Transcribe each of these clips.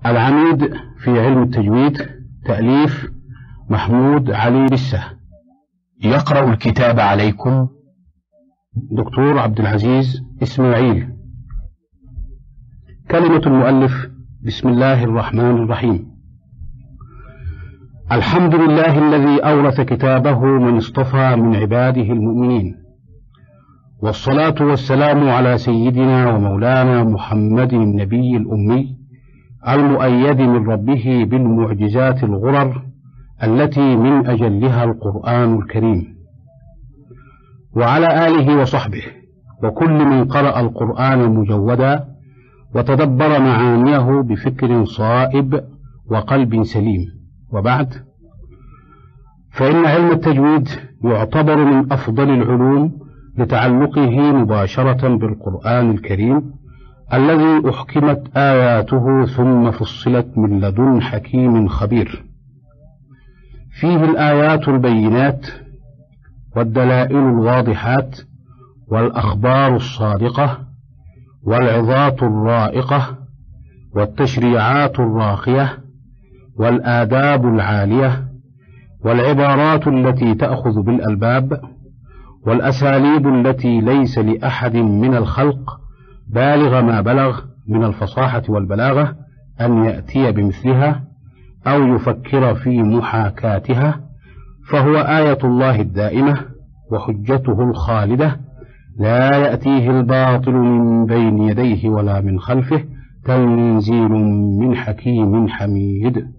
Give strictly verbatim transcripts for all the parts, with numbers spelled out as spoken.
العميد في علم التجويد، تأليف محمود علي بسة. يقرأ الكتاب عليكم دكتور عبد العزيز إسماعيل. كلمة المؤلف: بسم الله الرحمن الرحيم. الحمد لله الذي أورث كتابه من اصطفى من عباده المؤمنين، والصلاة والسلام على سيدنا ومولانا محمد النبي الأمي المؤيد من ربه بالمعجزات الغرر التي من أجلها القرآن الكريم، وعلى آله وصحبه وكل من قرأ القرآن مجودا وتدبر معانيه بفكر صائب وقلب سليم. وبعد، فإن علم التجويد يعتبر من أفضل العلوم لتعلقه مباشرة بالقرآن الكريم الذي أحكمت آياته ثم فصلت من لدن حكيم خبير، فيه الآيات البينات والدلائل الواضحات والأخبار الصادقة والعظات الرائقة والتشريعات الراقية والآداب العالية والعبارات التي تأخذ بالألباب والأساليب التي ليس لأحد من الخلق بالغ ما بلغ من الفصاحة والبلاغة أن يأتي بمثلها أو يفكر في محاكاتها، فهو آية الله الدائمة وحجته الخالدة، لا يأتيه الباطل من بين يديه ولا من خلفه، تنزيل من حكيم حميد.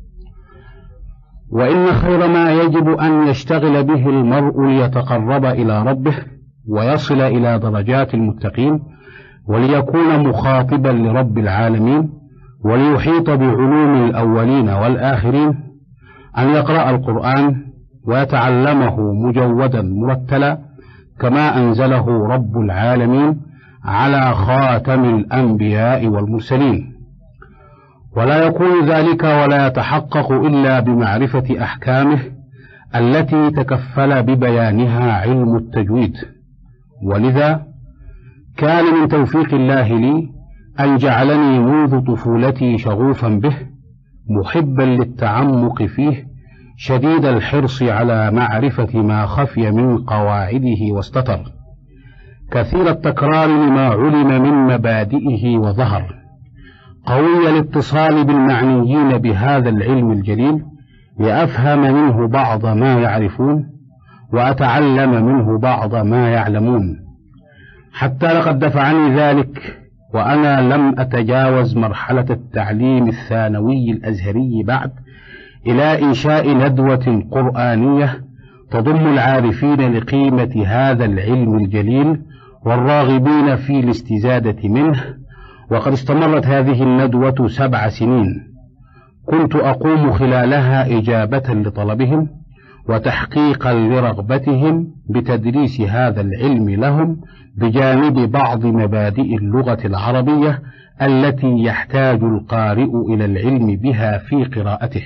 وإن خير ما يجب أن يشتغل به المرء ليتقرب إلى ربه ويصل إلى درجات المتقين وليكون مخاطبا لرب العالمين وليحيط بعلوم الأولين والآخرين أن يقرأ القرآن ويتعلمه مجودا مرتلا كما أنزله رب العالمين على خاتم الأنبياء والمرسلين، ولا يكون ذلك ولا يتحقق إلا بمعرفة أحكامه التي تكفل ببيانها علم التجويد. ولذا كان من توفيق الله لي أن جعلني منذ طفولتي شغوفا به، محبا للتعمق فيه، شديد الحرص على معرفة ما خفي من قواعده واستتر، كثير التكرار لما علم من مبادئه وظهر، قوي الاتصال بالمعنيين بهذا العلم الجليل لأفهم منه بعض ما يعرفون وأتعلم منه بعض ما يعلمون، حتى لقد دفعني ذلك وأنا لم أتجاوز مرحلة التعليم الثانوي الأزهري بعد إلى إنشاء ندوة قرآنية تضم العارفين لقيمة هذا العلم الجليل والراغبين في الاستزادة منه. وقد استمرت هذه الندوة سبع سنين، كنت أقوم خلالها إجابة لطلبهم وتحقيقا لرغبتهم بتدريس هذا العلم لهم بجانب بعض مبادئ اللغة العربية التي يحتاج القارئ إلى العلم بها في قراءته.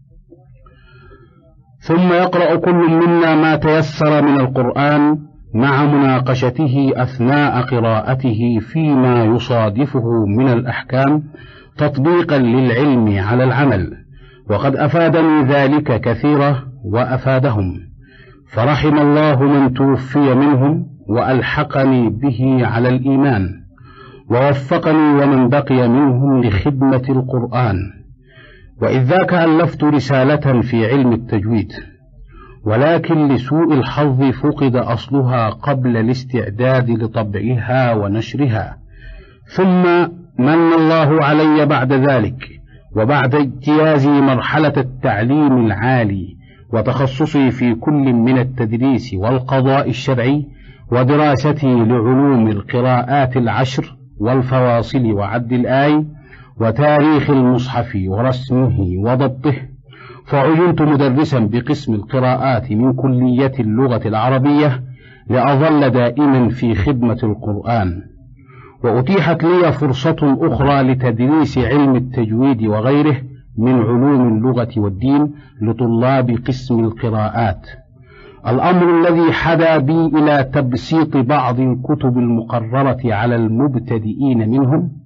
ثم يقرأ كل منا ما تيسر من القرآن مع مناقشته أثناء قراءته فيما يصادفه من الأحكام تطبيقا للعلم على العمل، وقد أفادني ذلك كثيرا وأفادهم، فرحم الله من توفي منهم وألحقني به على الإيمان، ووفقني ومن بقي منهم لخدمة القرآن. وإذ ذاك ألفت رسالة في علم التجويد، ولكن لسوء الحظ فقد أصلها قبل الاستعداد لطبعها ونشرها، ثم من الله علي بعد ذلك وبعد اجتيازي مرحلة التعليم العالي وتخصصي في كل من التدريس والقضاء الشرعي ودراستي لعلوم القراءات العشر والفواصل وعد الآي وتاريخ المصحف ورسمه وضبطه، فعينت مدرسا بقسم القراءات من كلية اللغة العربية لأظل دائما في خدمة القرآن. وأتيحت لي فرصة أخرى لتدريس علم التجويد وغيره من علوم اللغة والدين لطلاب قسم القراءات، الأمر الذي حدا بي إلى تبسيط بعض الكتب المقررة على المبتدئين منهم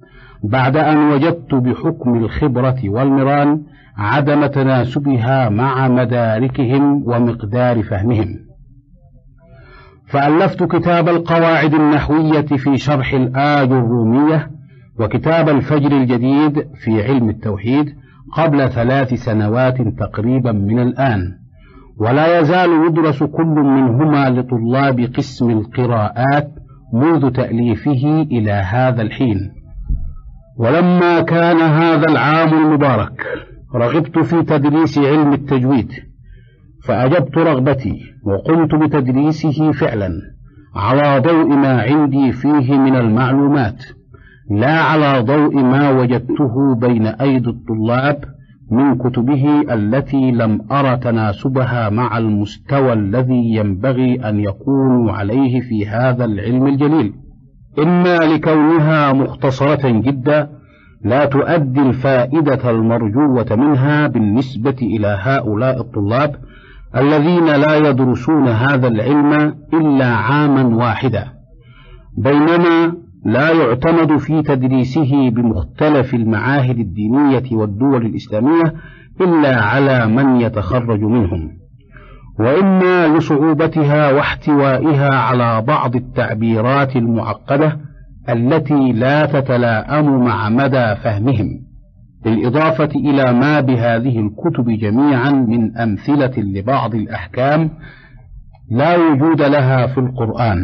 بعد أن وجدت بحكم الخبرة والمران عدم تناسبها مع مداركهم ومقدار فهمهم، فألفت كتاب القواعد النحوية في شرح الآي الرومية وكتاب الفجر الجديد في علم التوحيد قبل ثلاث سنوات تقريبا من الآن، ولا يزال يدرس كل منهما لطلاب قسم القراءات منذ تأليفه إلى هذا الحين. ولما كان هذا العام المبارك رغبت في تدريس علم التجويد، فأجبت رغبتي وقمت بتدريسه فعلا على ضوء ما عندي فيه من المعلومات، لا على ضوء ما وجدته بين أيدي الطلاب من كتبه التي لم أر تناسبها مع المستوى الذي ينبغي أن يكونوا عليه في هذا العلم الجليل، إما لكونها مختصرة جدا لا تؤدي الفائدة المرجوة منها بالنسبة إلى هؤلاء الطلاب الذين لا يدرسون هذا العلم إلا عاما واحدا، بينما لا يعتمد في تدريسه بمختلف المعاهد الدينية والدول الإسلامية إلا على من يتخرج منهم، وإما لصعوبتها واحتوائها على بعض التعبيرات المعقدة التي لا تتلائم مع مدى فهمهم، بالإضافة إلى ما بهذه الكتب جميعا من أمثلة لبعض الأحكام لا وجود لها في القرآن.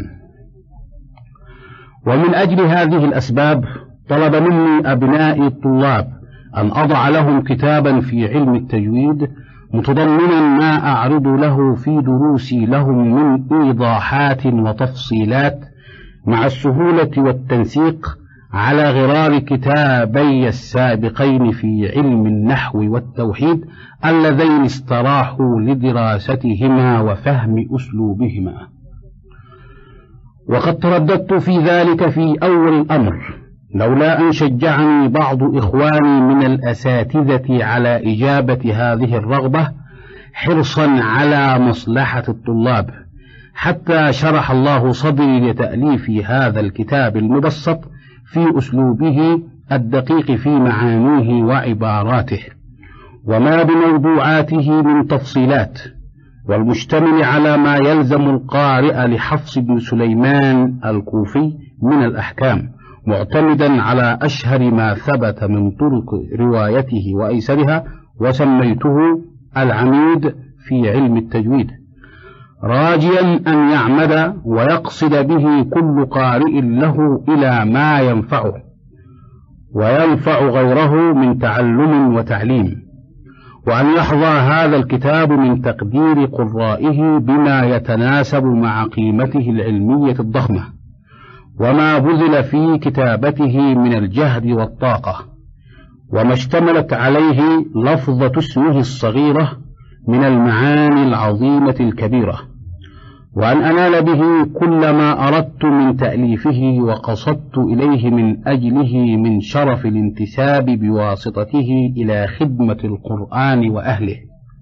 ومن أجل هذه الأسباب طلب مني أبنائي الطلاب أن أضع لهم كتابا في علم التجويد متضمنا ما أعرض له في دروسي لهم من إيضاحات وتفصيلات مع السهولة والتنسيق على غرار كتابي السابقين في علم النحو والتوحيد اللذين استراحوا لدراستهما وفهم أسلوبهما. وقد ترددت في ذلك في أول الأمر لولا أن شجعني بعض إخواني من الأساتذة على إجابة هذه الرغبة حرصا على مصلحة الطلاب، حتى شرح الله صدري لتأليف هذا الكتاب المبسط في أسلوبه الدقيق في معانيه وعباراته وما بموضوعاته من تفصيلات، والمشتمل على ما يلزم القارئ لحفص بن سليمان الكوفي من الأحكام، معتمدا على أشهر ما ثبت من طرق روايته وأيسرها، وسميته العميد في علم التجويد، راجيا أن يعمد ويقصد به كل قارئ له إلى ما ينفعه وينفع غيره من تعلم وتعليم، وأن يحظى هذا الكتاب من تقدير قرائه بما يتناسب مع قيمته العلمية الضخمة وما بذل في كتابته من الجهد والطاقة، وما اشتملت عليه لفظة اسمه الصغيرة من المعاني العظيمة الكبيرة، وأن أنال به كل ما أردت من تأليفه وقصدت إليه من أجله من شرف الانتساب بواسطته إلى خدمة القرآن وأهله.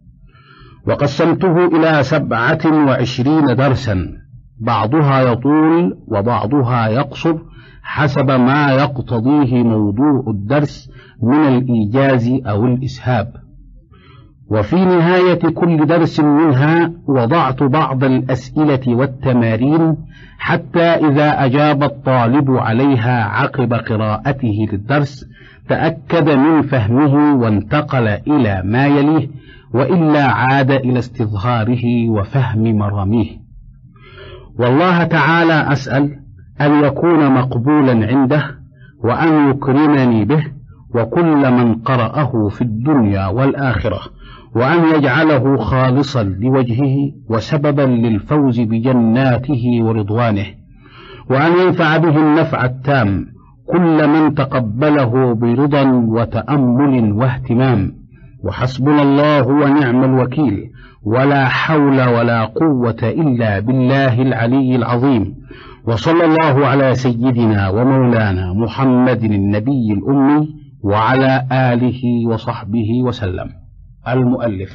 وقسمته إلى سبعة وعشرين درسا، بعضها يطول وبعضها يقصر حسب ما يقتضيه موضوع الدرس من الإيجاز أو الإسهاب. وفي نهاية كل درس منها وضعت بعض الأسئلة والتمارين حتى إذا أجاب الطالب عليها عقب قراءته للدرس تأكد من فهمه وانتقل إلى ما يليه، وإلا عاد إلى استظهاره وفهم مراميه. والله تعالى أسأل أن يكون مقبولا عنده وأن يكرمني به وكل من قرأه في الدنيا والآخرة، وأن يجعله خالصا لوجهه وسببا للفوز بجناته ورضوانه، وأن ينفع به النفع التام كل من تقبله برضا وتأمل واهتمام. وحسبنا الله ونعم الوكيل، ولا حول ولا قوة إلا بالله العلي العظيم. وصلى الله على سيدنا ومولانا محمد النبي الأمي وعلى آله وصحبه وسلم. المؤلف.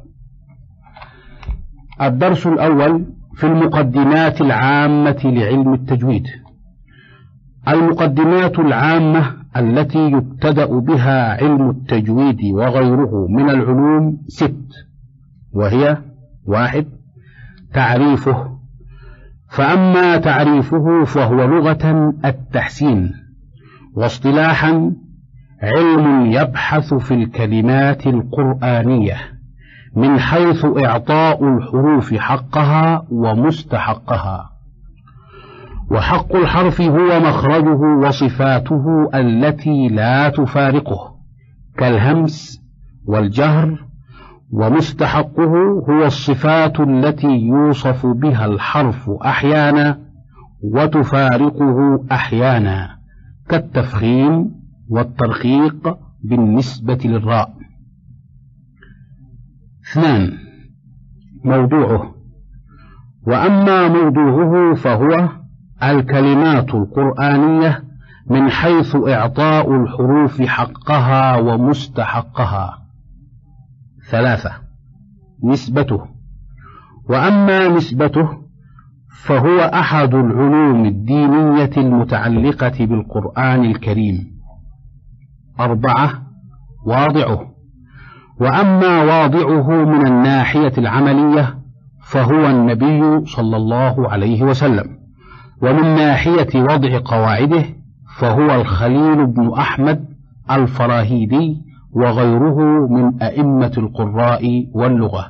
الدرس الأول في المقدمات العامة لعلم التجويد. المقدمات العامة التي يبتدأ بها علم التجويد وغيره من العلوم ست، وهي: واحد، تعريفه، فأما تعريفه فهو لغة التحسين، واصطلاحا علم يبحث في الكلمات القرآنية من حيث إعطاء الحروف حقها ومستحقها. وحق الحرف هو مخرجه وصفاته التي لا تفارقه كالهمس والجهر، ومستحقه هو الصفات التي يوصف بها الحرف أحيانا وتفارقه أحيانا كالتفخيم والترقيق بالنسبة للراء. اثنان، موضوعه، وأما موضوعه فهو الكلمات القرآنية من حيث إعطاء الحروف حقها ومستحقها. ثلاثة، نسبته، وأما نسبته فهو أحد العلوم الدينية المتعلقة بالقرآن الكريم. أربعة، واضعه، وأما واضعه من الناحية العملية فهو النبي صلى الله عليه وسلم، ومن ناحية وضع قواعده فهو الخليل بن أحمد الفراهيدي وغيره من أئمة القراء واللغة.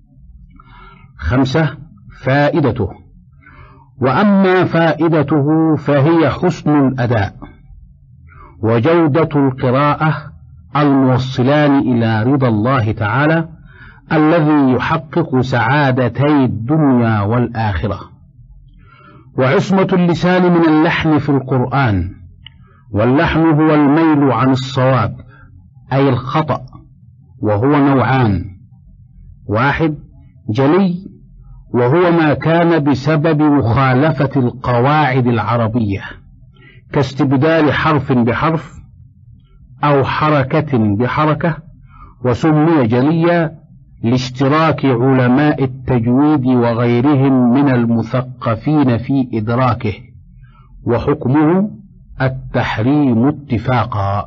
خمسة، فائدته، وأما فائدته فهي حسن الأداء وجودة القراءة الموصلان إلى رضا الله تعالى الذي يحقق سعادتي الدنيا والآخرة، وعصمة اللسان من اللحن في القرآن، واللحن هو الميل عن الصواب أي الخطأ، وهو نوعان: واحد، جلي، وهو ما كان بسبب مخالفة القواعد العربية كاستبدال حرف بحرف أو حركة بحركة، وسمي جليا لاشتراك علماء التجويد وغيرهم من المثقفين في إدراكه، وحكمه التحريم اتفاقا.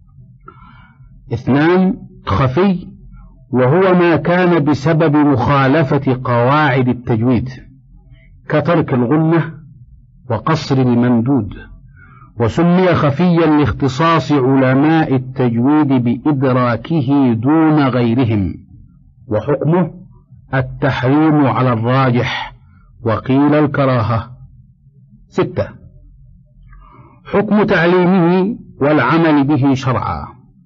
اثنان، خفي، وهو ما كان بسبب مخالفة قواعد التجويد كترك الغنة وقصر الممدود، وسمي خفيا لاختصاص علماء التجويد بإدراكه دون غيرهم، وحكمه التحريم على الراجح، وقيل الكراهة. ستة، حكم تعليمه والعمل به شرعا،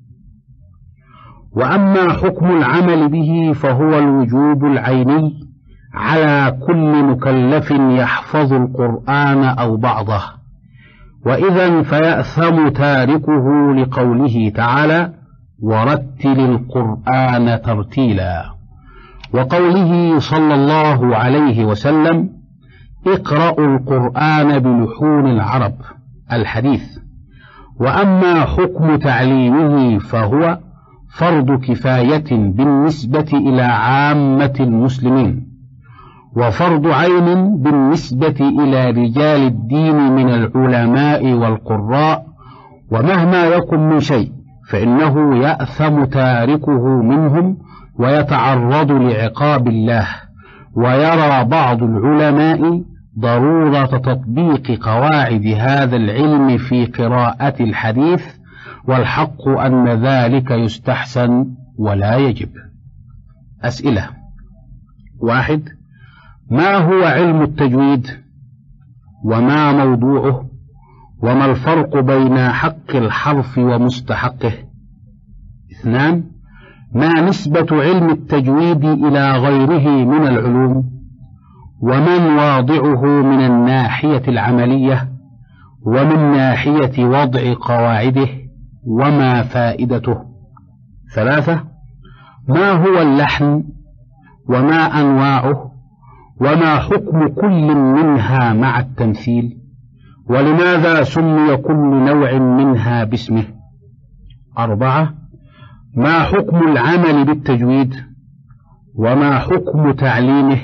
وأما حكم العمل به فهو الوجوب العيني على كل مكلف يحفظ القرآن أو بعضه، وإذا فيأثم تاركه لقوله تعالى: ورتل القرآن ترتيلا، وقوله صلى الله عليه وسلم: اقرأوا القرآن بلحون العرب، الحديث. وأما حكم تعليمه فهو فرض كفاية بالنسبة إلى عامة المسلمين، وفرض عين بالنسبة إلى رجال الدين من العلماء والقراء، ومهما يكن من شيء فإنه يأثم تاركه منهم ويتعرض لعقاب الله. ويرى بعض العلماء ضرورة تطبيق قواعد هذا العلم في قراءة الحديث، والحق أن ذلك يستحسن ولا يجب. أسئلة: واحد، ما هو علم التجويد؟ وما موضوعه؟ وما الفرق بين حق الحرف ومستحقه؟ اثنان، ما نسبة علم التجويد إلى غيره من العلوم؟ ومن واضعه من الناحية العملية ومن ناحية وضع قواعده؟ وما فائدته؟ ثلاثة، ما هو اللحن وما أنواعه وما حكم كل منها مع التمثيل؟ ولماذا سمي كل نوع منها باسمه؟ أربعة، ما حكم العمل بالتجويد وما حكم تعليمه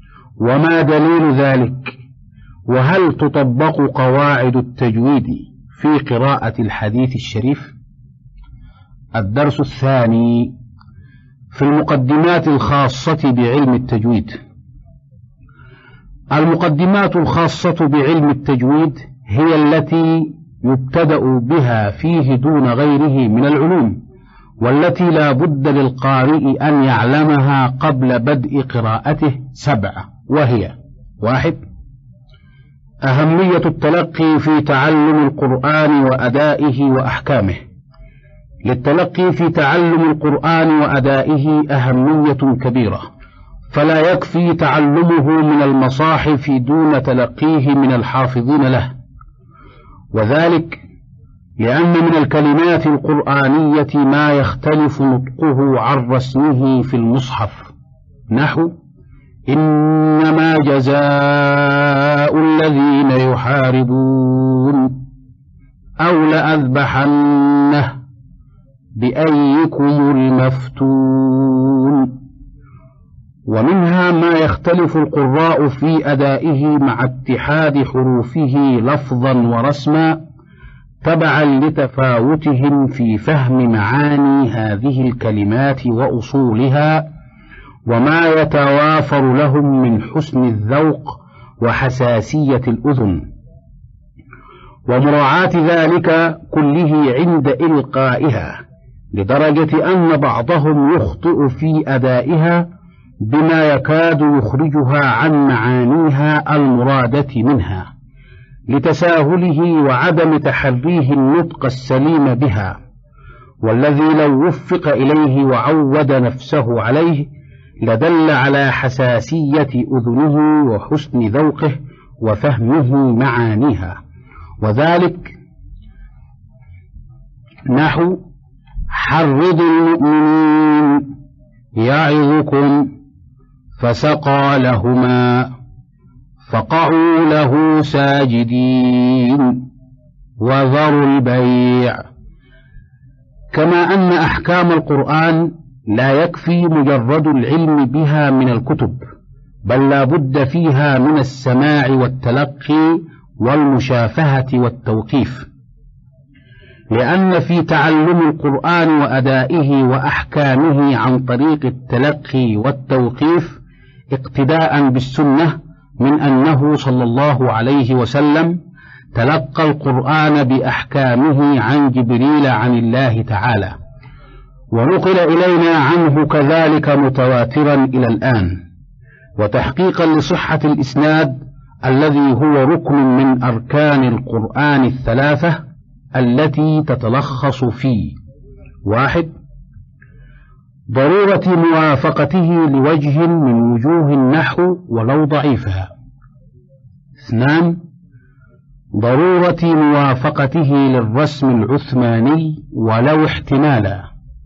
وما دليل ذلك؟ وهل تطبق قواعد التجويد في قراءة الحديث الشريف. الدرس الثاني في المقدمات الخاصة بعلم التجويد. المقدمات الخاصة بعلم التجويد هي التي يبتدأ بها فيه دون غيره من العلوم، والتي لا بد للقارئ أن يعلمها قبل بدء قراءته سبعة، وهي: واحد، أهمية التلقي في تعلم القرآن وأدائه وأحكامه. للتلقي في تعلم القرآن وأدائه أهمية كبيرة، فلا يكفي تعلمه من المصاحف دون تلقيه من الحافظين له، وذلك لأن من الكلمات القرآنية ما يختلف نطقه عن رسمه في المصحف، نحو: إنما جزاء الذين يحاربون، أو لأذبحنه بأيكم المفتون. ومنها ما يختلف القراء في أدائه مع اتحاد حروفه لفظا ورسما، تبعا لتفاوتهم في فهم معاني هذه الكلمات وأصولها، وما يتوافر لهم من حسن الذوق وحساسية الأذن، ومراعاة ذلك كله عند إلقائها، لدرجة أن بعضهم يخطئ في أدائها بما يكاد يخرجها عن معانيها المرادة منها، لتساهله وعدم تحريه النطق السليم بها، والذي لو وفق إليه وعود نفسه عليه لدل على حساسية أذنه وحسن ذوقه وفهمه معانيها، وذلك نحو: حرضوا المؤمنين يعظكم، فسقى لهما، فقعوا له ساجدين، وذروا البيع. كما أن أحكام القرآن لا يكفي مجرد العلم بها من الكتب، بل لا بد فيها من السماع والتلقي والمشافهة والتوقيف، لأن في تعلم القرآن وأدائه وأحكامه عن طريق التلقي والتوقيف اقتداء بالسنة، من أنه صلى الله عليه وسلم تلقى القرآن بأحكامه عن جبريل عن الله تعالى، ونقل إلينا عنه كذلك متواترا إلى الآن. وتحقيقا لصحة الإسناد الذي هو ركن من أركان القرآن الثلاثة التي تتلخص في: واحد، ضرورة موافقته لوجه من وجوه النحو ولو ضعيفها. اثنان، ضرورة موافقته للرسم العثماني ولو احتمالا.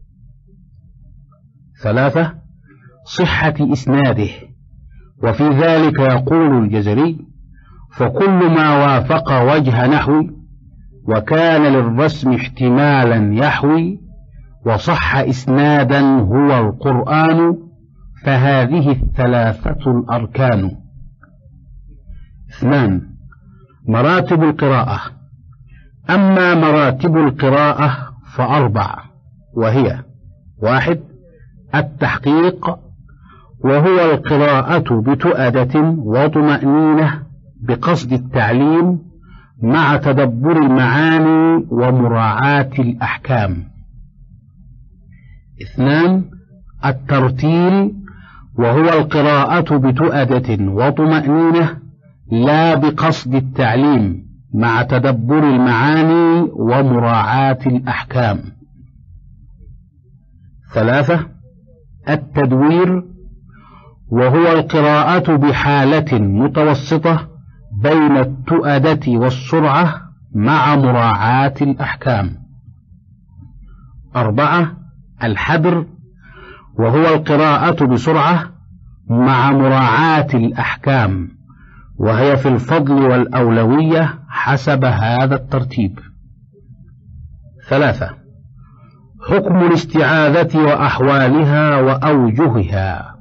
ثلاثة، صحة إسناده. وفي ذلك يقول الجزري: فكل ما وافق وجه نحو وكان للرسم احتمالا يحوي وصح إسنادا هو القرآن، فهذه الثلاثة الأركان. اثنان، مراتب القراءة. أما مراتب القراءة فأربع، وهي: واحد، التحقيق، وهو القراءة بتؤدة وطمأنينة بقصد التعليم مع تدبر المعاني ومراعاة الأحكام. اثنان، الترتيل، وهو القراءة بتؤدة وطمأنينة لا بقصد التعليم مع تدبر المعاني ومراعاة الأحكام. ثلاثة، التدوير، وهو القراءة بحالة متوسطة بين التؤدة والسرعة مع مراعاة الأحكام. أربعة، الحدر، وهو القراءة بسرعة مع مراعاة الأحكام، وهي في الفضل والأولوية حسب هذا الترتيب. ثلاثة، حكم الاستعاذة وأحوالها وأوجهها.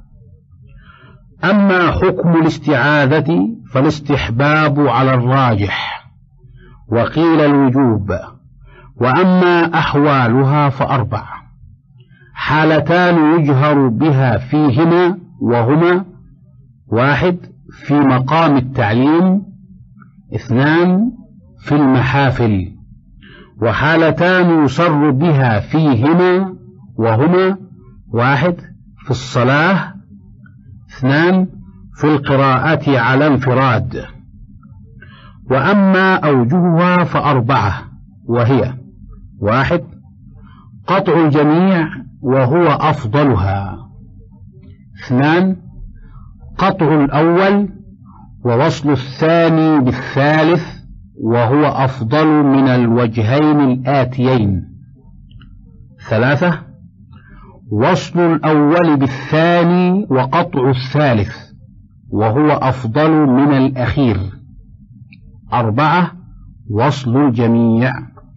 أما حكم الاستعاذة فالاستحباب على الراجح، وقيل الوجوب. وأما أحوالها فأربع: حالتان يجهر بها فيهما، وهما: واحد في مقام التعليم، اثنان في المحافل. وحالتان يسر بها فيهما، وهما: واحد في الصلاة، اثنان في القراءة على انفراد. وأما أوجهها فأربعة، وهي: واحد قطع الجميع وهو أفضلها، اثنان قطع الأول ووصل الثاني بالثالث وهو أفضل من الوجهين الآتيين، ثلاثة وصل الأول بالثاني وقطع الثالث وهو أفضل من الأخير، أربعة وصل الجميع.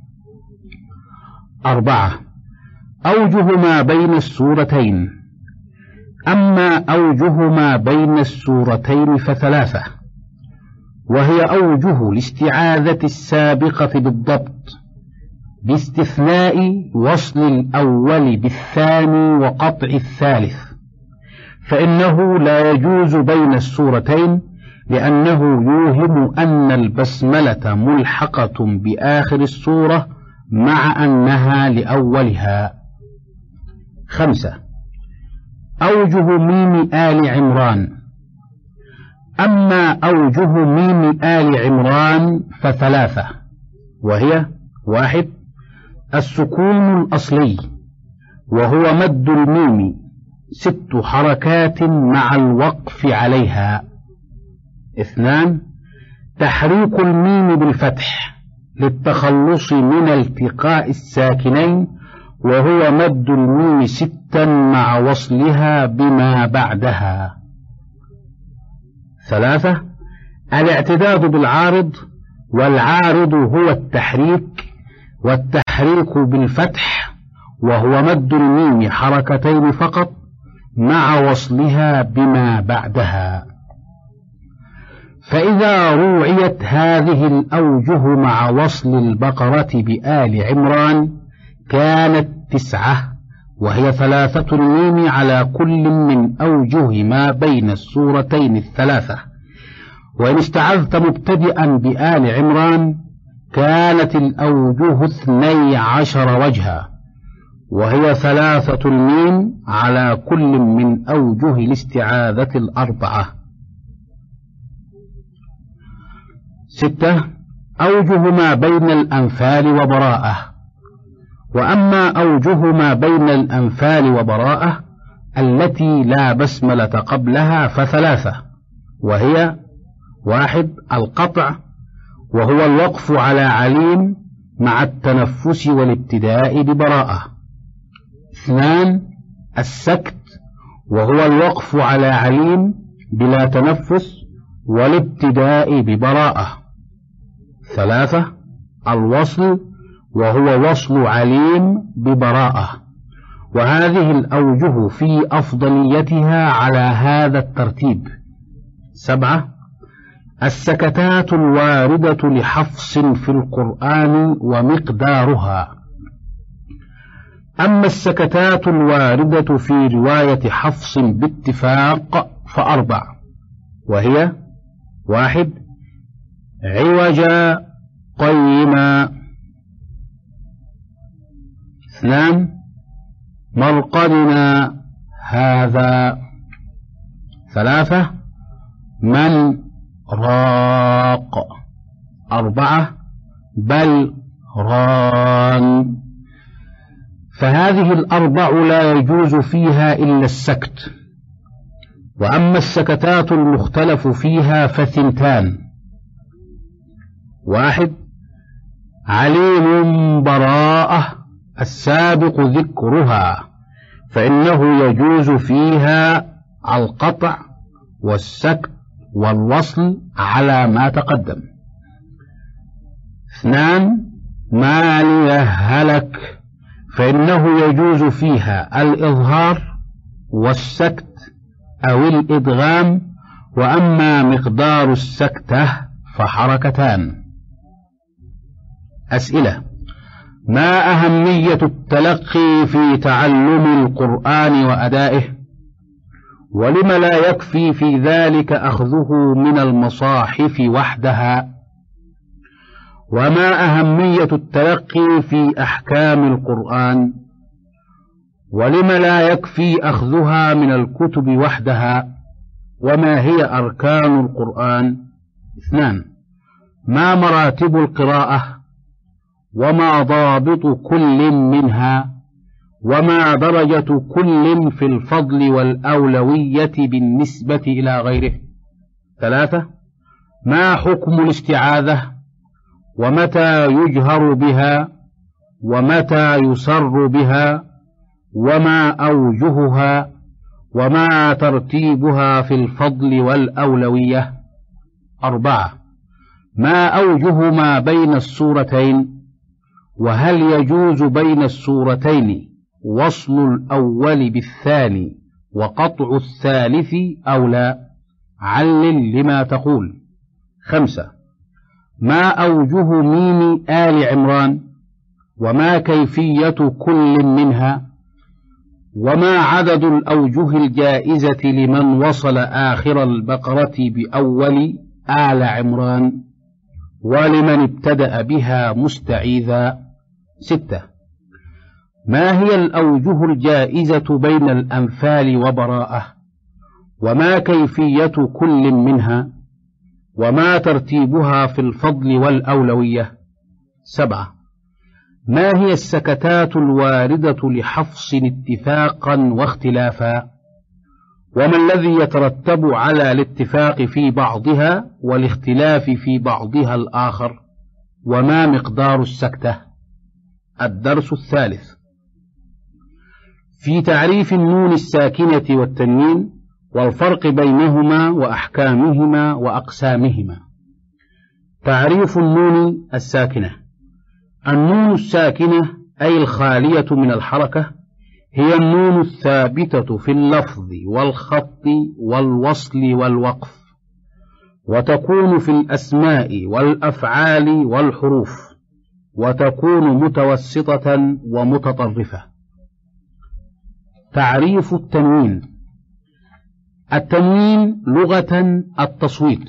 أربعة أوجه ما بين السورتين. أما أوجه ما بين السورتين فثلاثة، وهي أوجه الاستعاذة السابقة بالضبط، باستثناء وصل الأول بالثاني وقطع الثالث، فإنه لا يجوز بين السورتين، لأنه يوهم أن البسملة ملحقة بآخر السورة مع أنها لأولها. خمسة أوجه ميم آل عمران. أما أوجه ميم آل عمران فثلاثة، وهي: واحد السكون الأصلي وهو مد الميم ست حركات مع الوقف عليها، اثنان تحريك الميم بالفتح للتخلص من التقاء الساكنين وهو مد الميم ستا مع وصلها بما بعدها، ثلاثة الاعتداد بالعارض، والعارض هو التحريك، والتحريك بالفتح وهو مد الميم حركتين فقط مع وصلها بما بعدها. فإذا روعيت هذه الأوجه مع وصل البقرة بآل عمران كانت تسعة، وهي ثلاثة الميم على كل من أوجه ما بين السورتين الثلاثة. وإن استعذت مبتدئا بآل عمران كانت الأوجه اثني عشر وجها، وهي ثلاثة الميم على كل من أوجه الاستعاذة الأربعة. ستة أوجه ما بين الأنفال وبراءة. وأما أوجه ما بين الأنفال وبراءة التي لا بسملة قبلها فثلاثة، وهي: واحد القطع وهو الوقف على عليم مع التنفس والابتداء ببراءة، اثنان السكت وهو الوقف على عليم بلا تنفس والابتداء ببراءة، ثلاثة الوصل وهو وصل عليم ببراءة. وهذه الأوجه في أفضليتها على هذا الترتيب. سبعة السكتات الواردة لحفص في القرآن ومقدارها. أما السكتات الواردة في رواية حفص باتفاق فأربع، وهي: واحد عوجا قيما، اثنان مرقدنا هذا، ثلاثة من راق، أربعة بل ران. فهذه الأربع لا يجوز فيها إلا السكت. وأما السكتات المختلف فيها فثنتان: واحد عليم براءة السابق ذكرها، فإنه يجوز فيها القطع والسكت والوصل على ما تقدم. اثنان ما ليهلك، فإنه يجوز فيها الإظهار والسكت أو الإدغام، وأما مقدار السكتة فحركتان. أسئلة: ما أهمية التلقي في تعلم القرآن وأدائه؟ ولم لا يكفي في ذلك أخذه من المصاحف وحدها؟ وما أهمية التلقي في أحكام القرآن؟ ولم لا يكفي أخذها من الكتب وحدها؟ وما هي أركان القرآن؟ اثنان: ما مراتب القراءة؟ وما ضابط كل منها؟ وما درجة كل في الفضل والأولوية بالنسبة إلى غيره؟ ثلاثة: ما حكم الاستعاذة؟ ومتى يجهر بها؟ ومتى يسر بها؟ وما أوجهها؟ وما ترتيبها في الفضل والأولوية؟ أربعة: ما أوجه ما بين السورتين؟ وهل يجوز بين السورتين وصل الأول بالثاني وقطع الثالث أو لا؟ علل لما تقول. خمسة: ما أوجه ميم آل عمران؟ وما كيفية كل منها؟ وما عدد الأوجه الجائزة لمن وصل آخر البقرة بأول آل عمران؟ ولمن ابتدأ بها مستعيذا؟ ستة: ما هي الأوجه الجائزة بين الأنفال وبراءة؟ وما كيفية كل منها؟ وما ترتيبها في الفضل والأولوية؟ سبعة: ما هي السكتات الواردة لحفص اتفاقا واختلافا؟ وما الذي يترتب على الاتفاق في بعضها والاختلاف في بعضها الآخر؟ وما مقدار السكتة؟ الدرس الثالث في تعريف النون الساكنة والتنوين والفرق بينهما وأحكامهما وأقسامهما. تعريف النون الساكنة: النون الساكنة أي الخالية من الحركة هي النون الثابتة في اللفظ والخط والوصل والوقف، وتكون في الأسماء والأفعال والحروف، وتكون متوسطة ومتطرفة. تعريف التنوين: التنوين لغة التصويت،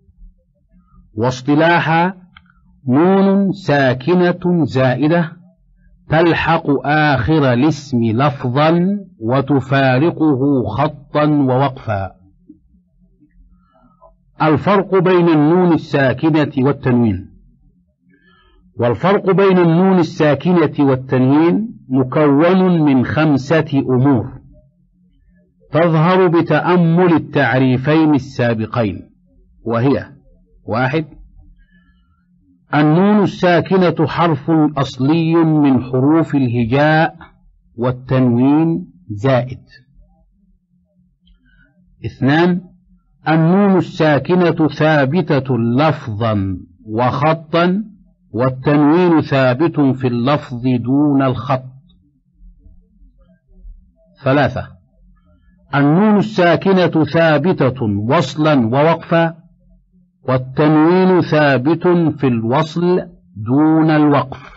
واصطلاحا نون ساكنة زائدة تلحق آخر الاسم لفظا وتفارقه خطا ووقفا. الفرق بين النون الساكنة والتنوين: والفرق بين النون الساكنة والتنوين مكون من خمسة أمور تظهر بتأمل التعريفين السابقين، وهي: واحد: النون الساكنة حرف أصلي من حروف الهجاء والتنوين زائد. اثنان: النون الساكنة ثابتة لفظا وخطا، والتنوين ثابت في اللفظ دون الخط. ثلاثة: النون الساكنة ثابتة وصلا ووقفا، والتنوين ثابت في الوصل دون الوقف.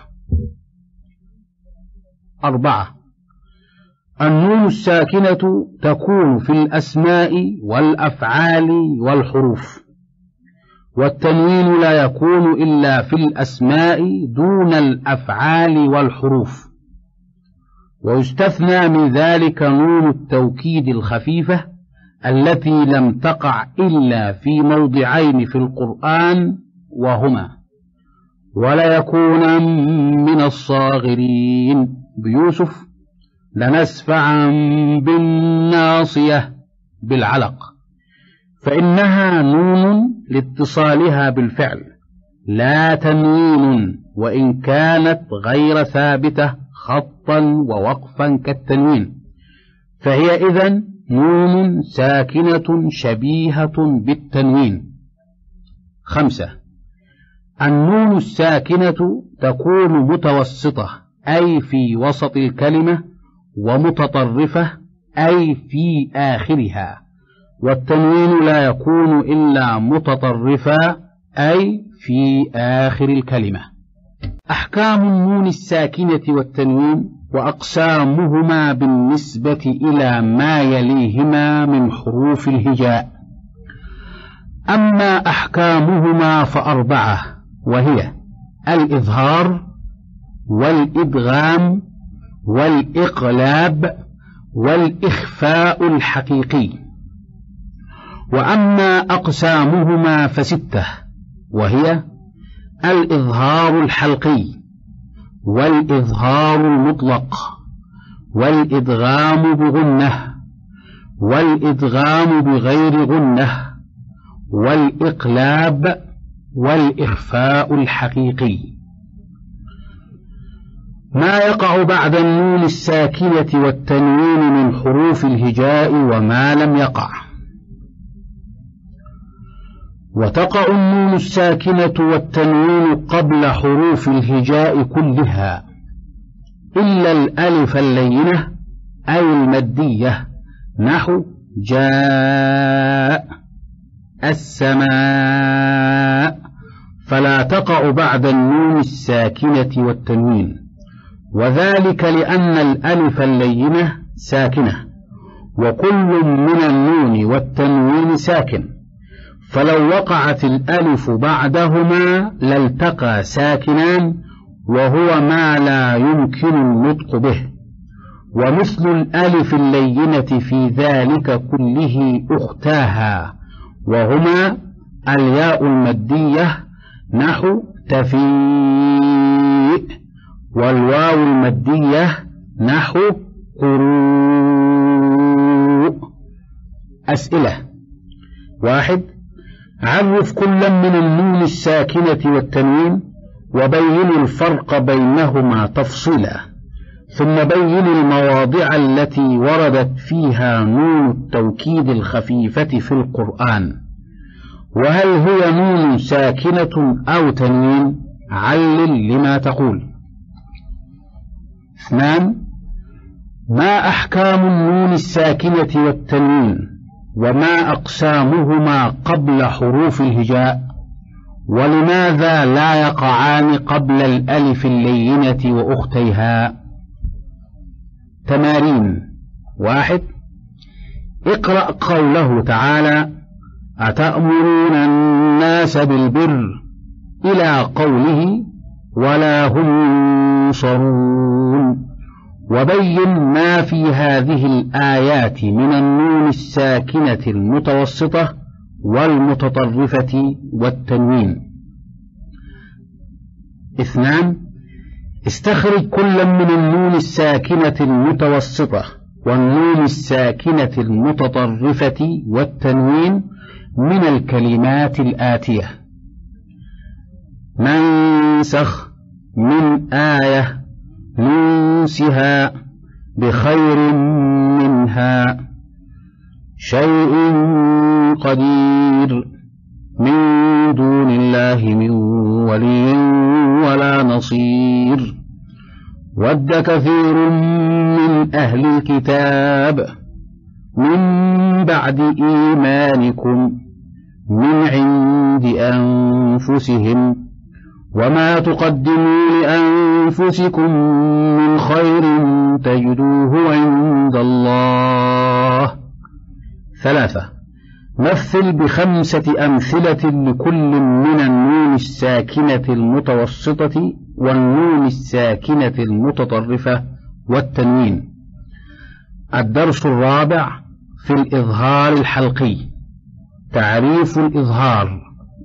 أربعة: النون الساكنة تكون في الأسماء والأفعال والحروف، والتنوين لا يكون إلا في الأسماء دون الأفعال والحروف، ويستثنى من ذلك نون التوكيد الخفيفة التي لم تقع إلا في موضعين في القرآن، وهما: ولا يكون من الصاغرين بيوسف، لنسفعا بالناصية بالعلق، فإنها نون لاتصالها بالفعل لا تنوين، وإن كانت غير ثابتة خطا ووقفا كالتنوين، فهي إذن نون ساكنة شبيهة بالتنوين. خمسة: النون الساكنة تكون متوسطة أي في وسط الكلمة، ومتطرفة أي في آخرها، والتنوين لا يكون إلا متطرفا أي في آخر الكلمة. أحكام النون الساكنة والتنوين وأقسامهما بالنسبة إلى ما يليهما من حروف الهجاء. أما أحكامهما فأربعة، وهي الإظهار والإدغام والإقلاب والإخفاء الحقيقي. وأما أقسامهما فستة، وهي الإظهار الحلقي والإظهار المطلق والإدغام بغنة والإدغام بغير غنة والإقلاب والإخفاء الحقيقي. ما يقع بعد النون الساكنة والتنوين من حروف الهجاء وما لم يقع. وتقع النون الساكنة والتنوين قبل حروف الهجاء كلها إلا الألف اللينة أي المدية، نحو جاء، السماء، فلا تقع بعد النون الساكنة والتنوين، وذلك لأن الألف اللينة ساكنة وكل من النون والتنوين ساكن، فلو وقعت الألف بعدهما لالتقى ساكنان، وهو ما لا يمكن النطق به. ومثل الألف اللينة في ذلك كله أختاها، وهما الياء المدية نحو تفيء، والواو المدية نحو قروء. أسئلة: واحد، عرف كلا من النون الساكنة والتنوين وبين الفرق بينهما تفصيلا، ثم بين المواضع التي وردت فيها نون التوكيد الخفيفة في القرآن، وهل هي نون ساكنة أو تنوين؟ علل لما تقول. اثنان، ما أحكام النون الساكنة والتنوين وما أقسامهما قبل حروف الهجاء، ولماذا لا يقعان قبل الألف اللينة وأختيها؟ تمارين: واحد، اقرأ قوله تعالى: أتأمرون الناس بالبر إلى قوله ولا هم ينصرون، وبين ما في هذه الآيات من النون الساكنة المتوسطة والمتطرفة والتنوين. اثنان، استخرج كلا من النون الساكنة المتوسطة والنون الساكنة المتطرفة والتنوين من الكلمات الآتية: ننسخ من آية ننسها بخير منها شيء قدير من دون الله من ولي ولا نصير ود كثير من أهل الكتاب من بعد إيمانكم من عند أنفسهم وما تقدموا لأنفسكم من خير تجدوه عند الله. ثلاثة، مثل بخمسة أمثلة لكل من النون الساكنة المتوسطة والنون الساكنة المتطرفة والتنوين. الدرس الرابع في الإظهار الحلقي. تعريف الإظهار: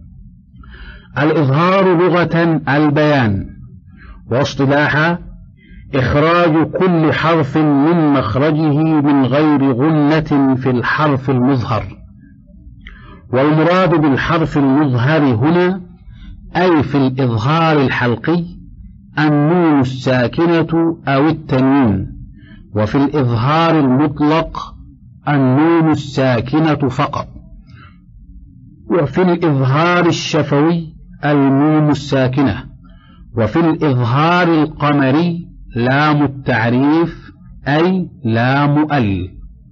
الإظهار لغة البيان، واصطلاحا إخراج كل حرف من مخرجه من غير غنة في الحرف المظهر. والمراد بالحرف المظهر هنا أي في الإظهار الحلقي النون الساكنة أو التنوين، وفي الإظهار المطلق النون الساكنة فقط، وفي الإظهار الشفوي الميم الساكنة، وفي الإظهار القمري لام التعريف أي لام ال.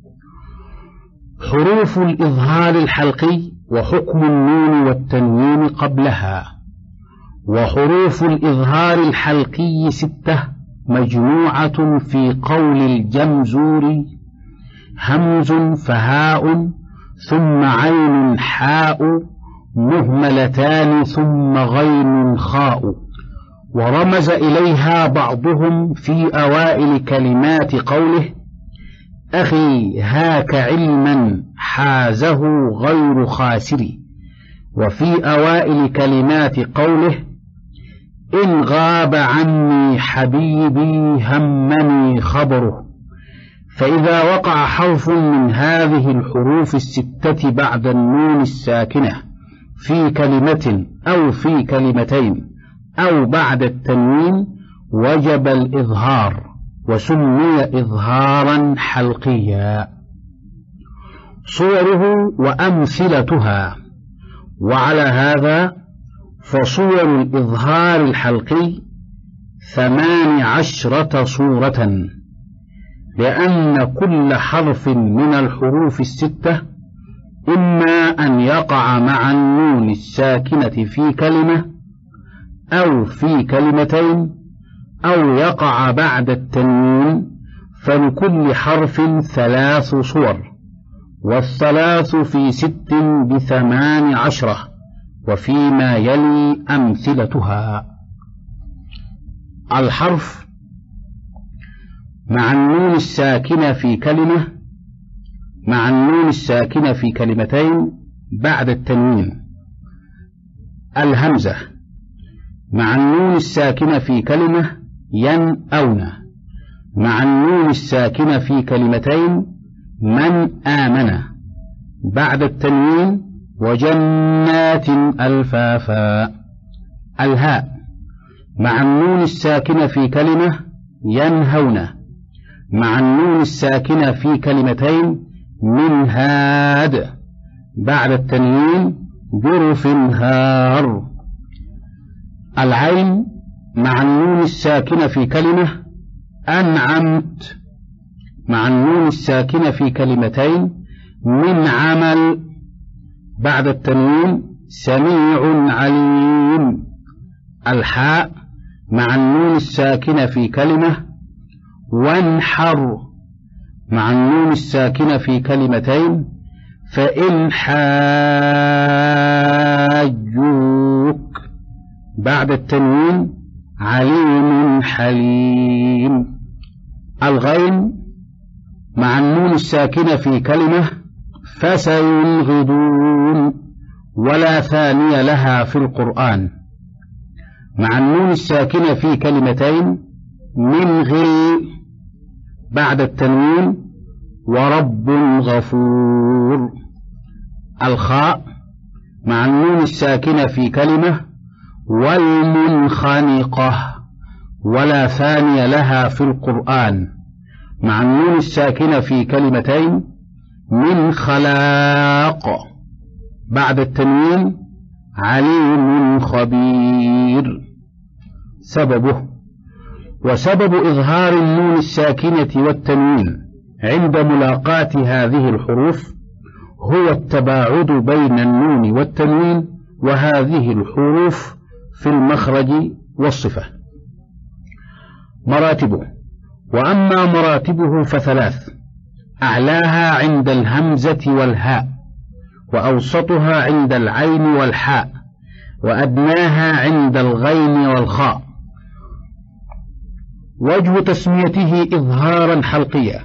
حروف الإظهار الحلقي وحكم النون والتنوين قبلها. وحروف الإظهار الحلقي ستة مجموعة في قول الجمزوري: همز فهاء ثم عين حاء مهملتان ثم غين خاء. ورمز إليها بعضهم في أوائل كلمات قوله: أخي هاك علما حازه غير خاسر. وفي أوائل كلمات قوله: إن غاب عني حبيبي همني خبره. فإذا وقع حرف من هذه الحروف الستة بعد النون الساكنة في كلمة أو في كلمتين أو بعد التنوين وجب الإظهار، وسمي إظهارا حلقيا. صوره وأمثلتها. وعلى هذا فصور الإظهار الحلقي ثمان عشرة صورة، لأن كل حرف من الحروف الستة إما أن يقع مع النون الساكنة في كلمة أو في كلمتين أو يقع بعد التنوين، فلكل حرف ثلاث صور، والثلاث في ست بثمان عشرة، وفيما يلي أمثلتها. الحرف مع النون الساكنة في كلمة، مع النون الساكنة في كلمتين بعد التنوين. الهمزة مع النون الساكنة في كلمة ينأون، مع النون الساكنة في كلمتين من آمن، بعد التنوين وجنات ألفافا. الهاء مع النون الساكنة في كلمة ينهون، مع النون الساكنة في كلمتين من هاد، بعد التنوين جرف هار. العين مع النون الساكنة في كلمة أنعمت، مع النون الساكنة في كلمتين من عمل، بعد التنوين سميع عليم. الحاء مع النون الساكنة في كلمة وانحر، مع النون الساكنة في كلمتين فإن حاجوك، بعد التنوين عليم حليم. الغين مع النون الساكنة في كلمة فسينغضون، ولا ثانية لها في القرآن، مع النون الساكنة في كلمتين من غل، بعد التنوين ورب غفور. الخاء مع النون الساكنة في كلمة والمنخنقة، ولا ثانية لها في القرآن، مع النون الساكنة في كلمتين من خلاق، بعد التنوين عليم خبير. سببه: وسبب إظهار النون الساكنة والتنوين عند ملاقاة هذه الحروف هو التباعد بين النون والتنوين وهذه الحروف في المخرج والصفة. مراتبه: وأما مراتبه فثلاث: أعلاها عند الهمزة والهاء، وأوسطها عند العين والحاء، وأدناها عند الغين والخاء. وجه تسميته إظهارا حلقيا،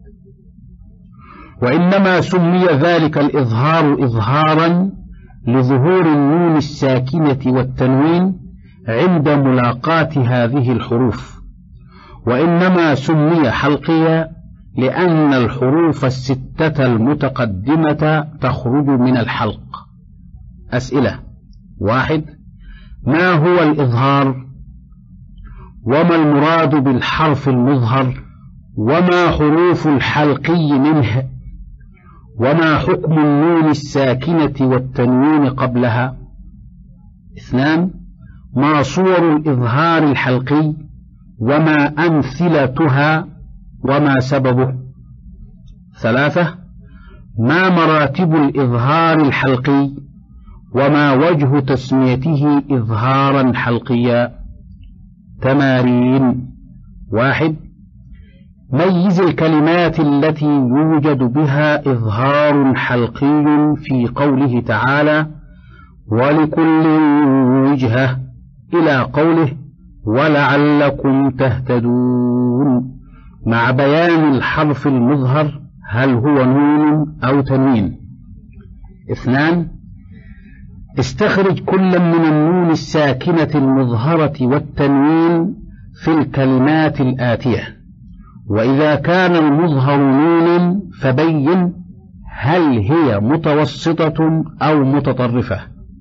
وإنما سمي ذلك الإظهار إظهارا لظهور النون الساكنة والتنوين عند ملاقاة هذه الحروف، وإنما سمي حلقيا لأن الحروف الستة المتقدمة تخرج من الحلق. أسئلة: واحد، ما هو الإظهار؟ وما المراد بالحرف المظهر؟ وما حروف الحلقي منه؟ وما حكم النون الساكنة والتنوين قبلها؟ اثنان، ما صور الإظهار الحلقي؟ وما أمثلتها؟ وما سببه؟ ثلاثة، ما مراتب الإظهار الحلقي؟ وما وجه تسميته إظهارا حلقيا؟ تمارين: واحد، ميز الكلمات التي يوجد بها إظهار حلقي في قوله تعالى: ولكل وجهة، إلى قوله: ولعلكم تهتدون، مع بيان الحرف المظهر هل هو نون أو تنوين. اثنان، استخرج كل من النون الساكنة المظهرة والتنوين في الكلمات الآتية، وإذا كان المظهر نون فبين هل هي متوسطة أو متطرفة.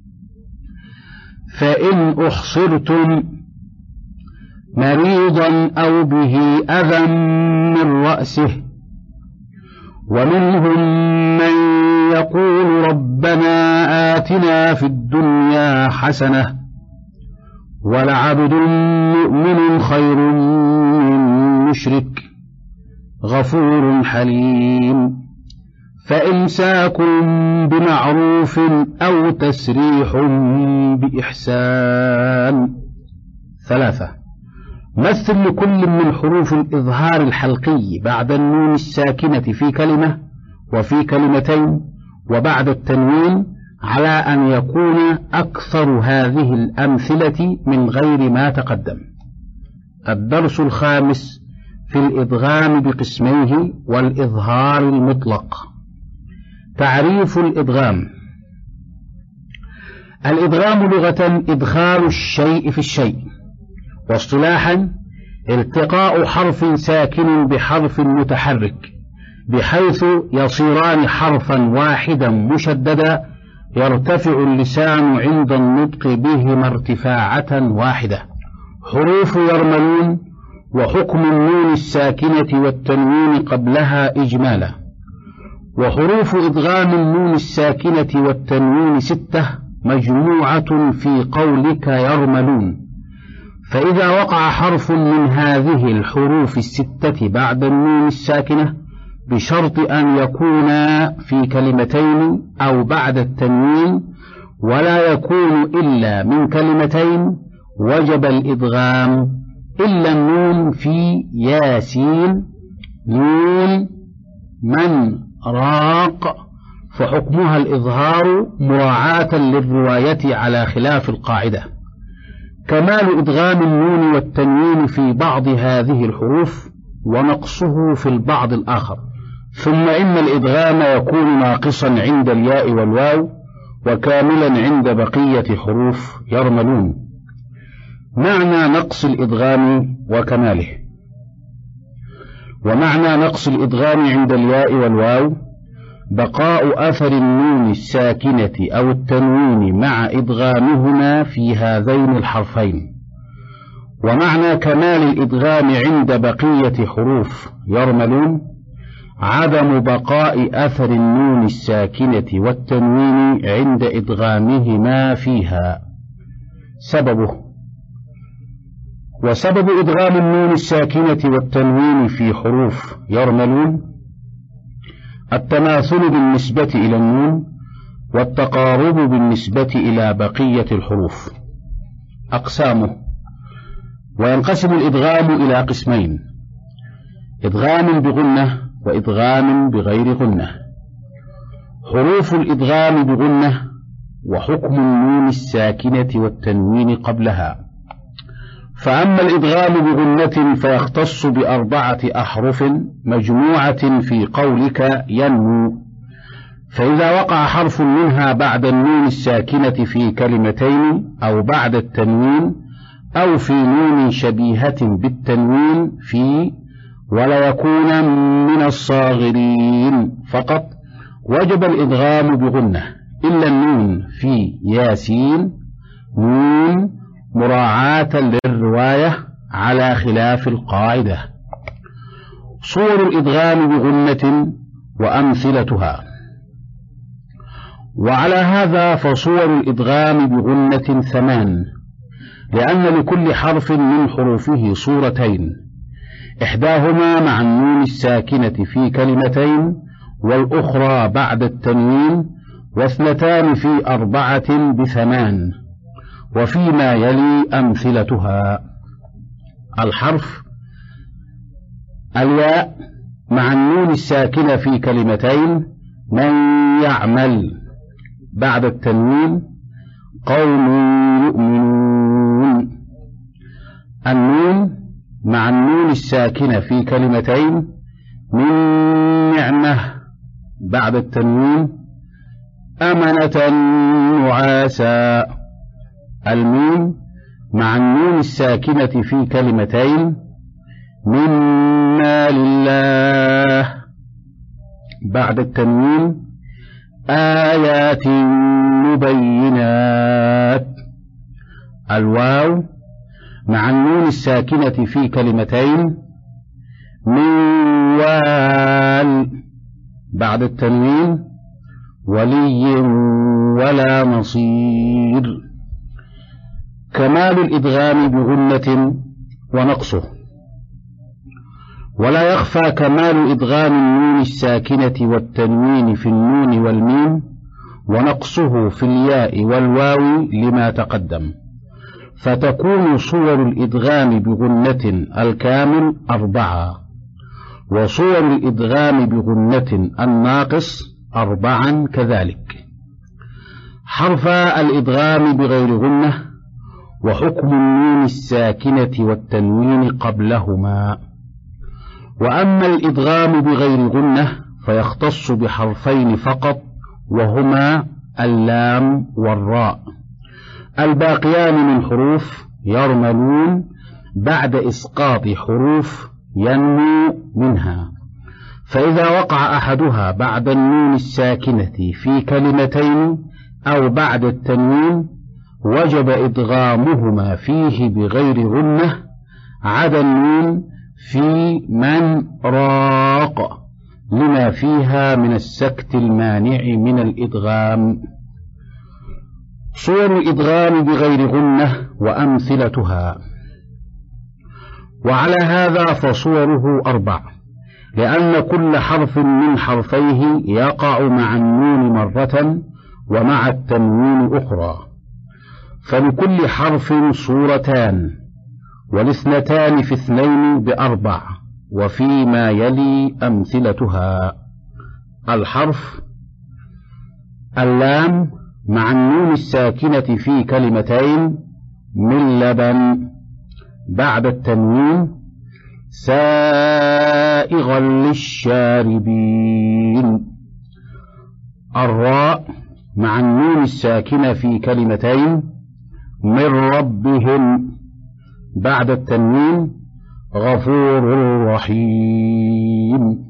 فإن أحصرتم مريضا أو به أذى من رأسه، ومنهم من يقول ربنا آتنا في الدنيا حسنة ولعبد مؤمن خير من مشرك غفور حليم. فإمساك بمعروف أو تسريح بإحسان. ثلاثة، مثل لكل من حروف الإظهار الحلقي بعد النون الساكنة في كلمة وفي كلمتين وبعد التنوين على أن يكون أكثر هذه الأمثلة من غير ما تقدم. الدرس الخامس في الإدغام بقسميه والإظهار المطلق. تعريف الإدغام: الإدغام لغة إدخال الشيء في الشيء، واصطلاحا التقاء حرف ساكن بحرف متحرك بحيث يصيران حرفا واحدا مشددا يرتفع اللسان عند النطق بهما ارتفاعة واحدة. حروف يرملون وحكم النون الساكنة والتنوين قبلها إجمالا. وحروف إدغام النون الساكنة والتنوين ستة مجموعة في قولك يرملون، فإذا وقع حرف من هذه الحروف الستة بعد النون الساكنة بشرط أن يكون في كلمتين أو بعد التنوين ولا يكون إلا من كلمتين وجب الإدغام، إلا النون في ياسين، نون من راق، فحكمها الإظهار مراعاة للرواية على خلاف القاعدة. كمال إدغام النون والتنوين في بعض هذه الحروف ونقصه في البعض الآخر. ثم إن الإدغام يكون ناقصا عند الياء والواو وكاملا عند بقية حروف يرملون. معنى نقص الإدغام وكماله: ومعنى نقص الإدغام عند الياء والواو بقاء أثر النون الساكنة أو التنوين مع إدغامهما في هذين الحرفين. ومعنى كمال الإدغام عند بقية حروف يرملون عدم بقاء أثر النون الساكنة والتنوين عند إدغامهما فيها. سببه: وسبب إدغام النون الساكنة والتنوين في حروف يرملون التماثل بالنسبة إلى النون والتقارب بالنسبة إلى بقية الحروف. أقسامه: وينقسم الإدغام إلى قسمين: إدغام بغنة وإدغام بغير غنة. حروف الإدغام بغنة وحكم النون الساكنة والتنوين قبلها. فأما الإدغام بغنة فيختص بأربعة أحرف مجموعة في قولك ينمو، فإذا وقع حرف منها بعد النون الساكنة في كلمتين أو بعد التنوين أو في نون شبيهة بالتنوين في ولا يكون من الصاغرين فقط وجب الإدغام بغنة، إلا النون في ياسين، نون مراعاة للرواية على خلاف القاعدة. صور الإدغام بغنة وأمثلتها. وعلى هذا فصور الإدغام بغنة ثمان، لأن لكل حرف من حروفه صورتين، إحداهما مع النون الساكنة في كلمتين والأخرى بعد التنوين، واثنتان في أربعة بثمان، وفيما يلي أمثلتها. الحرف: الياء مع النون الساكنة في كلمتين: من يعمل، بعد التنوين: قوم يؤمنون. النون مع النون الساكنة في كلمتين: من نعمة، بعد التنوين: أمنة نعاسا. الميم مع النون الساكنة في كلمتين: مما لله، بعد التنوين: آيات مبينات. الواو مع النون الساكنة في كلمتين: من وال، بعد التنوين: ولي ولا نصير. كمال الإدغام بغنة ونقصه. ولا يخفى كمال إدغام النون الساكنة والتنوين في النون والميم، ونقصه في الياء والواو لما تقدم، فتكون صور الإدغام بغنة الكامل أربعة، وصور الإدغام بغنة الناقص أربعا كذلك. حرف الإدغام بغير غنة، وحكم النون الساكنة والتنوين قبلهما. وأما الإدغام بغير غنة فيختص بحرفين فقط، وهما اللام والراء، الباقيان من حروف يرملون بعد إسقاط حروف ينمو منها. فإذا وقع أحدها بعد النون الساكنة في كلمتين أو بعد التنوين وجب إدغامهما فيه بغير غنة، عدا النون في من راق لما فيها من السكت المانع من الإدغام. صور الإدغام بغير غنة وأمثلتها. وعلى هذا فصوره أربع، لأن كل حرف من حرفيه يقع مع النون مرة ومع التنوين أخرى، فلكل حرف صورتان، والاثنتان في اثنين بأربع، وفيما يلي أمثلتها. الحرف: اللام مع النون الساكنة في كلمتين: من لبن، بعد التنوين: سائغا للشاربين. الراء مع النون الساكنة في كلمتين: من ربهم، بعد التنوين: غفور رحيم.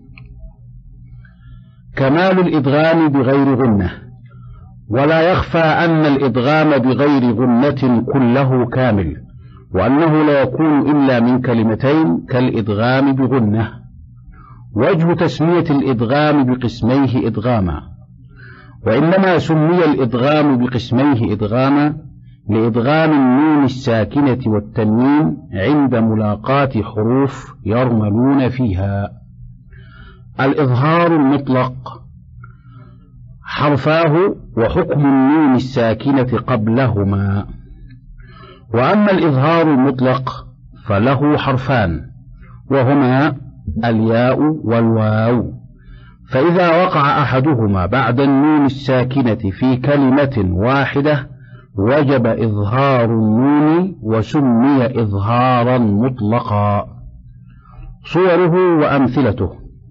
كمال الإدغام بغير غنة. ولا يخفى أن الإدغام بغير غنة كله كامل، وأنه لا يكون إلا من كلمتين كالإدغام بغنة. وجه تسمية الإدغام بقسميه إدغاما، وإنما سمي الإدغام بقسميه إدغاما لإدغام النون الساكنة والتنوين عند ملاقاة حروف يرملون فيها. الإظهار المطلق حرفاه وحكم النون الساكنة قبلهما. وأما الإظهار المطلق فله حرفان، وهما الياء والواو، فإذا وقع أحدهما بعد النون الساكنة في كلمة واحدة وجب إظهار النون وسمي إظهارا مطلقا. صوره وأمثلته.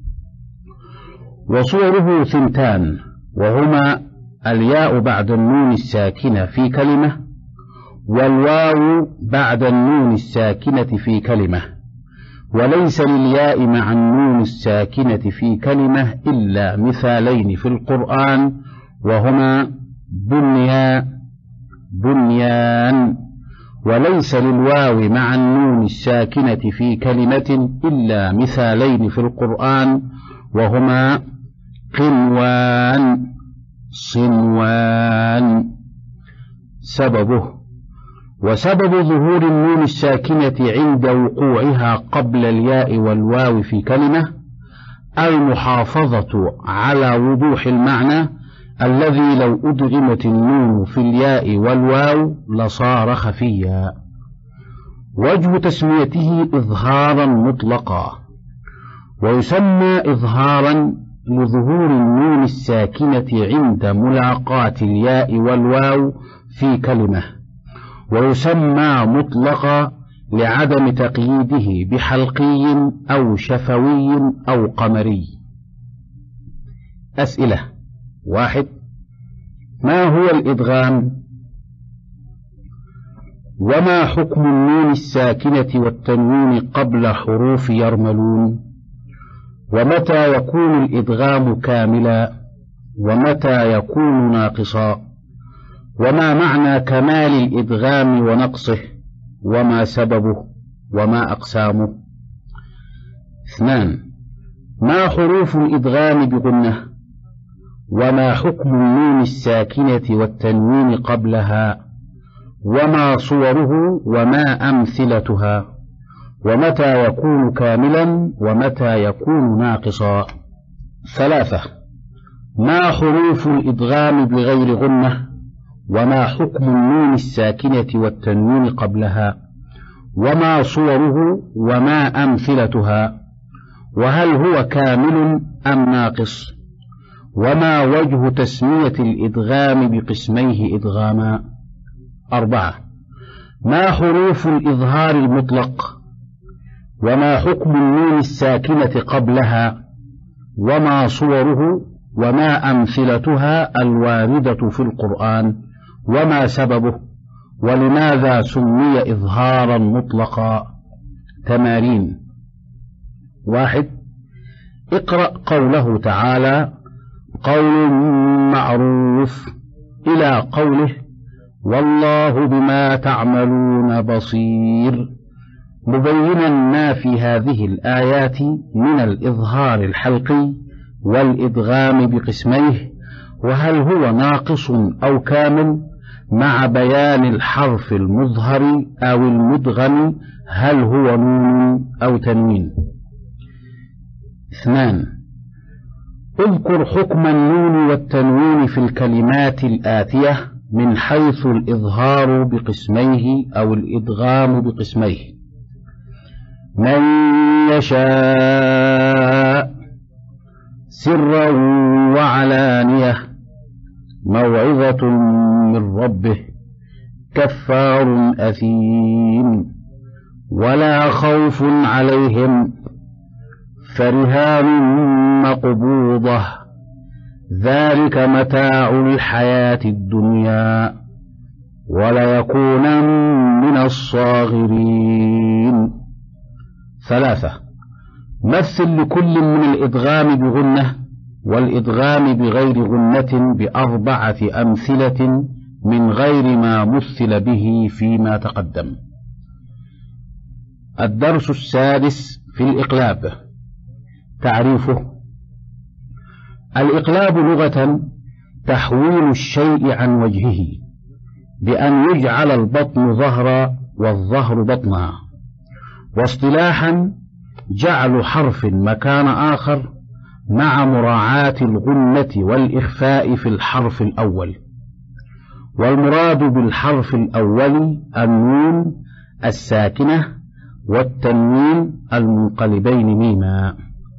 وصوره ثنتان، وهما الياء بعد النون الساكنة في كلمة، والواو بعد النون الساكنة في كلمة. وليس للياء مع النون الساكنة في كلمة إلا مثالين في القرآن، وهما بنيا بنيان. وليس للواو مع النون الساكنة في كلمة إلا مثالين في القرآن، وهما قنوان صنوان. سببه. وسبب ظهور النون الساكنة عند وقوعها قبل الياء والواو في كلمة المحافظة على وضوح المعنى الذي لو أدغمت النون في الياء والواو لصار خفيا. وجه تسميته إظهارا مطلقا، ويسمى إظهارا لظهور النون الساكنة عند ملاقاة الياء والواو في كلمة، ويسمى مطلقا لعدم تقييده بحلقي أو شفوي أو قمري. أسئلة: واحد، ما هو الإدغام؟ وما حكم النون الساكنة والتنوين قبل حروف يرملون؟ ومتى يكون الإدغام كاملا؟ ومتى يكون ناقصا؟ وما معنى كمال الإدغام ونقصه؟ وما سببه؟ وما أقسامه؟ اثنان، ما حروف الإدغام بغنة؟ وما حكم النون الساكنة والتنوين قبلها؟ وما صوره وما أمثلتها؟ ومتى يكون كاملا ومتى يكون ناقصا؟ ثلاثة، ما حروف الإدغام بغير غنة؟ وما حكم النون الساكنة والتنوين قبلها؟ وما صوره وما أمثلتها؟ وهل هو كامل أم ناقص؟ وما وجه تسمية الإدغام بقسميه إدغاما؟ أربعة، ما حروف الإظهار المطلق؟ وما حكم النون الساكنة قبلها؟ وما صوره وما أمثلتها الواردة في القرآن؟ وما سببه؟ ولماذا سمي إظهارا مطلقا؟ تمارين: واحد، اقرأ قوله تعالى: قول معروف، إلى قوله: والله بما تعملون بصير، مبينا ما في هذه الآيات من الإظهار الحلقي والإدغام بقسميه، وهل هو ناقص أو كامل، مع بيان الحرف المظهر أو المدغم، هل هو نون أو تنوين. اثنان، اذكر حكم النون والتنوين في الكلمات الآتية من حيث الإظهار بقسميه أو الإدغام بقسميه: من يشاء، سرا وعلانية، موعظة من ربه، كفار أثيم، ولا خوف عليهم، فرهان مقبوضة، ذلك متاع الحياة الدنيا، وليكونن من الصاغرين. ثلاثة، مثل لكل من الإدغام بغنة والإدغام بغير غنة بأربعة أمثلة من غير ما مثل به فيما تقدم. الدرس السادس في الإقلاب. تعريفه: الإقلاب لغة تحويل الشيء عن وجهه بأن يجعل البطن ظهرا والظهر بطنا، واصطلاحا جعل حرف مكان آخر مع مراعاة الغنة والإخفاء في الحرف الأول. والمراد بالحرف الأول النون الساكنة والتنوين المنقلبين ميما.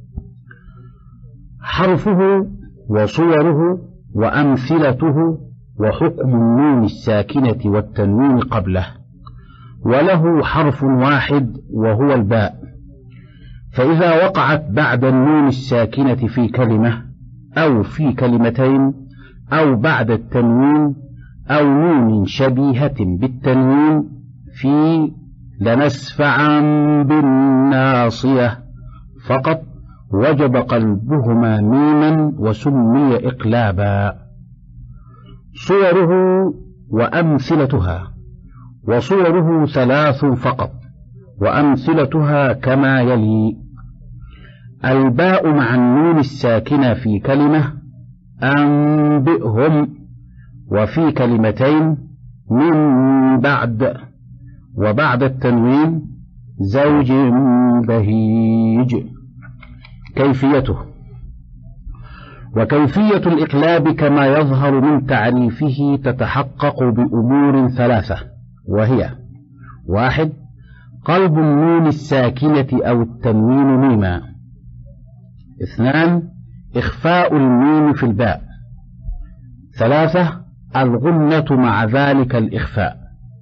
حرفه وصوره وأمثلته وحكم النون الساكنة والتنوين قبله. وله حرف واحد وهو الباء، فإذا وقعت بعد النون الساكنة في كلمة أو في كلمتين أو بعد التنوين أو نون شبيهة بالتنوين في لنسفعا بالناصية فقط وجب قلبهما ميما وسمي إقلابا. صوره وأمثلتها: وصوره ثلاث فقط، وأمثلتها كما يلي: الباء مع النون الساكنة في كلمة أنبئهم، وفي كلمتين من بعد، وبعد التنوين زوج بهيج. كيفيته: وكيفية الإقلاب كما يظهر من تعريفه تتحقق بأمور ثلاثة، وهي: واحد، قلب النون الساكنة أو التنوين ميما. اثنان، إخفاء الميم في الباء. ثلاثة، الغنة مع ذلك الإخفاء.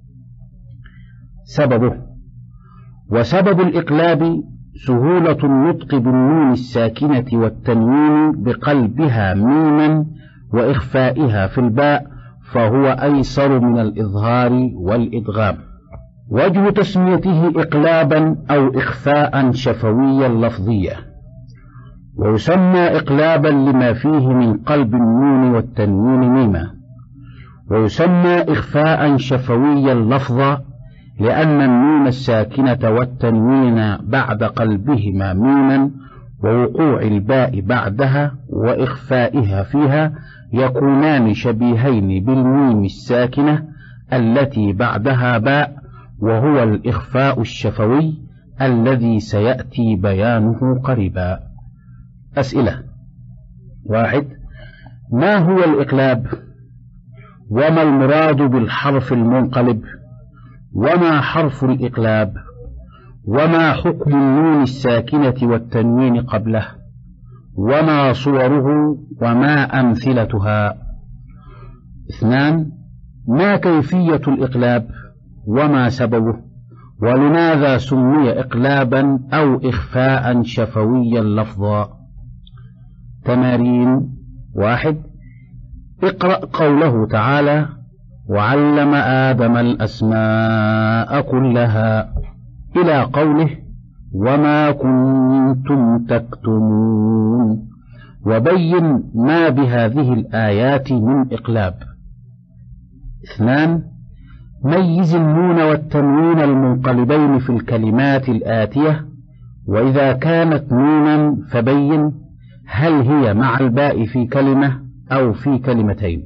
سببه: وسبب الإقلاب سهولة النطق بالنون الساكنة والتنوين بقلبها ميما وإخفائها في الباء، فهو أيسر من الإظهار والإدغام. وجه تسميته إقلابا أو إخفاء شفويا لفظيا، ويسمى إقلابا لما فيه من قلب النون والتنوين ميما، ويسمى إخفاء شفويا لفظا لأن النون الساكنة والتنوين بعد قلبهما ميما ووقوع الباء بعدها وإخفائها فيها يكونان شبيهين بالميم الساكنة التي بعدها باء، وهو الإخفاء الشفوي الذي سيأتي بيانه قريبا. أسئلة: واحد، ما هو الإقلاب؟ وما المراد بالحرف المنقلب؟ وما حرف الإقلاب؟ وما حكم النون الساكنة والتنوين قبله؟ وما صوره وما أمثلتها؟ اثنان، ما كيفية الإقلاب؟ وما سببه؟ ولماذا سمي إقلابا أو إخفاء شفويا لفظا؟ تمارين: واحد، اقرأ قوله تعالى: وعلم آدم الأسماء كلها، إلى قوله: وما كنتم تكتمون، وبين ما بهذه الآيات من إقلاب. اثنان، ميز النون والتنوين المنقلبين في الكلمات الآتية، وإذا كانت نونا فبين هل هي مع الباء في كلمة أو في كلمتين.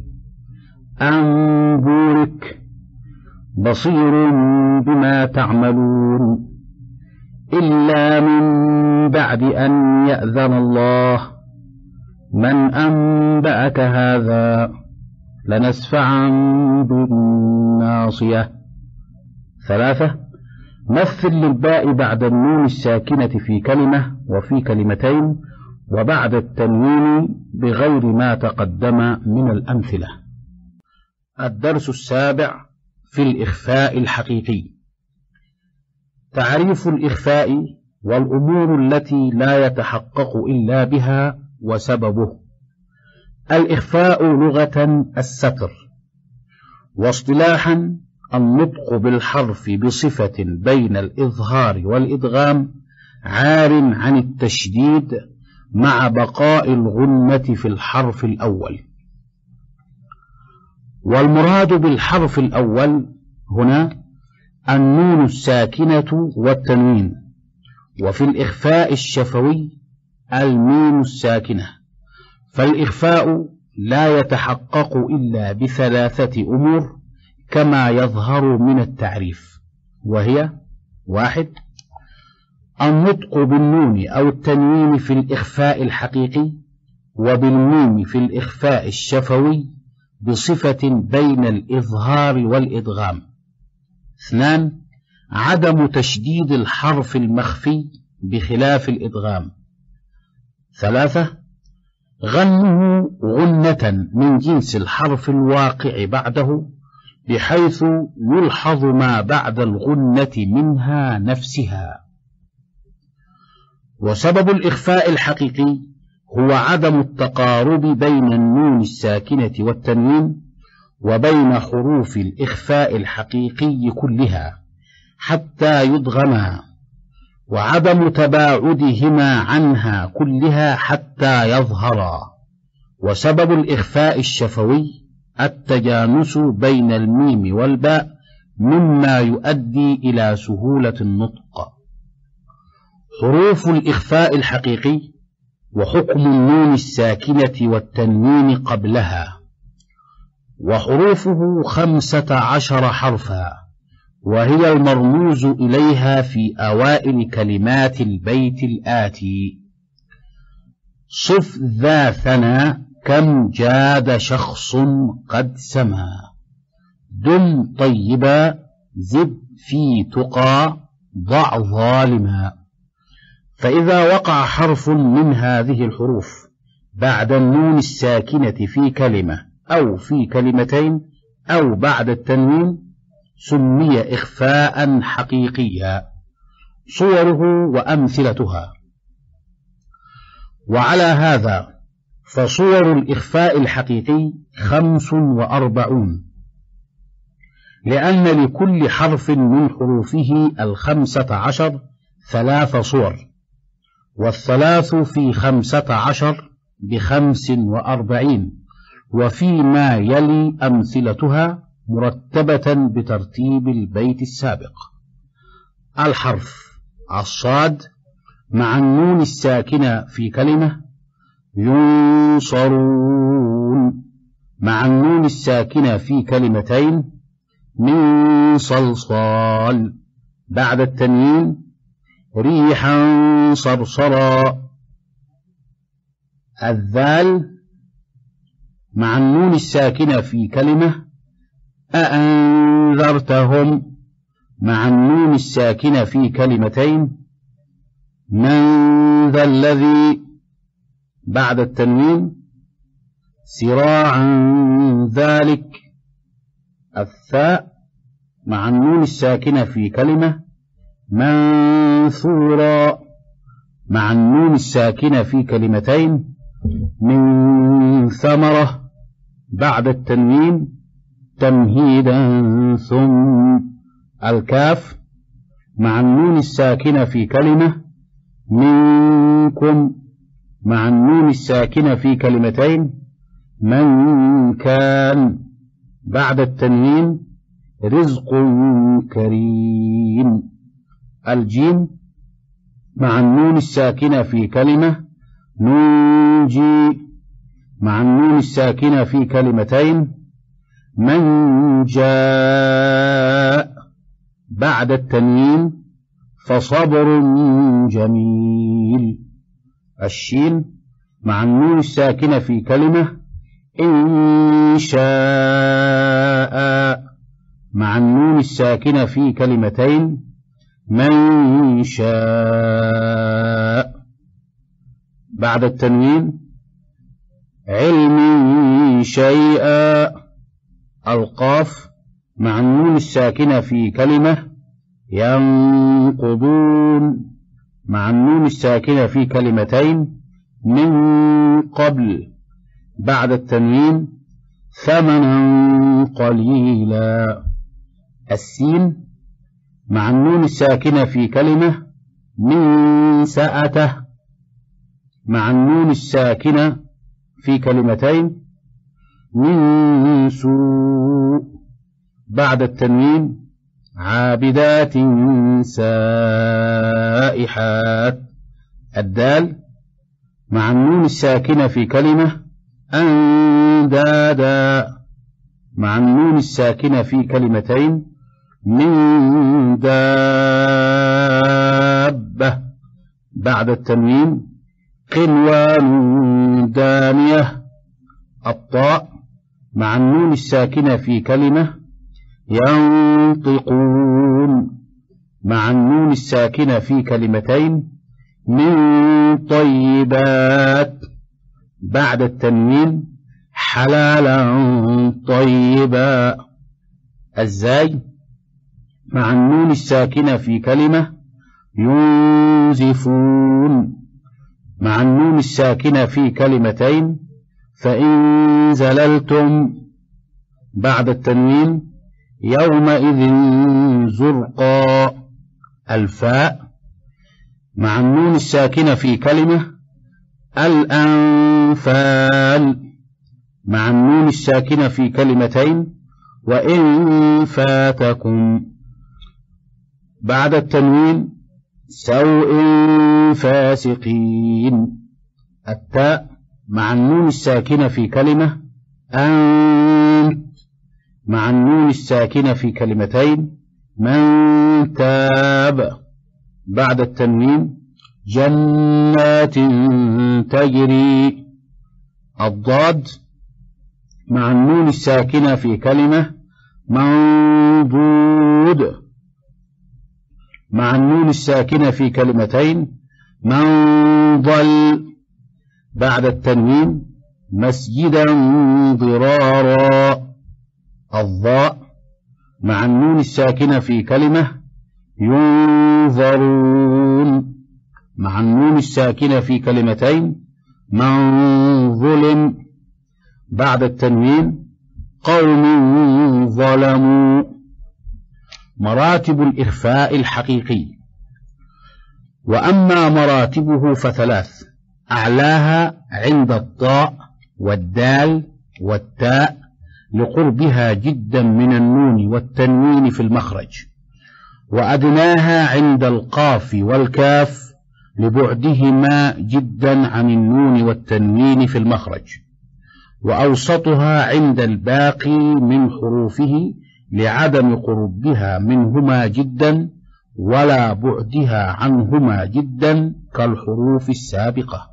أنبورك، بصير بما تعملون، إلا من بعد أن يأذن الله، من أنبأك هذا، لنسفعا بالناصية. ثلاثة، مثل للباء بعد النون الساكنة في كلمة وفي كلمتين وبعد التنوين بغير ما تقدم من الأمثلة. الدرس السابع في الإخفاء الحقيقي. تعريف الإخفاء والأمور التي لا يتحقق إلا بها وسببه. الإخفاء لغة الستر، واصطلاحا النطق بالحرف بصفة بين الإظهار والإدغام عار عن التشديد مع بقاء الغنة في الحرف الأول. والمراد بالحرف الأول هنا النون الساكنة والتنوين، وفي الإخفاء الشفوي الميم الساكنة. فالإخفاء لا يتحقق إلا بثلاثة أمور كما يظهر من التعريف، وهي: واحد، النطق بالنون أو التنوين في الإخفاء الحقيقي، وبالميم في الإخفاء الشفوي بصفة بين الإظهار والإدغام. اثنان، عدم تشديد الحرف المخفي بخلاف الإدغام. ثلاثة، غنه غنة من جنس الحرف الواقع بعده بحيث يلحظ ما بعد الغنة منها نفسها. وسبب الإخفاء الحقيقي هو عدم التقارب بين النون الساكنة والتنوين وبين حروف الإخفاء الحقيقي كلها حتى يدغما، وعدم تباعدهما عنها كلها حتى يظهرا. وسبب الإخفاء الشفوي التجانس بين الميم والباء مما يؤدي إلى سهولة النطق. حروف الإخفاء الحقيقي وحكم النون الساكنة والتنوين قبلها. وحروفه خمسة عشر حرفا، وهي المرموز إليها في أوائل كلمات البيت الآتي. صف ذا ثنى كم جاد شخص قد سما. دم طيبا زد في تقى ضع ظالما. فإذا وقع حرف من هذه الحروف بعد النون الساكنة في كلمة أو في كلمتين أو بعد التنوين سمي إخفاء حقيقيا. صوره وأمثلتها. وعلى هذا فصور الإخفاء الحقيقي خمس وأربعون، لأن لكل حرف من حروفه الخمسة عشر ثلاث صور، والثلاث في خمسة عشر بخمس وأربعين، وفيما يلي أمثلتها مرتبة بترتيب البيت السابق. الحرف الصاد مع النون الساكنة في كلمة ينصرون، مع النون الساكنة في كلمتين من صلصال، بعد التنوين ريحا صرصرا. الذال مع النون الساكنة في كلمة أأنذرتهم، مع النون الساكنة في كلمتين من ذا الذي، بعد التنوين سراعا ذلك. الثاء مع النون الساكنة في كلمة منثورا، مع النون الساكنة في كلمتين من ثمرة، بعد التنوين تمهيدا ثم. الكاف مع النون الساكنة في كلمة منكم، مع النون الساكنة في كلمتين من كان، بعد التنوين رزق كريم. الجيم مع النون الساكنة في كلمة ننجي، مع النون الساكنة في كلمتين من جاء، بعد التنوين فصبر جميل. الشين مع النون الساكنة في كلمة إن شاء، مع النون الساكنة في كلمتين من شاء، بعد التنوين علم شيئا. القاف مع النون الساكنة في كلمة ينقضون، مع النون الساكنة في كلمتين من قبل، بعد التنوين ثمنا قليلا. السين مع النون الساكنة في كلمة من سأته، مع النون الساكنة في كلمتين من سوء، بعد التنوين عابدات سائحات. الدال مع النون الساكنة في كلمة أندادا، مع النون الساكنة في كلمتين من دابة، بعد التنوين قنوان دانية. الطاء مع النون الساكنة في كلمة ينطقون، مع النون الساكنة في كلمتين من طيبات، بعد التنوين حلالا طيبا. الزاي مع النون الساكنة في كلمة ينزفون، مع النون الساكنة في كلمتين فإن زللتم، بعد التنوين يومئذ زرقا. الفاء مع النون الساكنة في كلمة الأنفال، مع النون الساكنة في كلمتين وإن فاتكم، بعد التنوين سوء فاسقين. التاء مع النون الساكنة في كلمة أنت، مع النون الساكنة في كلمتين من تاب، بعد التنوين جنات تجري. الضاد مع النون الساكنة في كلمة منضود، مع النون الساكنة في كلمتين منضل. بعد التنوين مسجدا ضرارا. الضاء مع النون الساكنة في كلمة ينظرون، مع النون الساكنة في كلمتين من ظلم. بعد التنوين قوم ظلموا. مراتب الإخفاء الحقيقي. وأما مراتبه فثلاث: أعلاها عند الطاء والدال والتاء لقربها جدا من النون والتنوين في المخرج، وأدناها عند القاف والكاف لبعدهما جدا عن النون والتنوين في المخرج، وأوسطها عند الباقي من حروفه لعدم قربها منهما جدا ولا بعدها عنهما جدا كالحروف السابقة.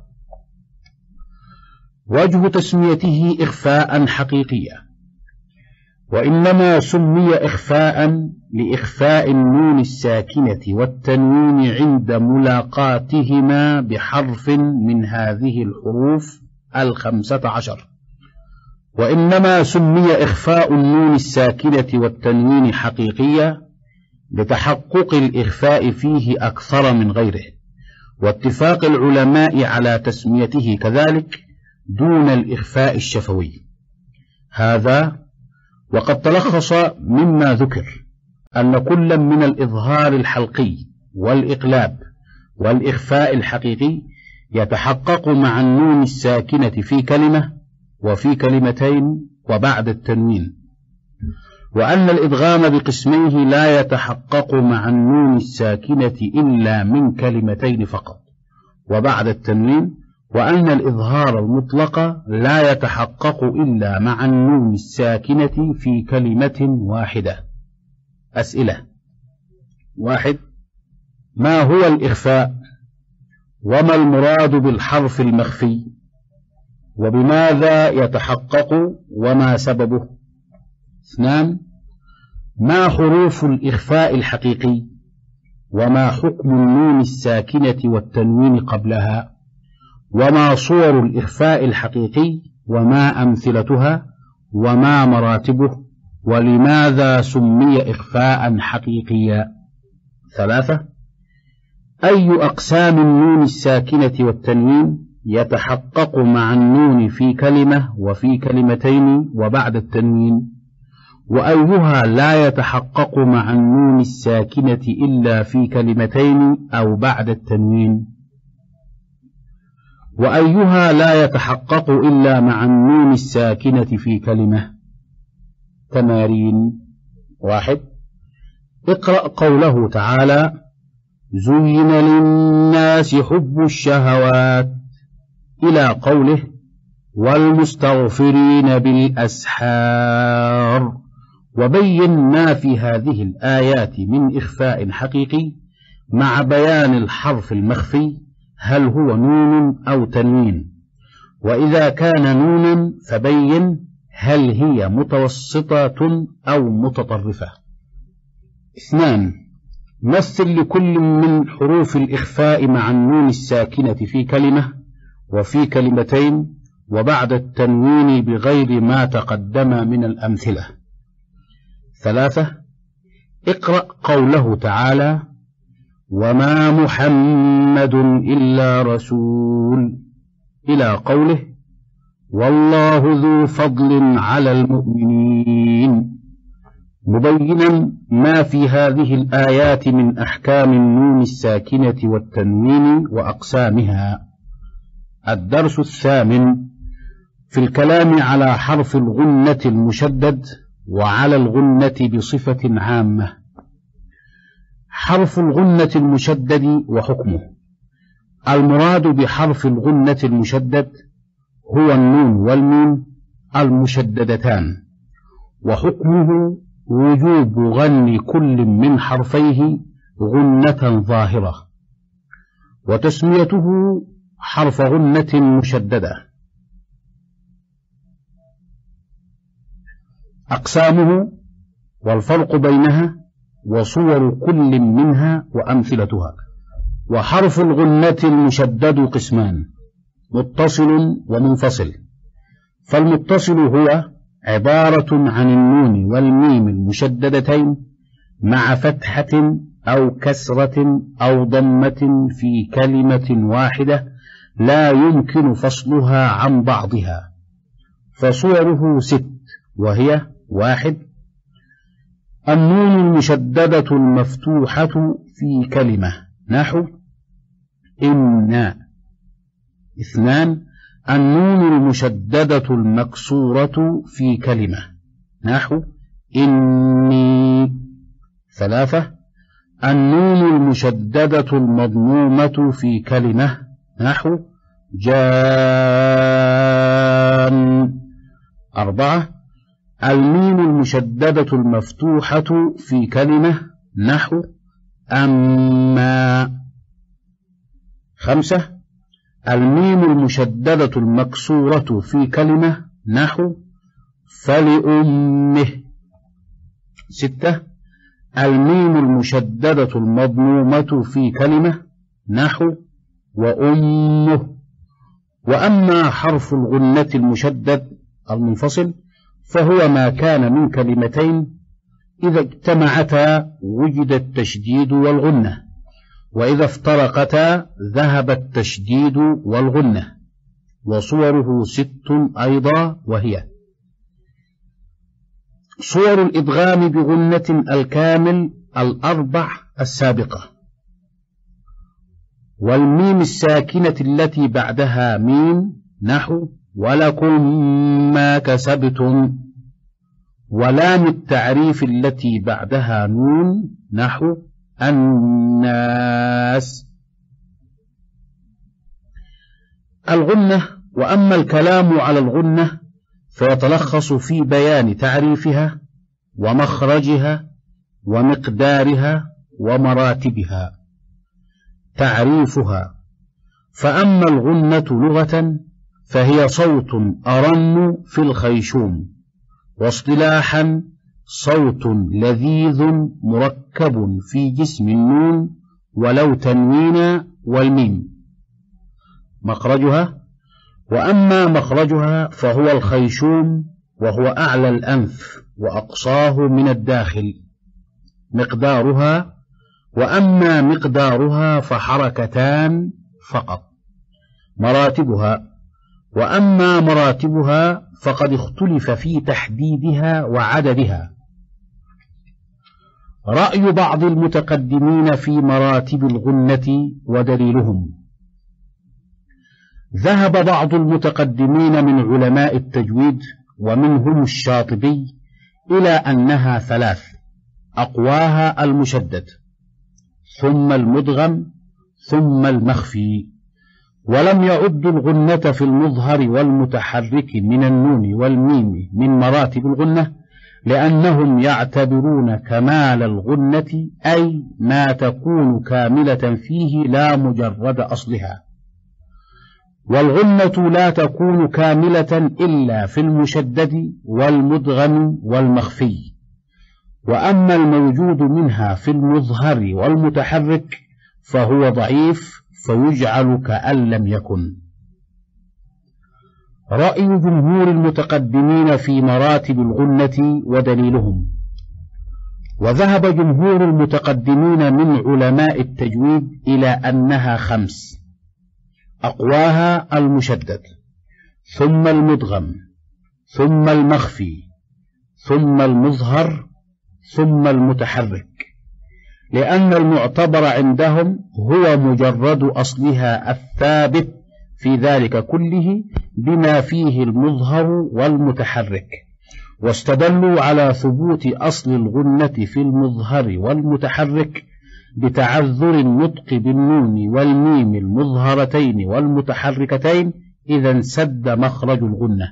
وجه تسميته إخفاء حقيقيا، وإنما سمي إخفاء لإخفاء النون الساكنة والتنوين عند ملاقاتهما بحرف من هذه الحروف الخمسة عشر. وإنما سمي إخفاء النون الساكنة والتنوين حقيقيا لتحقق الإخفاء فيه أكثر من غيره، واتفاق العلماء على تسميته كذلك دون الإخفاء الشفوي. هذا وقد تلخص مما ذكر أن كل من الإظهار الحلقي والإقلاب والإخفاء الحقيقي يتحقق مع النون الساكنة في كلمة وفي كلمتين وبعد التنوين، وأن الإدغام بقسميه لا يتحقق مع النون الساكنة إلا من كلمتين فقط وبعد التنوين، وأن الإظهار المطلق لا يتحقق إلا مع النون الساكنة في كلمة واحدة. أسئلة: واحد، ما هو الإخفاء؟ وما المراد بالحرف المخفي؟ وبماذا يتحقق وما سببه؟ اثنان، ما حروف الإخفاء الحقيقي؟ وما حكم النون الساكنة والتنوين قبلها؟ وما صور الإخفاء الحقيقي وما أمثلتها وما مراتبه ولماذا سمي إخفاء حقيقيا؟ ثلاثة، أي أقسام النون الساكنة والتنوين يتحقق مع النون في كلمة وفي كلمتين وبعد التنوين، وأيها لا يتحقق مع النون الساكنة إلا في كلمتين أو بعد التنوين، وأيها لا يتحقق إلا مع النون الساكنة في كلمة. تمارين: واحد، اقرأ قوله تعالى: زين للناس حب الشهوات إلى قوله: والمستغفرين بالأسحار، وبين ما في هذه الآيات من إخفاء حقيقي مع بيان الحرف المخفي، هل هو نون أو تنوين؟ وإذا كان نونا فبين هل هي متوسطة أو متطرفة. اثنان، مثل لكل من حروف الإخفاء مع النون الساكنة في كلمة وفي كلمتين وبعد التنوين بغير ما تقدم من الأمثلة. ثلاثة، اقرأ قوله تعالى: وما محمد إلا رسول إلى قوله: والله ذو فضل على المؤمنين، مبينا ما في هذه الآيات من أحكام النون الساكنة والتنوين وأقسامها. الدرس الثامن في الكلام على حرف الغنة المشدد وعلى الغنة بصفة عامة. حرف الغنة المشدد وحكمه. المراد بحرف الغنة المشدد هو النون والميم المشددتان، وحكمه وجوب غن كل من حرفيه غنة ظاهرة، وتسميته حرف غنة مشددة. أقسامه والفرق بينها وصور كل منها وأمثلتها. وحرف الغنة المشدد قسمان: متصل ومنفصل. فالمتصل هو عبارة عن النون والميم المشددتين مع فتحة أو كسرة أو ضمة في كلمة واحدة لا يمكن فصلها عن بعضها. فصوره ست، وهي: واحد، النون المشددة المفتوحة في كلمة نحو إنا. اثنان، النون المشددة المكسورة في كلمة نحو إني. ثلاثة، النون المشددة المضمومة في كلمة نحو جان. أربعة، الميم المشددة المفتوحة في كلمة نحو أما. خمسة، الميم المشددة المكسورة في كلمة نحو فلأمه. ستة، الميم المشددة المضمومة في كلمة نحو وأمه. وأما حرف الغنة المشدد المنفصل فهو ما كان من كلمتين إذا اجتمعتا وجد التشديد والغنة، وإذا افترقتا ذهب التشديد والغنة. وصوره ست أيضا، وهي: صور الإدغام بغنة الكامل الأربع السابقة، والميم الساكنة التي بعدها ميم نحو ولكم ما كسبتم، ولام التعريف التي بعدها نون نحو الناس. الغنة. وأما الكلام على الغنة فيتلخص في بيان تعريفها ومخرجها ومقدارها ومراتبها. تعريفها: فأما الغنة لغة فهي صوت أرن في الخيشوم، واصطلاحا صوت لذيذ مركب في جسم النون ولو تنوين والميم. مخرجها: وأما مخرجها فهو الخيشوم، وهو أعلى الأنف وأقصاه من الداخل. مقدارها: وأما مقدارها فحركتان فقط. مراتبها: وأما مراتبها فقد اختلف في تحديدها وعددها. رأي بعض المتقدمين في مراتب الغنة ودليلهم: ذهب بعض المتقدمين من علماء التجويد ومنهم الشاطبي إلى أنها ثلاث: أقواها المشدد، ثم المدغم، ثم المخفي. ولم يعدوا الغنة في المظهر والمتحرك من النون والميم من مراتب الغنة، لأنهم يعتبرون كمال الغنة أي ما تكون كاملة فيه لا مجرد أصلها، والغنة لا تكون كاملة إلا في المشدد والمدغم والمخفي. وأما الموجود منها في المظهر والمتحرك فهو ضعيف فيجعل كأن لم يكن. رأي جمهور المتقدمين في مراتب الغنة ودليلهم: وذهب جمهور المتقدمين من علماء التجويد إلى أنها خمس: أقواها المشدد، ثم المدغم، ثم المخفي، ثم المظهر، ثم المتحرك، لأن المعتبر عندهم هو مجرد أصلها الثابت في ذلك كله بما فيه المظهر والمتحرك. واستدلوا على ثبوت أصل الغنة في المظهر والمتحرك بتعذر النطق بالنون والميم المظهرتين والمتحركتين إذا انسد مخرج الغنة.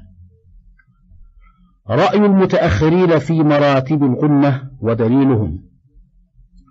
رأي المتأخرين في مراتب الغنة ودليلهم: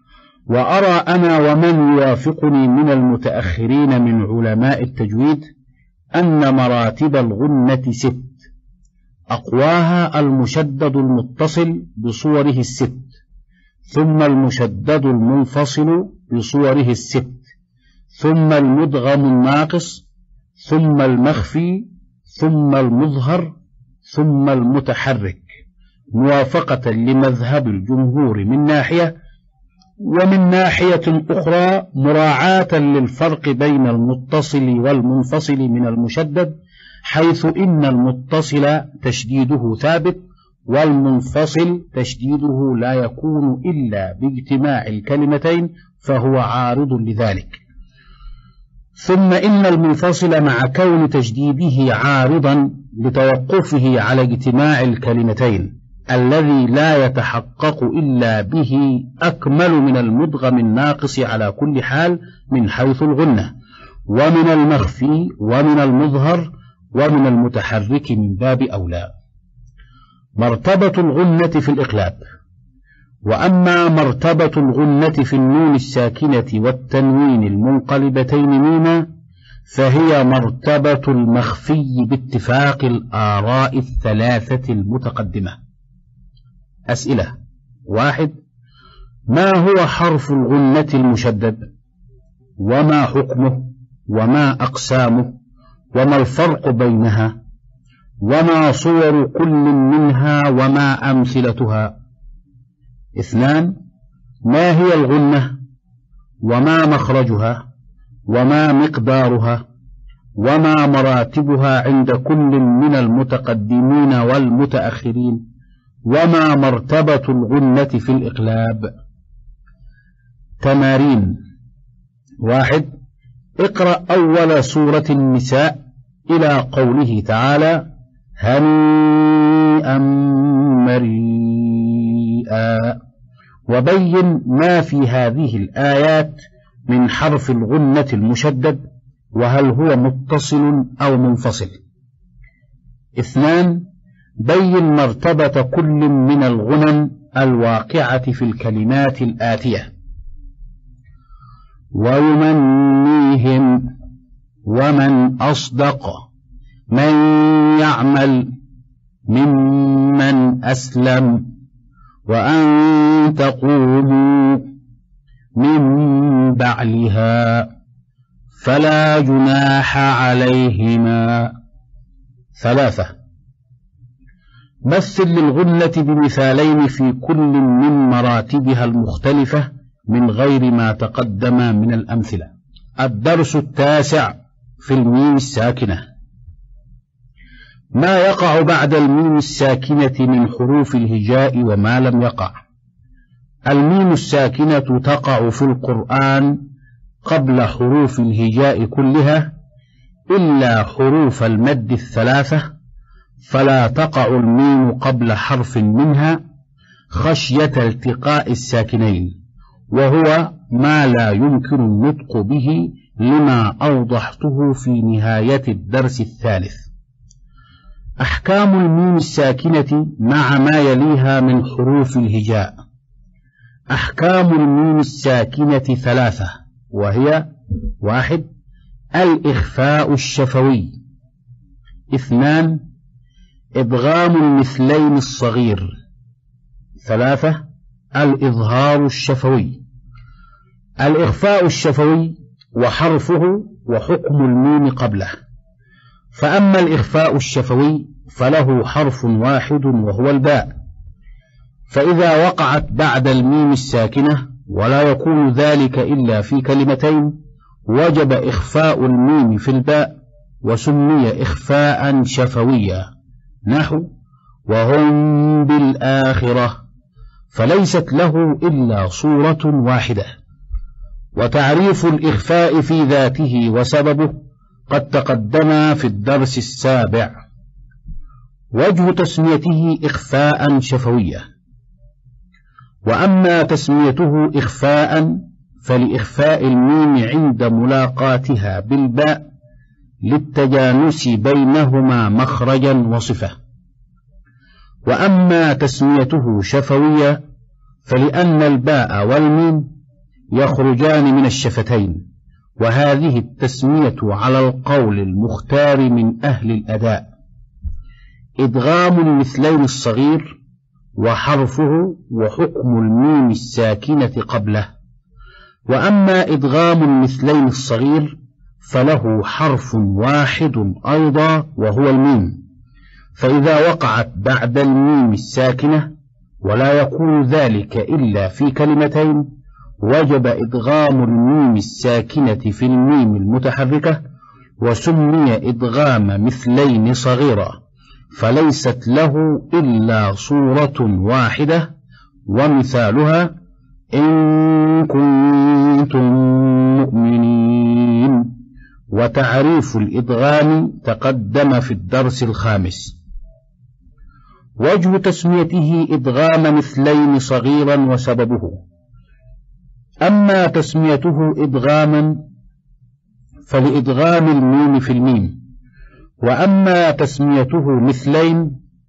وأرى أنا ومن يوافقني من المتأخرين من علماء التجويد أن مراتب الغنة ست، أقواها المشدد المتصل بصوره الست، ثم المشدد المنفصل بصوره الست، ثم المدغم الناقص، ثم المخفي، ثم المظهر، ثم المتحرك، موافقة لمذهب الجمهور من ناحية، ومن ناحية أخرى مراعاة للفرق بين المتصل والمنفصل من المشدد، حيث إن المتصل تشديده ثابت والمنفصل تشديده لا يكون إلا باجتماع الكلمتين فهو عارض لذلك. ثم إن المنفصل مع كون تجديده عارضا لتوقفه على اجتماع الكلمتين الذي لا يتحقق إلا به أكمل من المدغم الناقص على كل حال من حيث الغنة، ومن المخفي ومن المظهر ومن المتحرك من باب أولى. مرتبة الغنة في الإقلاب. وأما مرتبة الغنة في النون الساكنة والتنوين المنقلبتين ميما فهي مرتبة المخفي باتفاق الآراء الثلاثة المتقدمة. أسئلة: واحد، ما هو حرف الغنة المشدد؟ وما حكمه؟ وما أقسامه؟ وما الفرق بينها؟ وما صور كل منها وما أمثلتها؟ اثنان، ما هي الغنة؟ وما مخرجها؟ وما مقدارها؟ وما مراتبها عند كل من المتقدمين والمتأخرين؟ وما مرتبة الغنة في الإقلاب؟ تمارين: واحد، اقرأ أول سورة النساء إلى قوله تعالى: هنيئا مريئا، وبين ما في هذه الآيات من حرف الغنة المشدد، وهل هو متصل أو منفصل. اثنان، بين مرتبة كل من الغنن الواقعة في الكلمات الآتية: ويمنيهم، ومن أصدق من يعمل، ممن أسلم، وأن تقوموا من بعلها فلا جناح عليهما. ثلاثة، مثل للغنة بمثالين في كل من مراتبها المختلفة من غير ما تقدم من الأمثلة. الدرس التاسع في الميم الساكنة. ما يقع بعد الميم الساكنة من حروف الهجاء وما لم يقع. الميم الساكنة تقع في القرآن قبل حروف الهجاء كلها إلا حروف المد الثلاثة، فلا تقع الميم قبل حرف منها خشية التقاء الساكنين، وهو ما لا يمكن النطق به لما أوضحته في نهاية الدرس الثالث. أحكام الميم الساكنة مع ما يليها من حروف الهجاء. أحكام الميم الساكنة ثلاثة، وهي: واحد، الإخفاء الشفوي. اثنان، إدغام المثلين الصغير. ثلاثة، الإظهار الشفوي. الإخفاء الشفوي وحرفه وحكم الميم قبله. فأما الإخفاء الشفوي فله حرف واحد وهو الباء، فإذا وقعت بعد الميم الساكنة ولا يكون ذلك إلا في كلمتين وجب إخفاء الميم في الباء، وسمي إخفاء شفويا، نحو وهم بالآخرة، فليست له إلا صورة واحدة. وتعريف الإخفاء في ذاته وسببه قد تقدم في الدرس السابع. وجه تسميته إخفاء شفوية. وأما تسميته إخفاء فلإخفاء الميم عند ملاقاتها بالباء للتجانس بينهما مخرجا وصفة. وأما تسميته شفوية فلأن الباء والميم يخرجان من الشفتين، وهذه التسمية على القول المختار من أهل الأداء. إدغام المثلين الصغير وحرفه وحكم الميم الساكنة قبله. وأما إدغام المثلين الصغير فله حرف واحد أيضا وهو الميم، فإذا وقعت بعد الميم الساكنة ولا يكون ذلك إلا في كلمتين وجب إدغام الميم الساكنة في الميم المتحركة، وسمي إدغام مثلين صغيرة، فليست له إلا صورة واحدة، ومثالها إن كنتم مؤمنين. وتعريف الإدغام تقدم في الدرس الخامس. وجه تسميته إدغام مثلين صغيرا وسببه: أما تسميته إدغاما فلإدغام الميم في الميم، وأما تسميته مثلين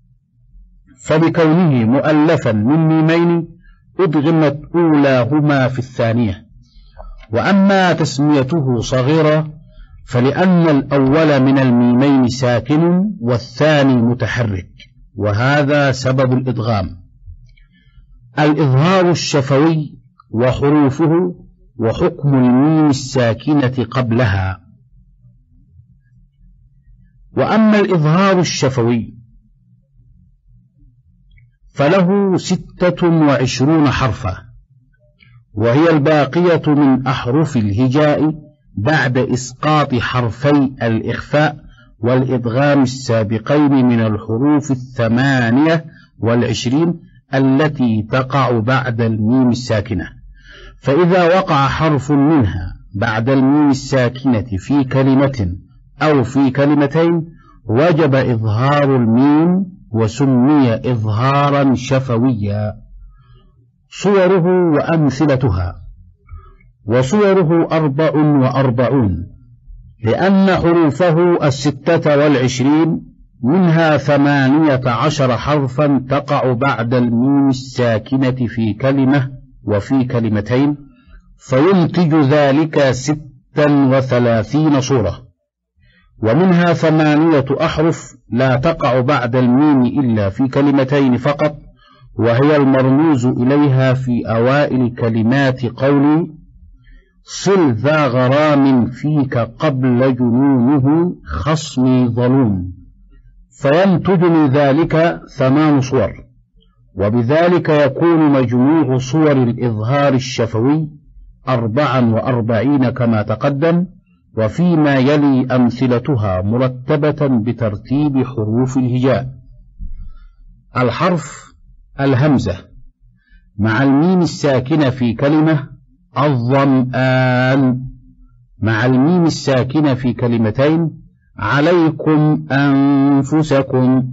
فلكونه مؤلفا من ميمين أدغمت أولاهما في الثانية. وأما تسميته صغيرا فلأن الأول من الميمين ساكن والثاني متحرك، وهذا سبب الإدغام. الإظهار الشفوي وحروفه وحكم الميم الساكنة قبلها. وأما الإظهار الشفوي فله ستة وعشرون حرفا، وهي الباقية من أحرف الهجاء بعد إسقاط حرفي الإخفاء والإدغام السابقين من الحروف الثمانية والعشرين التي تقع بعد الميم الساكنة. فإذا وقع حرف منها بعد الميم الساكنة في كلمة أو في كلمتين وجب إظهار الميم، وسمي إظهارا شفويا. صوره وأمثلتها: وصوره أربع وأربعون، لأن حروفه الستة والعشرين منها ثمانية عشر حرفا تقع بعد الميم الساكنة في كلمة وفي كلمتين، فينتج ذلك ستا وثلاثين صورة. ومنها ثمانية أحرف لا تقع بعد الميم إلا في كلمتين فقط، وهي المرموز إليها في أوائل كلمات قولي صل ذا غرام فيك قبل جنونه خصمي ظلوم، فينتج من ذلك ثمان صور. وبذلك يكون مجموع صور الإظهار الشفوي أربعا وأربعين كما تقدم، وفيما يلي أمثلتها مرتبة بترتيب حروف الهجاء. الحرف: الهمزة مع الميم الساكنة في كلمة الظمآن، مع الميم الساكنة في كلمتين عليكم أنفسكم.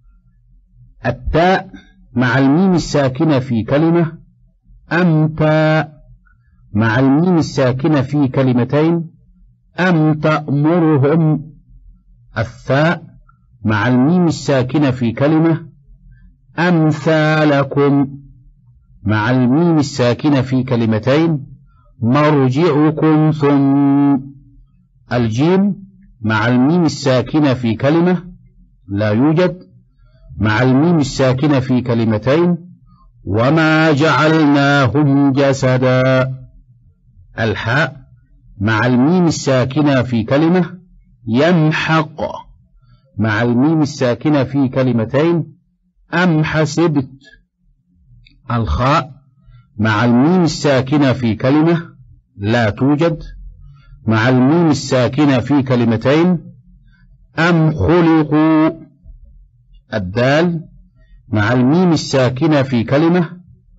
التاء مع الميم الساكنة في كلمة أمتى، مع الميم الساكنة في كلمتين أم تأمرهم. الثاء مع الميم الساكنة في كلمة أمثالكم، مع الميم الساكنة في كلمتين مرجعكم ثم. الجيم مع الميم الساكنة في كلمة لا يوجد، مع الميم الساكنة في كلمتين وما جعلناهم جسدا. الحاء مع الميم الساكنة في كلمة يمحق، مع الميم الساكنة في كلمتين أم حسبت. الخاء مع الميم الساكنة في كلمة لا توجد، مع الميم الساكنة في كلمتين أم خلقوا. الدال مع الميم الساكنة في كلمة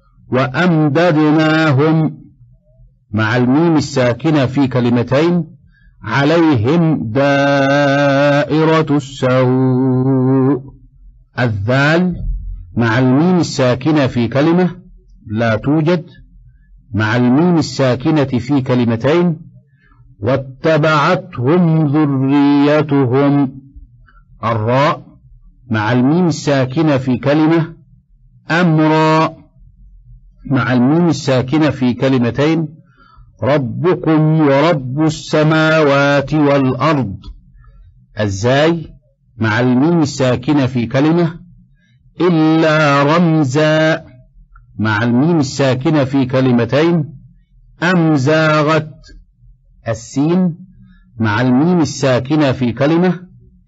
وأمددناهم، مع الميم الساكنة في كلمتين عليهم دائرة السوء. الذال مع الميم الساكنة في كلمة لا توجد، مع الميم الساكنة في كلمتين واتبعتهم ذريتهم. الراء مع الميم الساكنة في كلمة أمرا، مع الميم الساكنة في كلمتين ربكم ورب السماوات والأرض. الزاي مع الميم الساكنة في كلمة إلا رمزا مع الميم الساكنة في كلمتين أم زاغت. السين مع الميم الساكنة في كلمة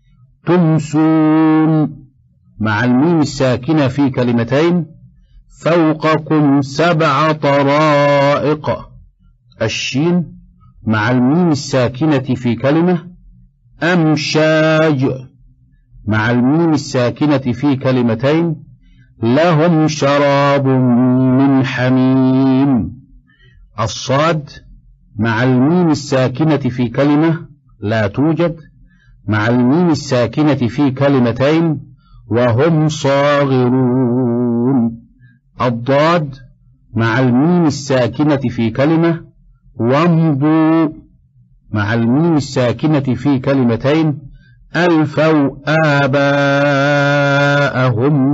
تمسون مع الميم الساكنة في كلمتين فوقكم سبع طرائق. الشين مع الميم الساكنة في كلمة أمشاج مع الميم الساكنة في كلمتين لهم شراب من حميم. الصاد مع الميم الساكنة في كلمة لا توجد مع الميم الساكنة في كلمتين وهم صاغرون. الضاد مع الميم الساكنة في كلمة وامضوا مع الميم الساكنة في كلمتين ألفوا آباءهم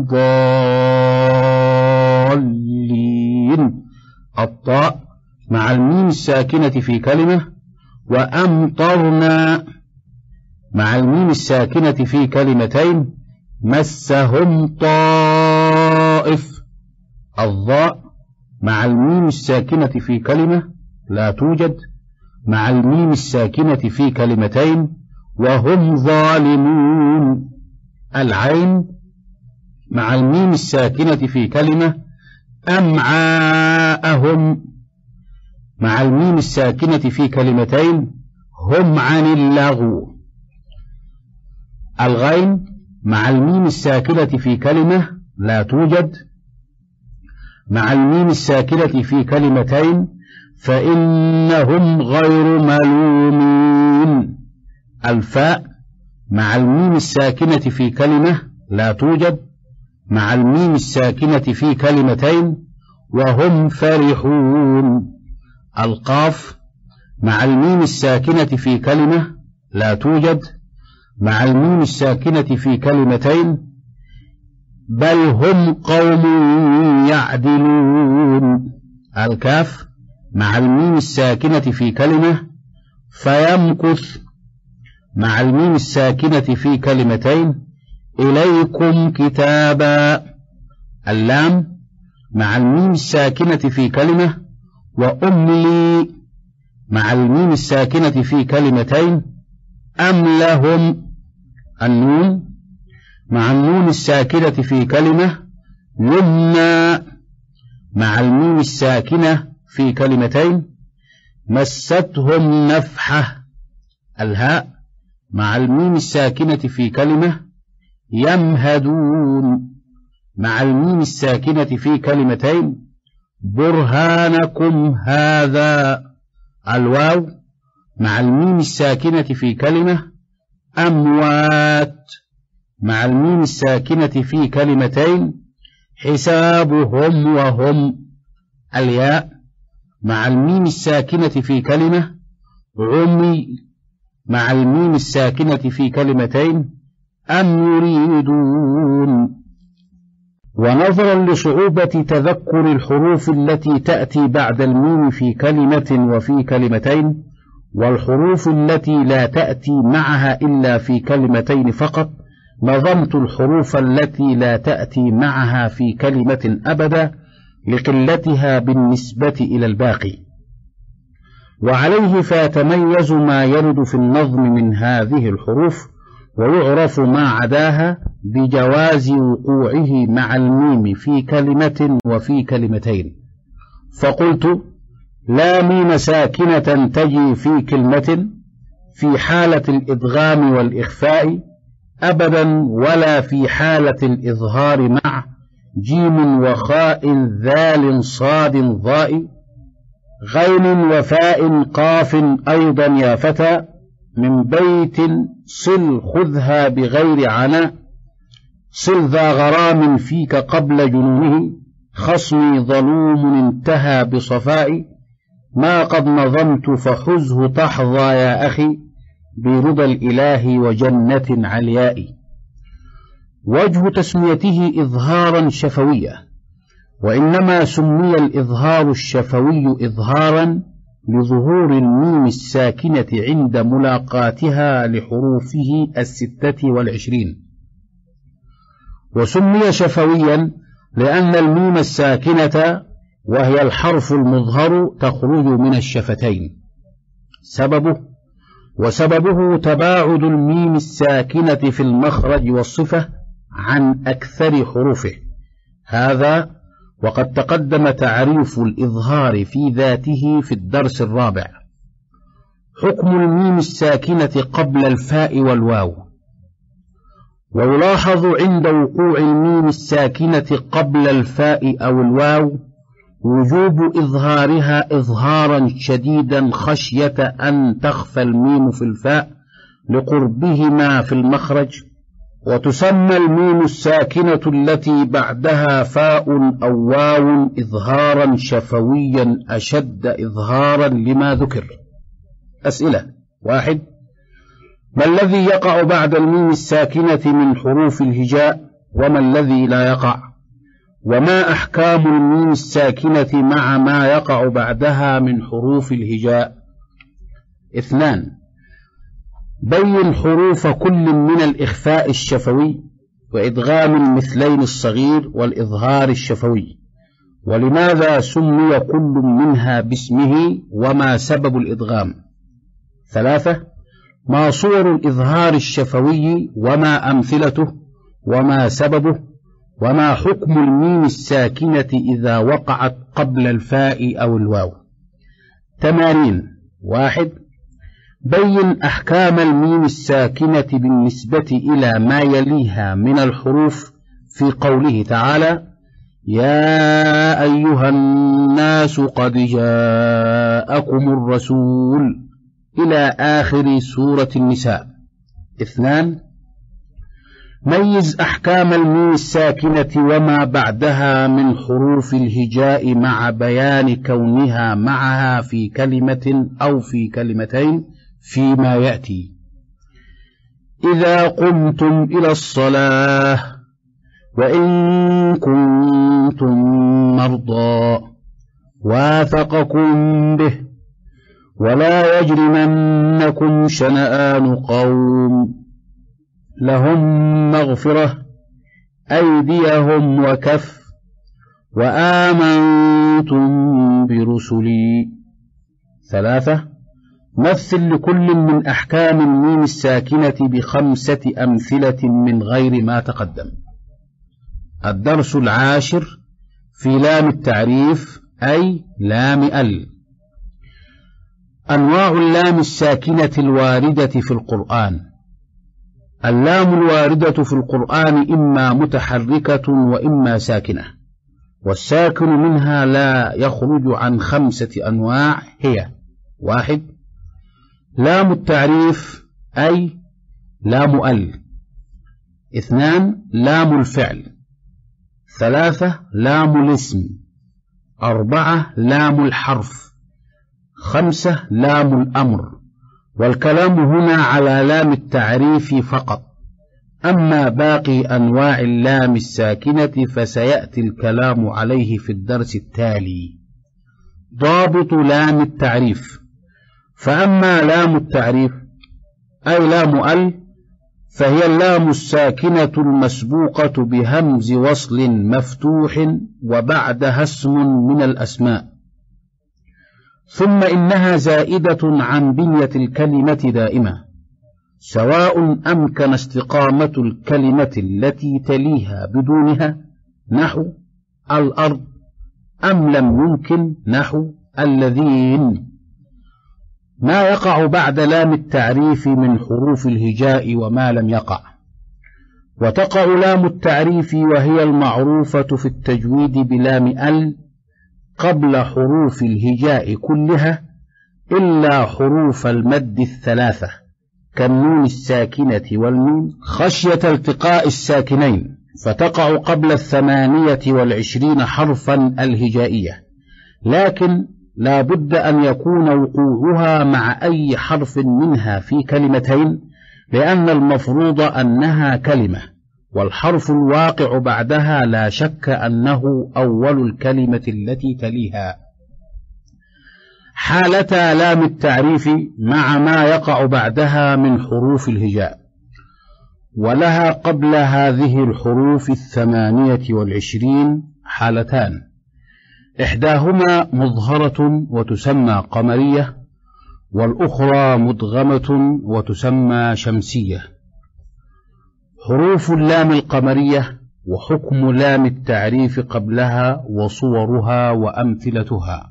ضالين. الطاء مع الميم الساكنة في كلمة وأمطرنا مع الميم الساكنة في كلمتين مسهم طائف. الضاء مع الميم الساكنة في كلمة لا توجد مع الميم الساكنة في كلمتين وهم ظالمون. العين مع الميم الساكنة في كلمة أمعاءهم مع الميم الساكنة في كلمتين هم عن اللغو. الغين مع الميم الساكنة في كلمة لا توجد مع الميم الساكنة في كلمتين فإنهم غير ملومين. الفاء مع الميم الساكنة في كلمة لا توجد مع الميم الساكنة في كلمتين وهم فرحون. القاف مع الميم الساكنة في كلمة لا توجد مع الميم الساكنة في كلمتين بل هم قوم يعدلون. الكاف مع الميم الساكنة في كلمة فيمكث مع الميم الساكنة في كلمتين إليكم كتابا. اللام مع الميم الساكنة في كلمة وأملي مع الميم الساكنة في كلمتين أم لهم. النون مع النون الساكنة في كلمة يمنى مع الميم الساكنة في كلمتين مستهم نفحة. الهاء مع الميم الساكنة في كلمة يمهدون مع الميم الساكنة في كلمتين برهانكم هذا. الواو مع الميم الساكنة في كلمة أموات مع الميم الساكنة في كلمتين حسابهم وهم. الياء مع الميم الساكنة في كلمة عمي مع الميم الساكنة في كلمتين أم يريدون. ونظرا لصعوبة تذكر الحروف التي تأتي بعد الميم في كلمة وفي كلمتين والحروف التي لا تأتي معها إلا في كلمتين فقط نظمت الحروف التي لا تأتي معها في كلمة أبدا لقلتها بالنسبة إلى الباقي. وعليه فيتميز ما يرد في النظم من هذه الحروف ويعرف ما عداها بجواز وقوعه مع الميم في كلمة وفي كلمتين. فقلت لا ميم ساكنة تجي في كلمة في حالة الإدغام والإخفاء أبدا ولا في حالة الإظهار مع جيم وخاء ذال صاد ضاء غين وفاء قاف أيضا يا فتى من بيت صل خذها بغير عنا صل ذا غرام فيك قبل جنونه خصمي ظلوم انتهى بصفاء ما قد نظمت فخذه تحظى يا أخي برضا الإله وجنة علياء. وجه تسميته إظهارا شفوية، وإنما سمي الإظهار الشفوي إظهارا لظهور الميم الساكنة عند ملاقاتها لحروفه الستة والعشرين. وسمي شفويا لأن الميم الساكنة وهي الحرف المظهر تخرج من الشفتين. سببه وسببه تباعد الميم الساكنة في المخرج والصفة عن أكثر حروفه، هذا وقد تقدم تعريف الإظهار في ذاته في الدرس الرابع. حكم الميم الساكنة قبل الفاء والواو. ويلاحظ عند وقوع الميم الساكنة قبل الفاء أو الواو وجوب إظهارها إظهارا شديدا خشية أن تخفى الميم في الفاء لقربهما في المخرج. وتسمى الميم الساكنة التي بعدها فاء أو واو إظهارا شفويا أشد إظهارا لما ذكر. أسئلة: واحد، ما الذي يقع بعد الميم الساكنة من حروف الهجاء وما الذي لا يقع؟ وما أحكام الميم الساكنة مع ما يقع بعدها من حروف الهجاء؟ اثنان، بين حروف كل من الإخفاء الشفوي وإدغام المثلين الصغير والإظهار الشفوي، ولماذا سمي كل منها باسمه وما سبب الإدغام؟ ثلاثة، ما صور الإظهار الشفوي وما أمثلته وما سببه، وما حكم الميم الساكنة إذا وقعت قبل الفاء أو الواو؟ تمارين: واحد، بين أحكام الميم الساكنة بالنسبة إلى ما يليها من الحروف في قوله تعالى: يا أيها الناس قد جاءكم الرسول إلى آخر سورة النساء. اثنان، ميز أحكام الميم الساكنة وما بعدها من حروف الهجاء مع بيان كونها معها في كلمة أو في كلمتين فيما يأتي. إذا قمتم إلى الصلاة، وإن كنتم مرضى، واثقكم به، ولا يجرمنكم شنآن قوم لهم مغفرة أيديهم وكف وآمنتم برسلي. ثلاثة، مثل لكل من أحكام الميم الساكنة بخمسة أمثلة من غير ما تقدم. الدرس العاشر في لام التعريف أي لام ال. أنواع اللام الساكنة الواردة في القرآن. اللام الواردة في القرآن إما متحركة وإما ساكنة، والساكن منها لا يخرج عن خمسة أنواع هي: واحد، لام التعريف أي لام ال. اثنان، لام الفعل. ثلاثة، لام الاسم. أربعة، لام الحرف. خمسة، لام الأمر. والكلام هنا على لام التعريف فقط، أما باقي أنواع اللام الساكنة فسيأتي الكلام عليه في الدرس التالي. ضابط لام التعريف: فأما لام التعريف أي لام ال فهي اللام الساكنة المسبوقة بهمز وصل مفتوح وبعدها اسم من الأسماء، ثم إنها زائدة عن بنية الكلمة دائمة، سواء أمكن استقامة الكلمة التي تليها بدونها نحو الأرض أم لم يمكن نحو الذين. ما يقع بعد لام التعريف من حروف الهجاء وما لم يقع. وتقع لام التعريف وهي المعروفة في التجويد بلام ال قبل حروف الهجاء كلها إلا حروف المد الثلاثة كالنون الساكنة والميم خشية التقاء الساكنين، فتقع قبل الثمانية والعشرين حرفا الهجائية، لكن لا بد أن يكون وقوعها مع أي حرف منها في كلمتين، لأن المفروض أنها كلمة، والحرف الواقع بعدها لا شك أنه أول الكلمة التي تليها. حالتا لام التعريف مع ما يقع بعدها من حروف الهجاء، ولها قبل هذه الحروف الثمانية والعشرين حالتان، إحداهما مظهرة وتسمى قمرية، والأخرى مدغمة وتسمى شمسية. حروف اللام القمرية وحكم لام التعريف قبلها وصورها وأمثلتها.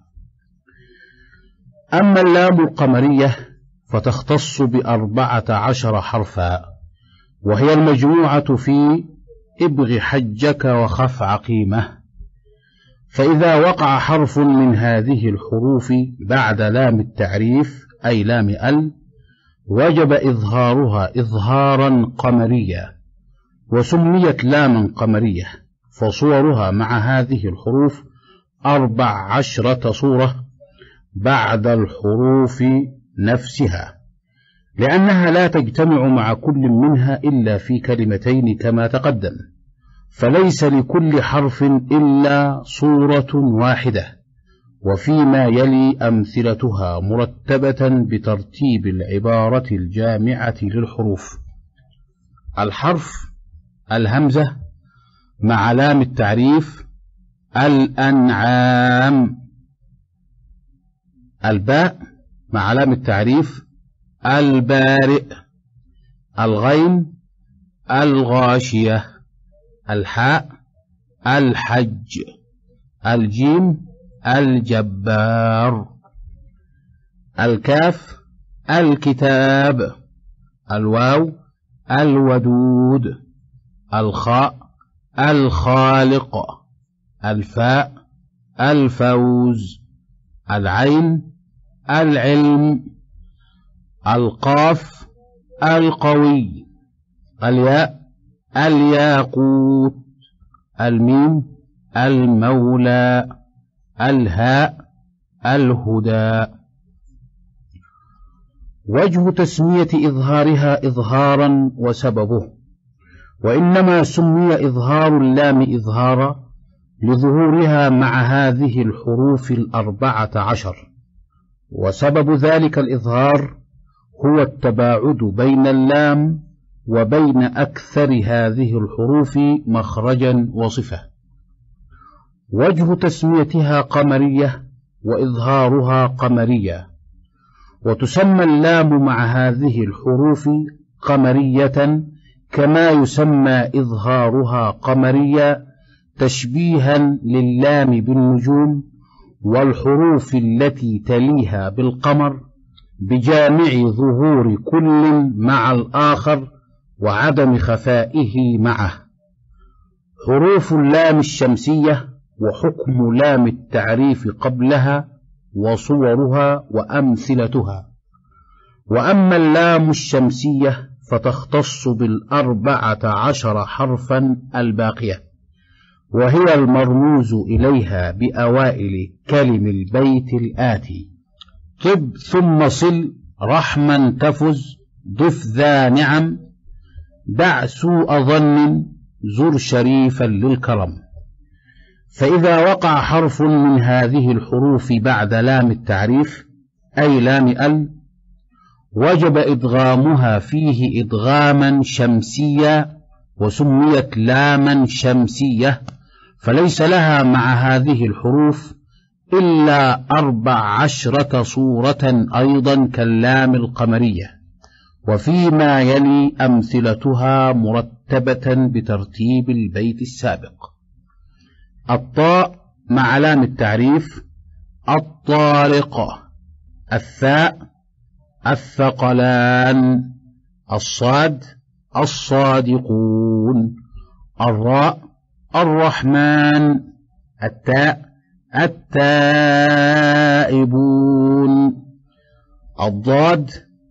أما اللام القمرية فتختص بأربعة عشر حرفا، وهي المجموعة في ابغ حجك وخف عقيمة. فإذا وقع حرف من هذه الحروف بعد لام التعريف أي لام ال وجب إظهارها إظهارا قمريا، وسميت لاما قمرية، فصورها مع هذه الحروف أربع عشرة صورة بعد الحروف نفسها، لأنها لا تجتمع مع كل منها إلا في كلمتين كما تقدم، فليس لكل حرف إلا صورة واحدة. وفيما يلي أمثلتها مرتبة بترتيب العبارة الجامعة للحروف: الحرف الهمزة مع لام التعريف الأنعام، الباء مع لام التعريف البارئ، الغين الغاشية، الحاء الحج، الجيم الجبار، الكاف الكتاب، الواو الودود، الخاء الخالق، الفاء الفوز، العين العلم، القاف القوي، الياء الياقوت، الميم المولى، الهاء الهدى. وجه تسمية إظهارها إظهارا وسببه: وإنما سمي إظهار اللام إظهارا لظهورها مع هذه الحروف الأربعة عشر، وسبب ذلك الإظهار هو التباعد بين اللام وبين أكثر هذه الحروف مخرجا وصفة. وجه تسميتها قمرية وإظهارها قمرية، وتسمى اللام مع هذه الحروف قمرية كما يسمى إظهارها قمرية تشبيها للام بالنجوم والحروف التي تليها بالقمر، بجامع ظهور كل مع الآخر وعدم خفائه معه. حروف اللام الشمسية وحكم لام التعريف قبلها وصورها وأمثلتها. وأما اللام الشمسية فتختص بالأربعة عشر حرفا الباقية، وهي المرموز إليها بأوائل كلم البيت الآتي: طب ثم صل رحما تفز، ضف ذا نعم، دع سوء ظن، زر شريفا للكرم. فإذا وقع حرف من هذه الحروف بعد لام التعريف أي لام ال وجب إدغامها فيه إدغاما شمسيا، وسميت لاما شمسية، فليس لها مع هذه الحروف إلا أربع عشرة صورة أيضا كاللام القمرية، وفيما يلي أمثلتها مرتبة بترتيب البيت السابق: الطاء مع لام التعريف الطارق، الثاء الثقلان، الصاد الصادقون، الراء الرحمن، التاء التائبون، الضاد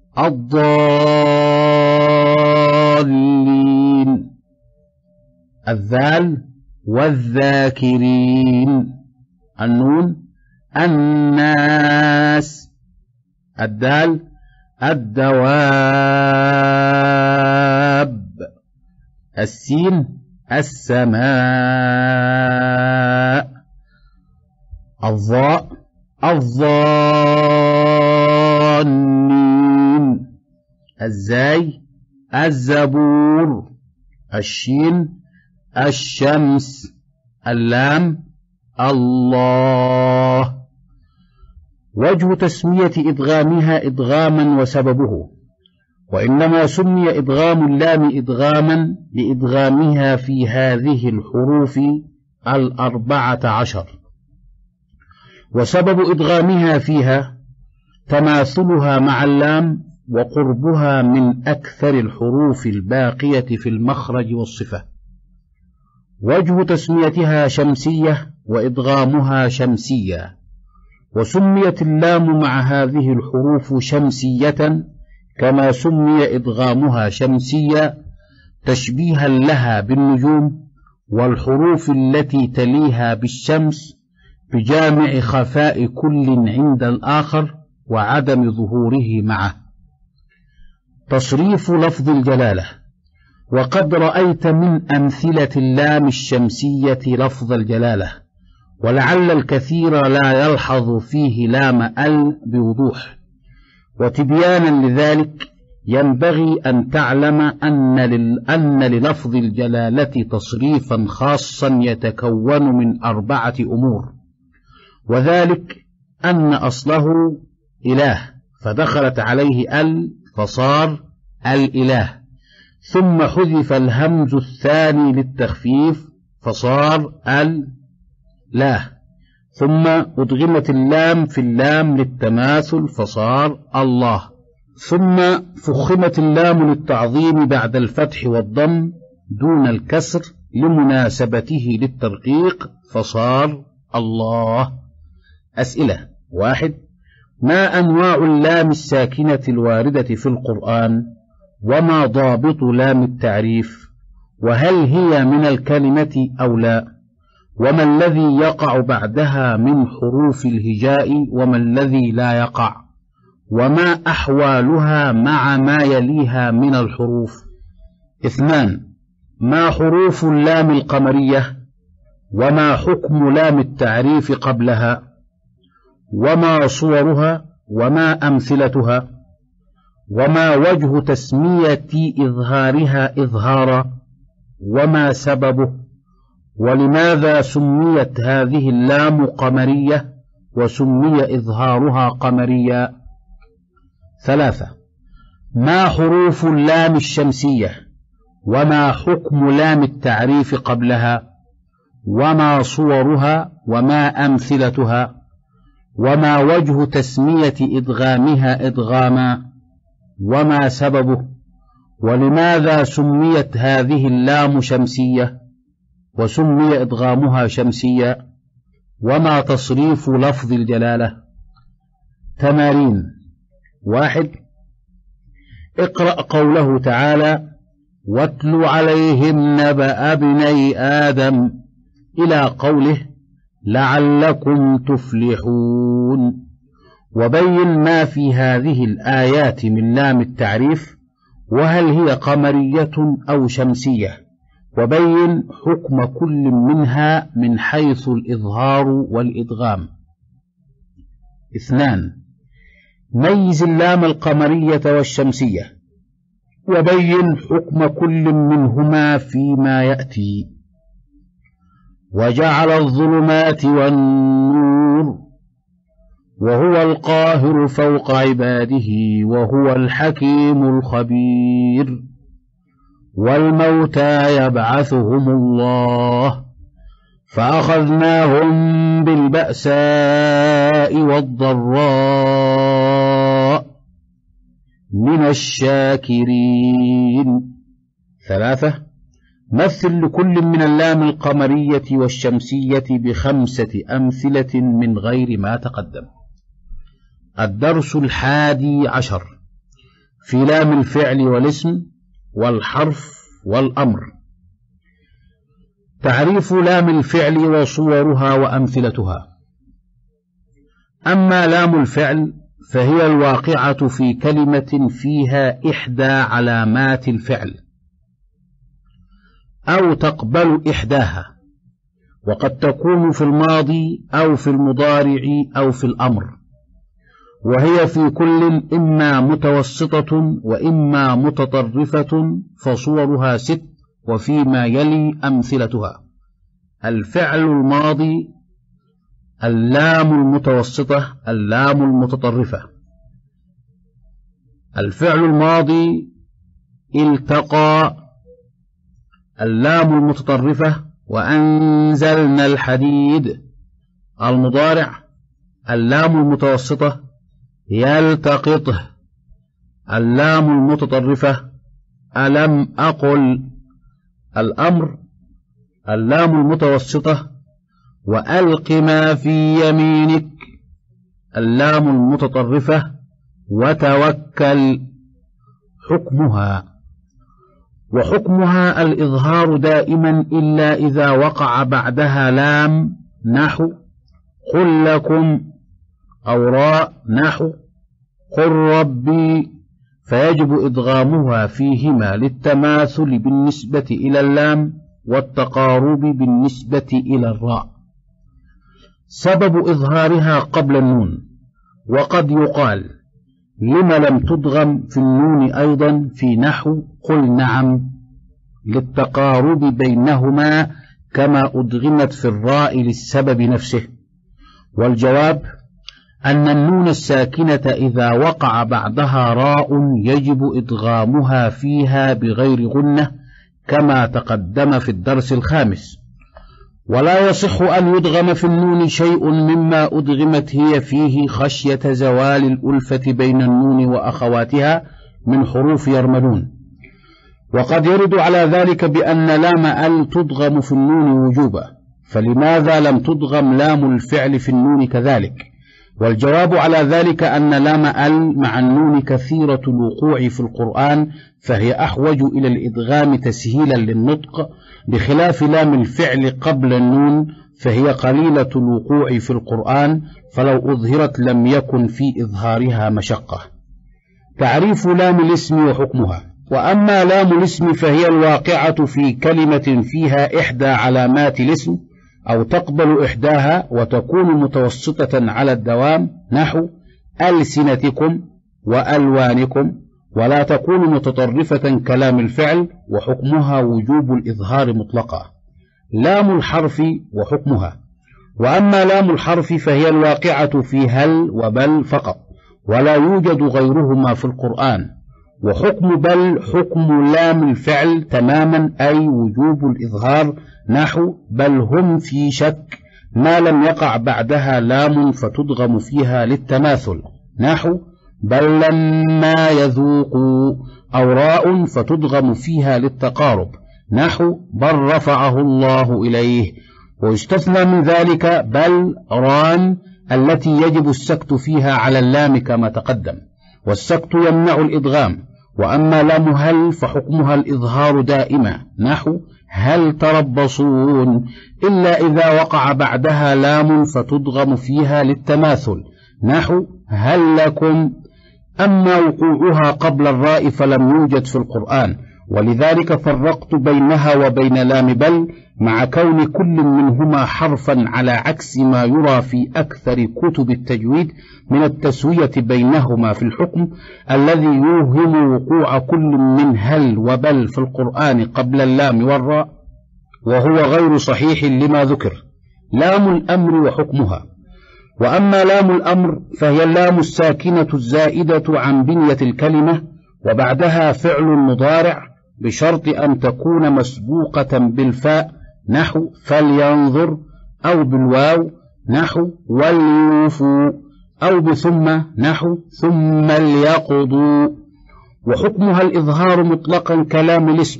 الضالين، الذال والذاكرين، النون الناس، الدال الدواب، السين السماء، الظاء الضالين. الزاي الزبور. الشين الشمس. اللام الله. وجه تسمية إدغامها إدغاما وسببه، وإنما سمي إدغام اللام إدغاما لإدغامها في هذه الحروف الأربعة عشر، وسبب إدغامها فيها تماثلها مع اللام وقربها من أكثر الحروف الباقية في المخرج والصفة. وجه تسميتها شمسية وإدغامها شمسية، وسميت اللام مع هذه الحروف شمسية كما سمي إدغامها شمسية تشبيها لها بالنجوم والحروف التي تليها بالشمس، بجامع خفاء كل عند الآخر وعدم ظهوره معه. تصريف لفظ الجلالة. وقد رأيت من أمثلة اللام الشمسية لفظ الجلالة، ولعل الكثير لا يلحظ فيه لام ال بوضوح، وتبيانا لذلك ينبغي أن تعلم أن, لل... أن للفظ الجلالة تصريفا خاصا يتكون من أربعة أمور، وذلك أن أصله إله فدخلت عليه ال فصار الإله، ثم حذف الهمز الثاني للتخفيف فصار الإله، ثم أدغمت اللام في اللام للتماثل فصار الله، ثم فخمت اللام للتعظيم بعد الفتح والضم دون الكسر لمناسبته للترقيق فصار الله. أسئلة. واحد. ما أنواع اللام الساكنة الواردة في القرآن؟ وما ضابط لام التعريف؟ وهل هي من الكلمة أو لا؟ وما الذي يقع بعدها من حروف الهجاء وما الذي لا يقع؟ وما أحوالها مع ما يليها من الحروف؟ اثنان. ما حروف اللام القمرية؟ وما حكم لام التعريف قبلها؟ وما صورها؟ وما أمثلتها؟ وما وجه تسمية إظهارها إظهارا؟ وما سببه؟ ولماذا سميت هذه اللام قمرية وسمي إظهارها قمريا؟ ثلاثة. ما حروف اللام الشمسية؟ وما حكم لام التعريف قبلها؟ وما صورها؟ وما أمثلتها؟ وما وجه تسمية إدغامها إدغاما؟ وما سببه؟ ولماذا سميت هذه اللام شمسية وسمي إدغامها شمسية؟ وما تصريف لفظ الجلالة؟ تمارين. واحد. اقرأ قوله تعالى: واتل عليهم نبأ ابني آدم إلى قوله: لعلكم تفلحون، وبين ما في هذه الآيات من لام التعريف، وهل هي قمرية أو شمسية، وبين حكم كل منها من حيث الإظهار والإدغام. اثنان. ميز اللام القمرية والشمسية، وبين حكم كل منهما فيما يأتي. وجعل الظلمات والنور وهو القاهر فوق عباده وهو الحكيم الخبير. والموتى يبعثهم الله فأخذناهم بالبأساء والضراء من الشاكرين. ثلاثة. مثل لكل من اللام القمرية والشمسية بخمسة أمثلة من غير ما تقدم. الدرس الحادي عشر في لام الفعل والاسم والحرف والأمر. تعريف لام الفعل وصورها وأمثلتها. أما لام الفعل فهي الواقعة في كلمة فيها إحدى علامات الفعل أو تقبل إحداها، وقد تكون في الماضي أو في المضارع أو في الأمر، وهي في كل إما متوسطة وإما متطرفة، فصورها ست، وفيما يلي أمثلتها: الفعل الماضي، اللام المتوسطة، اللام المتطرفة. الفعل الماضي التقى، اللام المتطرفة، وأنزلنا الحديد. المضارع اللام المتوسطة، يلتقطه، اللام المتطرفة، ألم أقل. الأمر اللام المتوسطة، وألق ما في يمينك، اللام المتطرفة، وتوكل. حكمها، وحكمها الإظهار دائما إلا إذا وقع بعدها لام، نحو قل لكم، أو راء، نحو قل ربي، فيجب إدغامها فيهما للتماثل بالنسبة إلى اللام والتقارب بالنسبة إلى الراء. سبب إظهارها قبل النون. وقد يقال لم لم تدغم في النون أيضا في نحو قل نعم، للتقارب بينهما كما أدغمت في الراء للسبب نفسه. والجواب أن النون الساكنة إذا وقع بعدها راء يجب إدغامها فيها بغير غنة كما تقدم في الدرس الخامس، ولا يصح أن يدغم في النون شيء مما أدغمت هي فيه خشية زوال الألفة بين النون وأخواتها من حروف يرملون. وقد يرد على ذلك بأن لام ال تدغم في النون وجوبا، فلماذا لم تدغم لام الفعل في النون كذلك؟ والجواب على ذلك أن لام ال مع النون كثيرة الوقوع في القرآن، فهي أحوج إلى الإدغام تسهيلا للنطق، بخلاف لام الفعل قبل النون فهي قليلة الوقوع في القرآن، فلو أظهرت لم يكن في إظهارها مشقة. تعريف لام الاسم وحكمها. وأما لام الاسم فهي الواقعة في كلمة فيها إحدى علامات الاسم أو تقبل إحداها وتكون متوسطة على الدوام، نحو ألسنتكم وألوانكم، ولا تكون متطرفة كلام الفعل، وحكمها وجوب الإظهار مطلقا. لام الحرف وحكمها. وأما لام الحرف فهي الواقعة في هل وبل فقط، ولا يوجد غيرهما في القرآن. وحكم بل حكم لام الفعل تماما، أي وجوب الإظهار، نحو بل هم في شك، ما لم يقع بعدها لام فتدغم فيها للتماثل، نحو بل لما يذوقوا، أو راء فتدغم فيها للتقارب، نحو بل رفعه الله إليه. ويستثنى من ذلك بل ران التي يجب السكت فيها على اللام كما تقدم، والسكت يمنع الإدغام. وأما لام هل فحكمها الإظهار دائما، نحو هل تربصون، إلا إذا وقع بعدها لام فتدغم فيها للتماثل، نحو هل لكم. أما وقوعها قبل الراء فلم يوجد في القرآن، ولذلك فرقت بينها وبين لام بل، مع كون كل منهما حرفا على عكس ما يرى في أكثر كتب التجويد من التسوية بينهما في الحكم الذي يوهم وقوع كل من هل وبل في القرآن قبل اللام والراء، وهو غير صحيح لما ذكر. لام الأمر وحكمها. وأما لام الأمر فهي اللام الساكنة الزائدة عن بنية الكلمة، وبعدها فعل مضارع بشرط أن تكون مسبوقة بالفاء، نحو فلينظر، أو بالواو، نحو وليوفوا، أو بثم، نحو ثم ليقضوا. وحكمها الإظهار مطلقا كلام الاسم،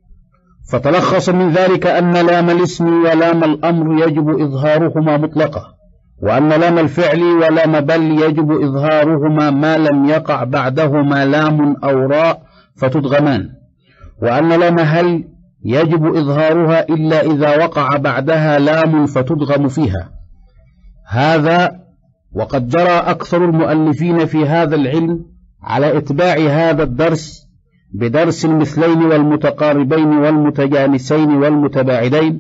فتلخص من ذلك أن لام الاسم ولام الأمر يجب إظهارهما مطلقا، وأن لام الفعل ولام بل يجب إظهارهما ما لم يقع بعدهما لام أو راء فتدغمان، وأن لام هل يجب إظهارها إلا إذا وقع بعدها لام فتدغم فيها. هذا وقد جرى أكثر المؤلفين في هذا العلم على إتباع هذا الدرس بدرس المثلين والمتقاربين والمتجانسين والمتباعدين،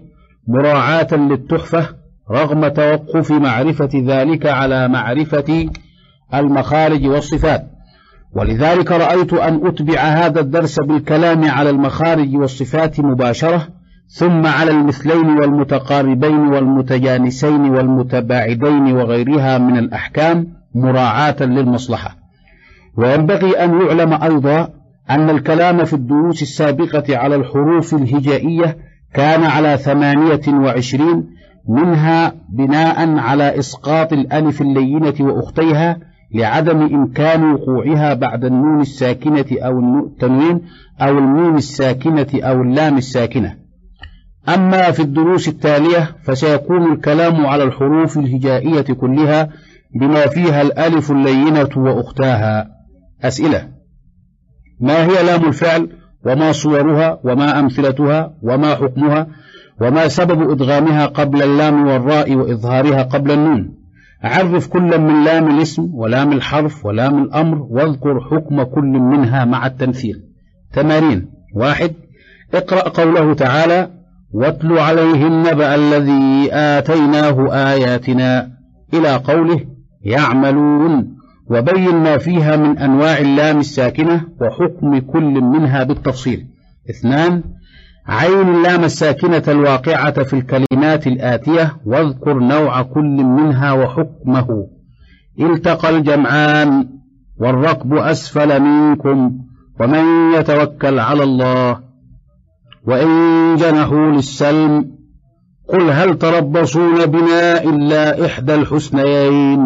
مراعاة للتحفة رغم توقف معرفة ذلك على معرفة المخارج والصفات. ولذلك رأيت أن أتبع هذا الدرس بالكلام على المخارج والصفات مباشرة، ثم على المثلين والمتقاربين والمتجانسين والمتباعدين وغيرها من الأحكام مراعاة للمصلحة. وينبغي أن يعلم أيضا أن الكلام في الدروس السابقة على الحروف الهجائية كان على ثمانية وعشرين، منها بناء على إسقاط الألف اللينة وأختيها لعدم إمكان وقوعها بعد النون الساكنة أو التنوين أو الميم الساكنة أو اللام الساكنة. أما في الدروس التالية فسيكون الكلام على الحروف الهجائية كلها بما فيها الألف اللينة وأختاها. أسئلة: ما هي لام الفعل، وما صورها، وما أمثلتها، وما حكمها، وما سبب إدغامها قبل اللام والراء وإظهارها قبل النون؟ عرف كل من لام الاسم ولام الحرف ولام الأمر، واذكر حكم كل منها مع التمثيل. تمارين: واحد. اقرأ قوله تعالى: واتل عليهم نبأ الذي آتيناه آياتنا إلى قوله يعملون، وبين ما فيها من أنواع اللام الساكنة وحكم كل منها بالتفصيل. اثنان. عين اللام الساكنة الواقعة في الكلمات الآتية، واذكر نوع كل منها وحكمه. التقى الجمعان، والركب أسفل منكم، ومن يتوكل على الله، وإن جنحوا للسلم قل هل تربصون بنا إلا إحدى الحسنيين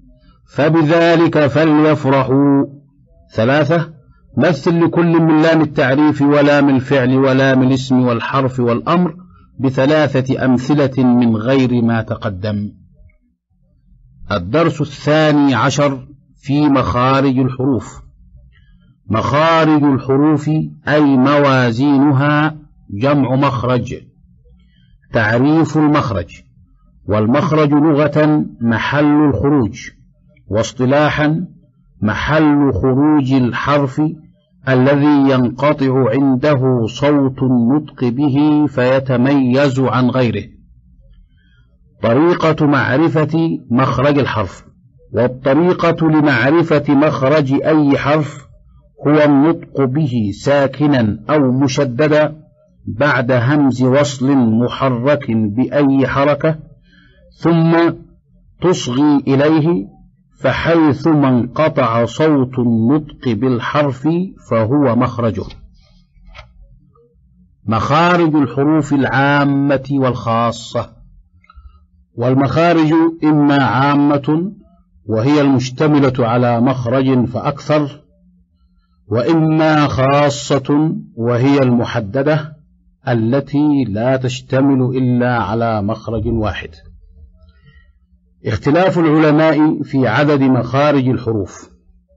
فبذلك فليفرحوا. ثلاثة. مثل لكل من لام التعريف ولام الفعل ولام الاسم والحرف والأمر بثلاثة أمثلة من غير ما تقدم. الدرس الثاني عشر في مخارج الحروف. مخارج الحروف أي موازينها جمع مخرج. تعريف المخرج: والمخرج لغة محل الخروج، واصطلاحا محل خروج الحرف الذي ينقطع عنده صوت النطق به فيتميز عن غيره. طريقة معرفة مخرج الحرف: والطريقة لمعرفة مخرج أي حرف هو النطق به ساكنا أو مشددا بعد همز وصل محرك بأي حركة، ثم تصغي إليه، فحيثما انقطع صوت النطق بالحرف فهو مخرجه. مخارج الحروف العامة والخاصة. والمخارج إما عامة وهي المشتملة على مخرج فأكثر، وإما خاصة وهي المحددة التي لا تشتمل إلا على مخرج واحد. اختلاف العلماء في عدد مخارج الحروف.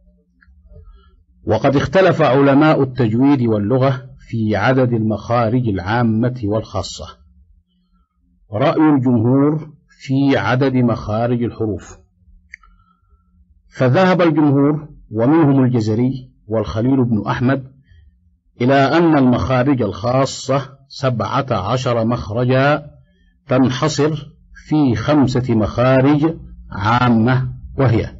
وقد اختلف علماء التجويد واللغة في عدد المخارج العامة والخاصة. رأي الجمهور في عدد مخارج الحروف: فذهب الجمهور ومنهم الجزري والخليل بن أحمد إلى أن المخارج الخاصة سبعة عشر مخرجا تنحصر في خمسة مخارج عامة، وهي: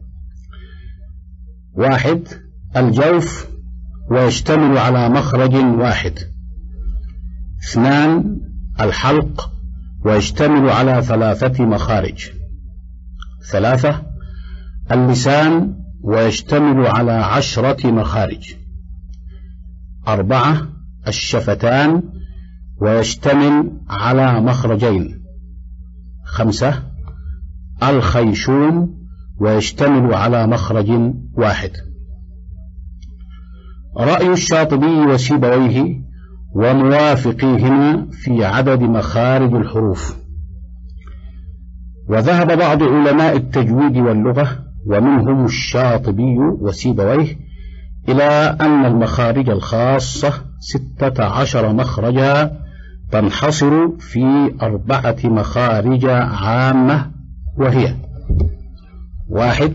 واحد. الجوف ويشتمل على مخرج واحد. اثنان. الحلق ويشتمل على ثلاثة مخارج. ثلاثة. اللسان ويشتمل على عشرة مخارج. أربعة. الشفتان ويشتمل على مخرجين. خمسة. الخيشوم ويشتمل على مخرج واحد. رأي الشاطبي وسيبويه وموافقيهما في عدد مخارج الحروف. وذهب بعض علماء التجويد واللغة ومنهم الشاطبي وسيبويه إلى أن المخارج الخاصة ستة عشر مخرجا تنحصر في أربعة مخارج عامة، وهي: واحد.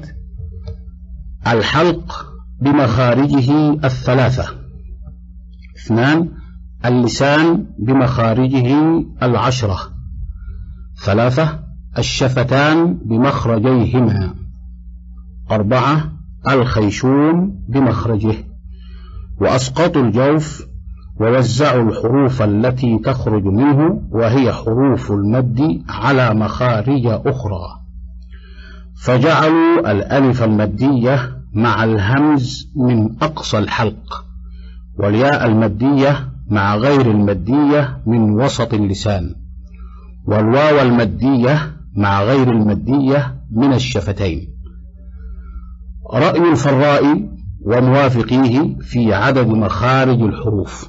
الحلق بمخارجه الثلاثة. اثنان. اللسان بمخارجه العشرة. ثلاثة الشفتان بمخرجيهما. أربعة الخيشوم بمخرجه. وأسقطوا الجوف ووزعوا الحروف التي تخرج منه وهي حروف المد على مخارج أخرى، فجعلوا الألف المدية مع الهمز من أقصى الحلق، والياء المدية مع غير المدية من وسط اللسان، والواو المدية مع غير المدية من الشفتين. رأي الفراء وموافقيه في عدد مخارج الحروف.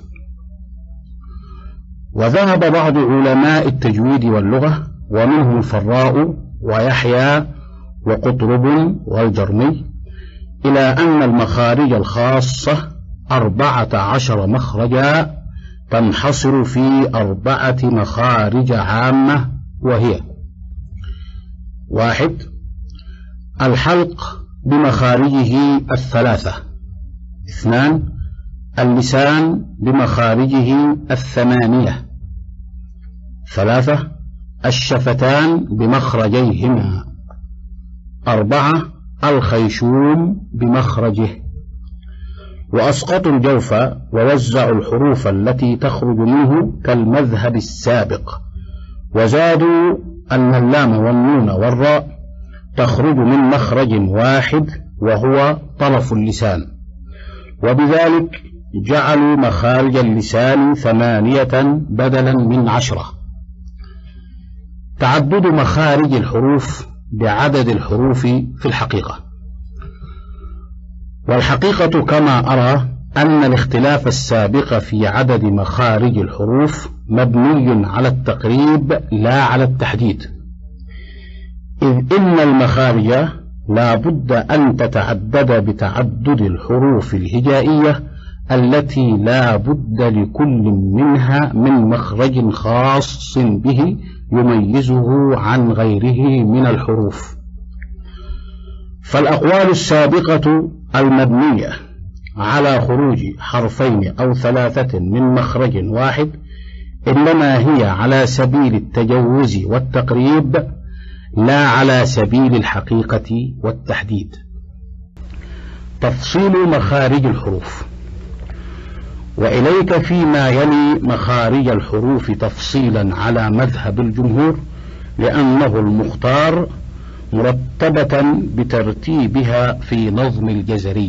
وذهب بعض علماء التجويد واللغة ومنهم الفراء ويحيى وقطرب والجرمي إلى أن المخارج الخاصة أربعة عشر مخرجا تنحصر في أربعة مخارج عامة، وهي: واحد الحلق بمخارجه الثلاثة. اثنان اللسان بمخارجه الثمانية. ثلاثة الشفتان بمخرجيهما. أربعة الخيشوم بمخرجه. وأسقطوا الجوف ووزعوا الحروف التي تخرج منه كالمذهب السابق، وزادوا أن اللام والنون والراء تخرج من مخرج واحد وهو طرف اللسان، وبذلك جعلوا مخارج اللسان ثمانية بدلا من عشرة. تعدد مخارج الحروف بعدد الحروف في الحقيقة. والحقيقة كما أرى أن الاختلاف السابق في عدد مخارج الحروف مبني على التقريب لا على التحديد، إذ إن المخارج لا بد أن تتعدد بتعدد الحروف الهجائية التي لا بد لكل منها من مخرج خاص به يميزه عن غيره من الحروف. فالأقوال السابقة المبنية على خروج حرفين أو ثلاثة من مخرج واحد إنما هي على سبيل التجوز والتقريب لا على سبيل الحقيقة والتحديد. تفصيل مخارج الحروف. وإليك فيما يلي مخارج الحروف تفصيلا على مذهب الجمهور، لأنه المختار مرتبة بترتيبها في نظم الجزري.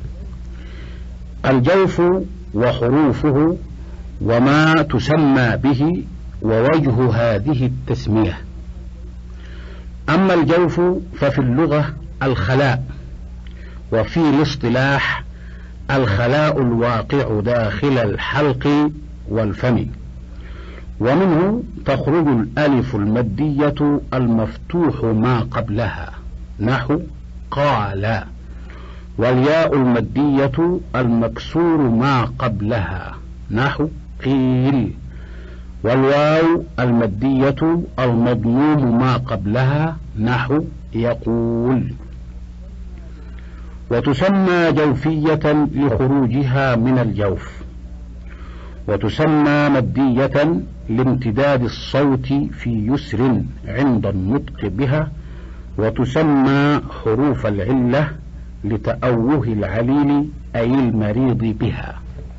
الجوف وحروفه وما تسمى به ووجه هذه التسمية. أما الجوف ففي اللغة الخلاء، وفي الاصطلاح الخلاء الواقع داخل الحلق والفم، ومنه تخرج الألف المدية المفتوح ما قبلها نحو قال، والياء المدية المكسور ما قبلها نحو قيل، والواو المدية المضموم ما قبلها نحو يقول. وتسمى جوفية لخروجها من الجوف، وتسمى مدية لامتداد الصوت في يسر عند النطق بها، وتسمى حروف العلة لتأوه العليل أي المريض بها.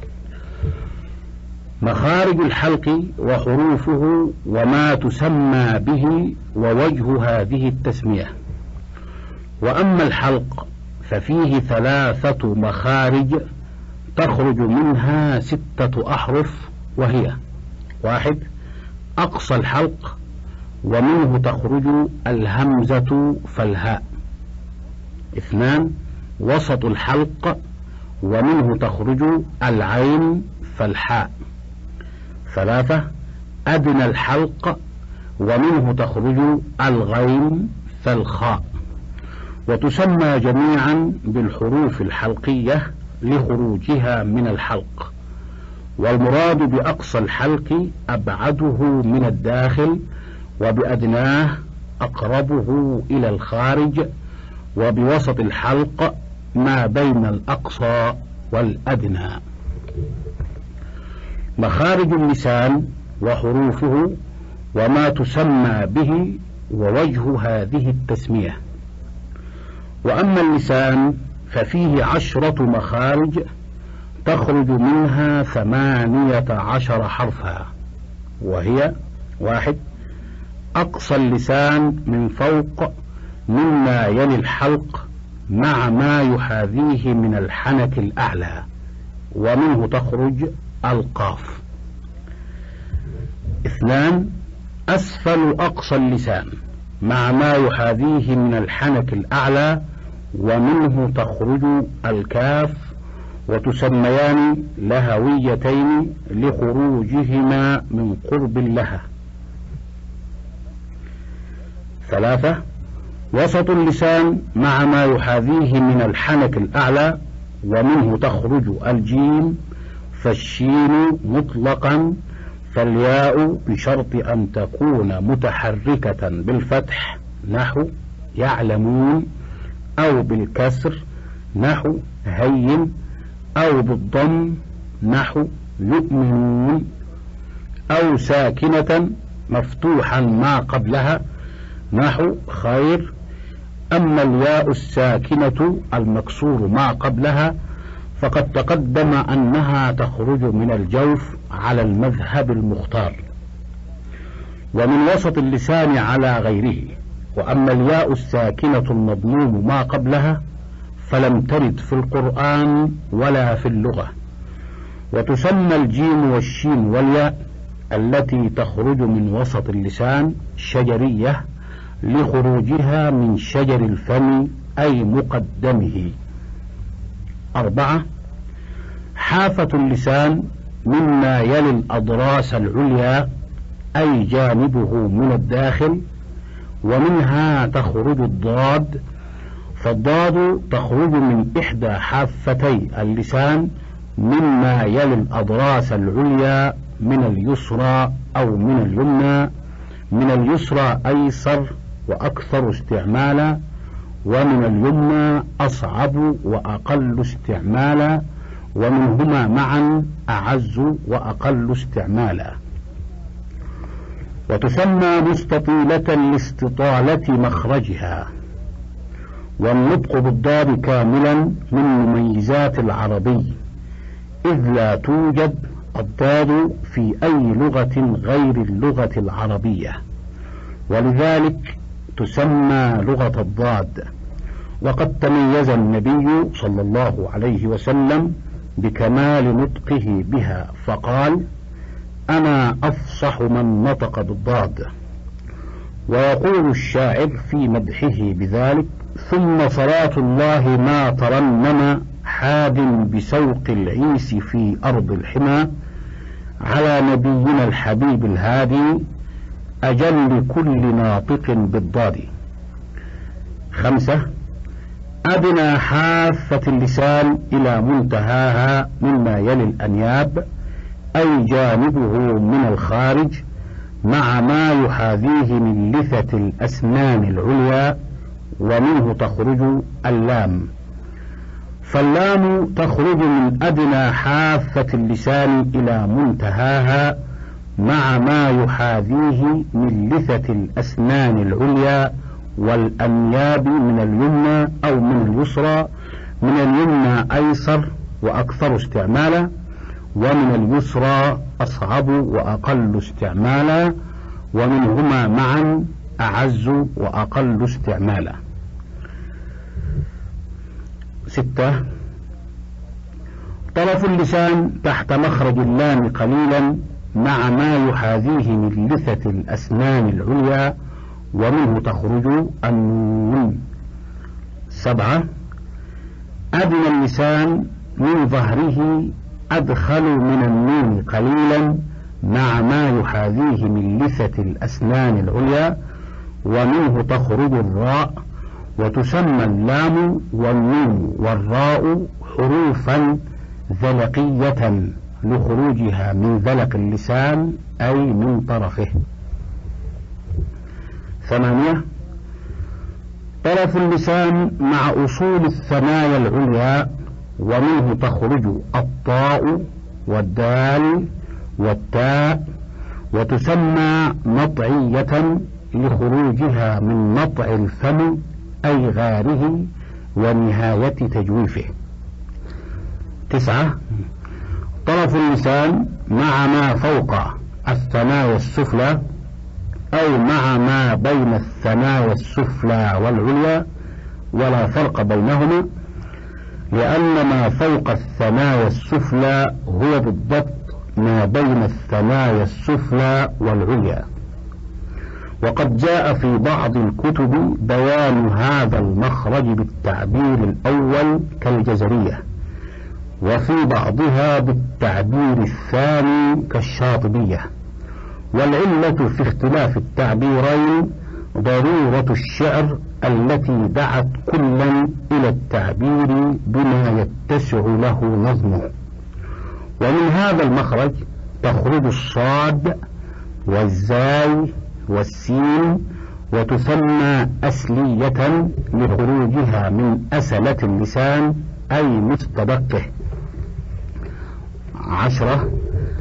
مخارج الحلق وحروفه وما تسمى به ووجه هذه التسمية. وأما الحلق ففيه ثلاثة مخارج تخرج منها ستة أحرف، وهي: واحد أقصى الحلق ومنه تخرج الهمزة فالهاء. اثنان وسط الحلق ومنه تخرج العين فالحاء. ثلاثة أدنى الحلق ومنه تخرج الغين فالخاء. وتسمى جميعا بالحروف الحلقية لخروجها من الحلق، والمراد بأقصى الحلق أبعده من الداخل، وبأدناه أقربه إلى الخارج، وبوسط الحلق ما بين الأقصى والأدنى. مخارج اللسان وحروفه وما تسمى به ووجه هذه التسمية. وأما اللسان ففيه عشرة مخارج تخرج منها ثمانية عشر حرفا، وهي: واحد، أقصى اللسان من فوق مما يلي الحلق مع ما يحاذيه من الحنك الأعلى، ومنه تخرج القاف. اثنان، أسفل أقصى اللسان مع ما يحاذيه من الحنك الأعلى، ومنه تخرج الكاف، وتسميان لهويتين لخروجهما من قرب لها. ثلاثة، وسط اللسان مع ما يحاذيه من الحنك الأعلى، ومنه تخرج الجيم، فالشين مطلقا، فالياء بشرط أن تكون متحركة بالفتح نحو يعلمون، أو بالكسر نحو هين، أو بالضم نحو يؤمنون، أو ساكنة مفتوحا ما قبلها نحو خير. أما الياء الساكنة المكسور ما قبلها فقد تقدم أنها تخرج من الجوف على المذهب المختار، ومن وسط اللسان على غيره. وأما الياء الساكنة المضموم ما قبلها فلم ترد في القرآن ولا في اللغة. وتسمى الجيم والشين والياء التي تخرج من وسط اللسان شجرية، لخروجها من شجر الفم أي مقدمه. أربعة، حافة اللسان مما يلي الأضراس العليا أي جانبه من الداخل، ومنها تخرج الضاد، فالضاد تخرج من إحدى حافتي اللسان مما يلي الأضراس العليا من اليسرى أو من اليمنى، من اليسرى أيسر وأكثر استعمالا، ومن اليمنى أصعب وأقل استعمالا، ومنهما معا أعز وأقل استعمالا. وتسمى مستطيلة لاستطالة مخرجها. والنطق بالضاد كاملا من مميزات العربي، إذ لا توجد الضاد في أي لغة غير اللغة العربية، ولذلك تسمى لغة الضاد. وقد تميز النبي صلى الله عليه وسلم بكمال نطقه بها، فقال: أنا أفصح من نطق بالضاد. ويقول الشاعر في مدحه بذلك: ثم صلاة الله ما ترنم حاد بسوق العيس في أرض الحمى، على نبينا الحبيب الهادي أجل كل ناطق بالضاد. خمسة، أدنى حافة اللسان إلى منتهاها مما يلي الأنياب أي جانبه من الخارج، مع ما يحاذيه من لثة الأسنان العليا، ومنه تخرج اللام. فاللام تخرج من أدنى حافة اللسان إلى منتهاها مع ما يحاذيه من لثة الأسنان العليا والأنياب من اليمنى أو من اليسرى، من اليمنى أيسر وأكثر استعمالا، ومن اليسرى أصعب وأقل استعمالا، ومنهما معا أعز وأقل استعمالا. ستة، طرف اللسان تحت مخرج اللام قليلا مع ما يحاذيه من لثة الأسنان العليا، ومنه تخرج النون. سبعة، أدنى اللسان من ظهره أدخل من النون قليلا مع ما يحاذيه من لثة الأسنان العليا، ومنه تخرج الراء. وتسمى اللام والنون والراء حروفا ذلقية لخروجها من ذلق اللسان أي من طرفه. ثمانية، طرف اللسان مع أصول الثنايا العليا، ومنه تخرج الطاء والدال والتاء، وتسمى مطعية لخروجها من مطع الفم أي غاره ونهاية تجويفه. تسعة، طرف اللسان مع ما فوق الثنايا السفلى أو مع ما بين الثنايا السفلى والعليا ولا فرق بينهما، لأن ما فوق الثنايا السفلى هو بالضبط ما بين الثنايا السفلى والعليا. وقد جاء في بعض الكتب بيان هذا المخرج بالتعبير الأول كالجزرية، وفي بعضها بالتعبير الثاني كالشاطبية. والعلة في اختلاف التعبيرين ضرورة الشعر التي دعت كلا إلى التعبير بما يتسع له نظمه. ومن هذا المخرج تخرج الصاد والزاي والسين، وتسمى أسلية لخروجها من أسلة اللسان أي مستدقه. عشرة،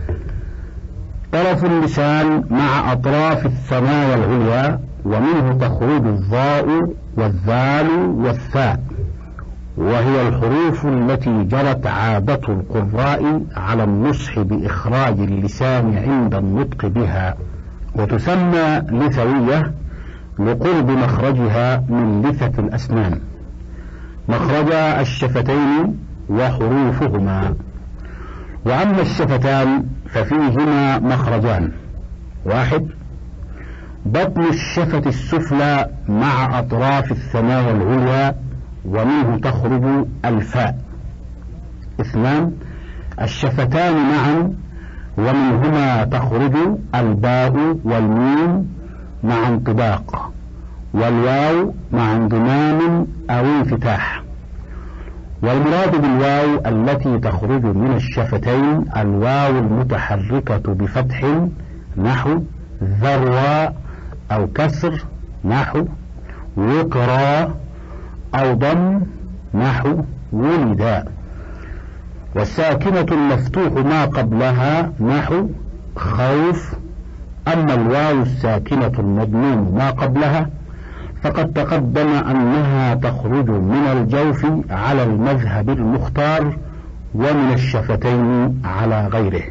طرف اللسان مع أطراف الثنايا العليا، ومنه تخرج الظاء والذال والثاء، وهي الحروف التي جرت عادة القراء على النصح بإخراج اللسان عند النطق بها، وتسمى لثوية لقرب مخرجها من لثة الأسنان. مخرجا الشفتين وحروفهما. وأما الشفتان ففيهما مخرجان: واحد، بطن الشفة السفلى مع أطراف الثنايا العليا، ومنه تخرج الفاء. اثنان، الشفتان معا، ومنهما تخرج الباء والميم مع انطباق، والواو مع انضمام أو انفتاح. والمراد بالواو التي تخرج من الشفتين الواو المتحركة بفتح نحو ذروى، أو كسر نحو وقرا، أو ضم نحو ولدا. والساكنة المفتوح ما قبلها نحو خوف. أما الواو الساكنة المضموم ما قبلها فقد تقدم أنها تخرج من الجوف على المذهب المختار، ومن الشفتين على غيره.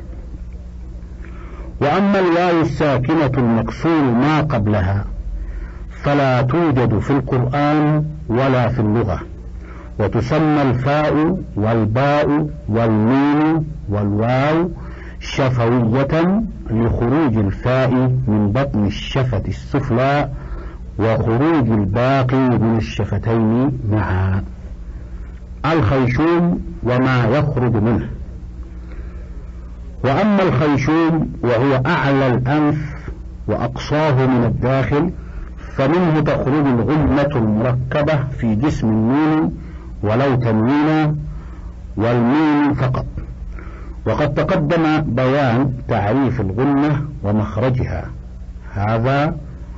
وأما الواو الساكنة المكسور ما قبلها فلا توجد في القرآن ولا في اللغة، وتسمى الفاء والباء والميم والواو شفوية لخروج الفاء من بطن الشفة السفلى وخروج الباقي من الشفتين معا. الخيشوم وما يخرج منه. وأما الخيشوم وهو أعلى الأنف وأقصاه من الداخل، فمنه تخرج الغنة المركبة في جسم النون ولو تنوينا، والميم فقط. وقد تقدم بيان تعريف الغنة ومخرجها هذا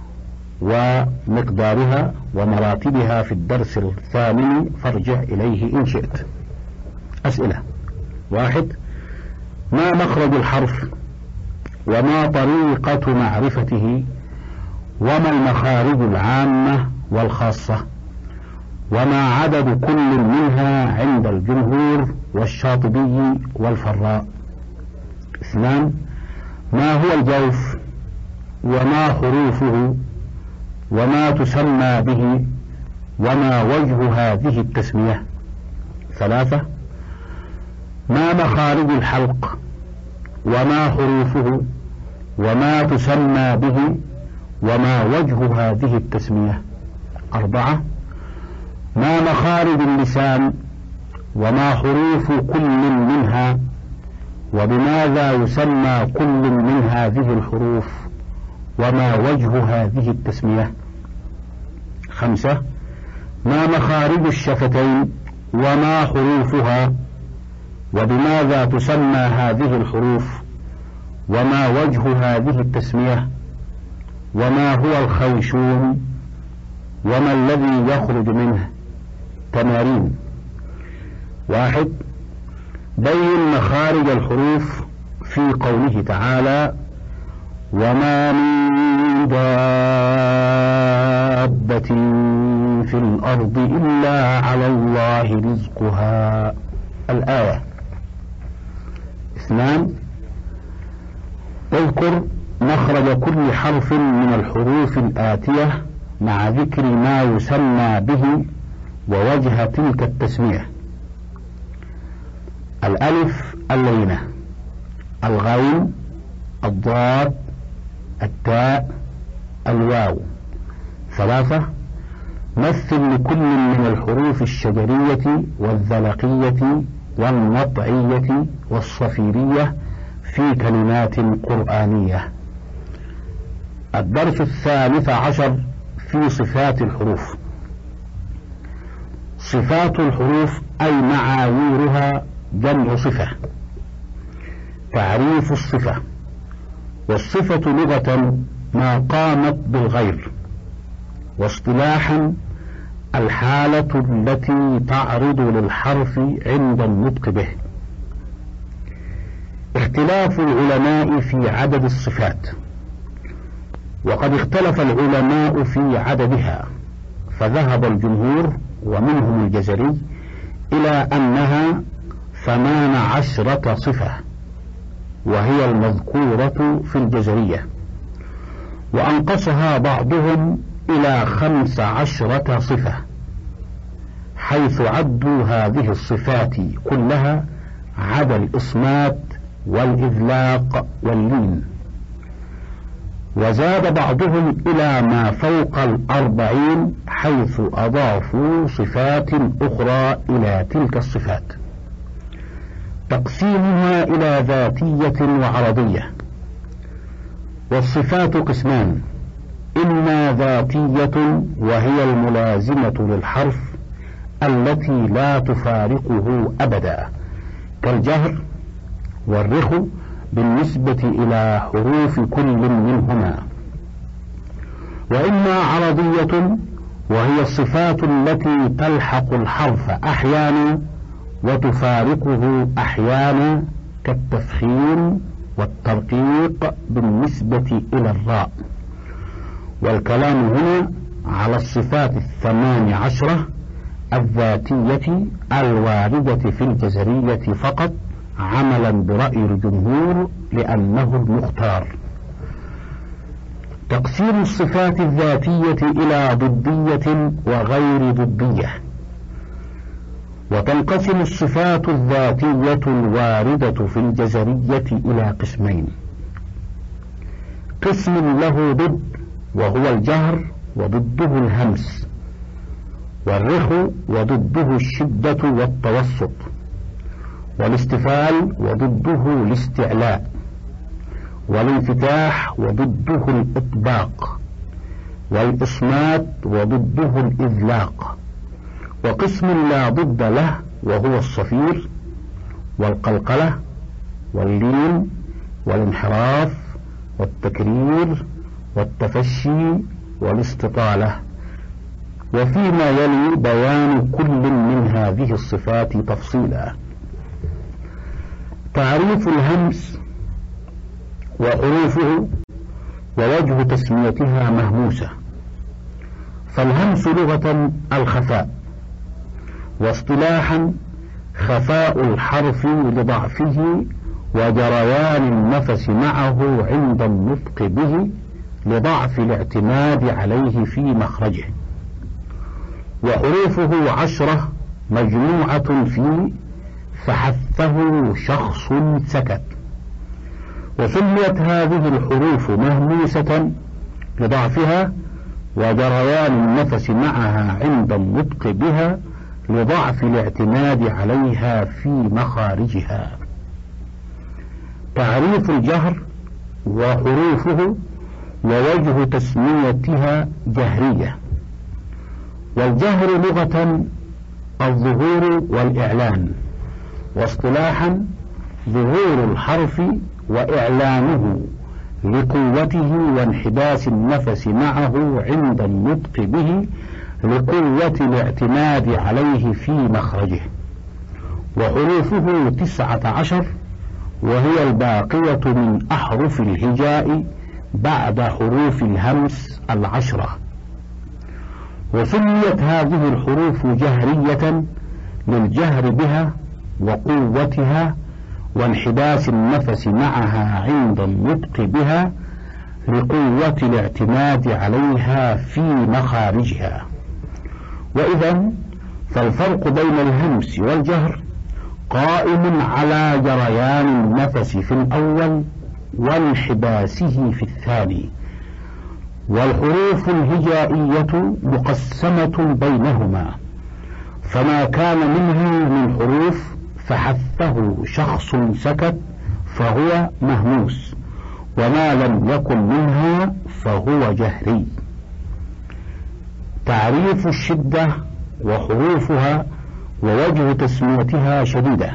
ومقدارها ومراتبها في الدرس الثامن، فارجع إليه إن شئت. أسئلة: واحد، ما مخرج الحرف وما طريقة معرفته، وما المخارج العامة والخاصة، وما عدد كل منها عند الجمهور والشاطبي والفراء. اثنان، ما هو الجوف وما حروفه وما تسمى به وما وجه هذه التسمية. ثلاثة، ما مخارج الحلق وما حروفه وما تسمى به وما وجه هذه التسمية. أربعة، ما مخارج اللسان وما حروف كل منها وبماذا يسمى كل من هذه الحروف وما وجه هذه التسمية. خمسة، ما مخارج الشفتين وما حروفها وبماذا تسمى هذه الحروف وما وجه هذه التسمية، وما هو الخيشوم وما الذي يخرج منه. تمارين: واحد، بين مخارج الحروف في قوله تعالى: وما من دابة في الأرض إلا على الله رزقها. الآية. اثنان، اذكر مخرج كل حرف من الحروف الآتية مع ذكر ما يسمى به ووجه تلك التسمية. الألف اللينة، الغين، الضاد، التاء، الواو. ثلاثة، مثل لكل من الحروف الشجرية والذلقية والنطعية والصفيرية في كلمات قرآنية. الدرس الثالث عشر في صفات الحروف. صفات الحروف أي معاييرها جمع صفة. تعريف الصفة. والصفة لغة ما قامت بالغير، واصطلاحا الحالة التي تعرض للحرف عند النطق به. اختلاف العلماء في عدد الصفات، وقد اختلف العلماء في عددها، فذهب الجمهور ومنهم الجزري إلى أنها ثمان عشرة صفة، وهي المذكورة في الجزرية، وأنقصها بعضهم إلى خمس عشرة صفة، حيث عدوا هذه الصفات كلها عدا الإصمات والإذلاق واللين. وزاد بعضهم إلى ما فوق الأربعين، حيث أضافوا صفات أخرى إلى تلك الصفات. تقسيمها إلى ذاتية وعرضية. والصفات قسمان: إما ذاتية وهي الملازمة للحرف التي لا تفارقه أبدا، كالجهر والرخو بالنسبة إلى حروف كل منهما. وإما عرضية وهي الصفات التي تلحق الحرف أحيانا وتفارقه أحيانا، كالتفخيم والترقيق بالنسبة إلى الراء. والكلام هنا على الصفات الثمان عشرة الذاتية الواردة في الجزرية فقط، عملا برأي الجمهور لأنه المختار. تقسيم الصفات الذاتية إلى ضدية وغير ضدية. وتنقسم الصفات الذاتية الواردة في الجزرية إلى قسمين: قسم له ضد وهو الجهر وضده الهمس، والرخو وضده الشدة والتوسط، والاستفال وضده الاستعلاء، والانفتاح وضده الإطباق، والإصمات وضده الإذلاق. وقسم لا ضد له وهو الصفير والقلقلة واللين والانحراف والتكرير والتفشي والاستطالة. وفيما يلي بيان كل من هذه الصفات تفصيلا. تعريف الهمس وحروفه ووجه تسميتها مهموسة. فالهمس لغة الخفاء، واصطلاحا خفاء الحرف لضعفه وجريان النفس معه عند النطق به لضعف الاعتماد عليه في مخرجه. وحروفه عشرة مجموعة فيه فحثه شخص سكت. وسميت هذه الحروف مهموسة لضعفها وجريان النفس معها عند النطق بها لضعف الاعتماد عليها في مخارجها. تعريف الجهر وحروفه ووجه تسميتها جهرية. والجهر لغة الظهور والإعلان، واصطلاحا ظهور الحرف وإعلانه لقوته وانحباس النفس معه عند النطق به لقوة الاعتماد عليه في مخرجه. وحروفه تسعة عشر، وهي الباقية من أحرف الهجاء بعد حروف الهمس العشرة. وسميت هذه الحروف جهرية للجهر بها وقوتها وانحباس النفس معها عند النطق بها لقوة الاعتماد عليها في مخارجها. وإذا فالفرق بين الهمس والجهر قائم على جريان النفس في الأول وانحباسه في الثاني. والحروف الهجائية مقسمة بينهما، فما كان منها من حروف فحثه شخص سكت فهو مهموس، وما لم يكن منها فهو جهري. تعريف الشدة وحروفها ووجه تسميتها شديدة.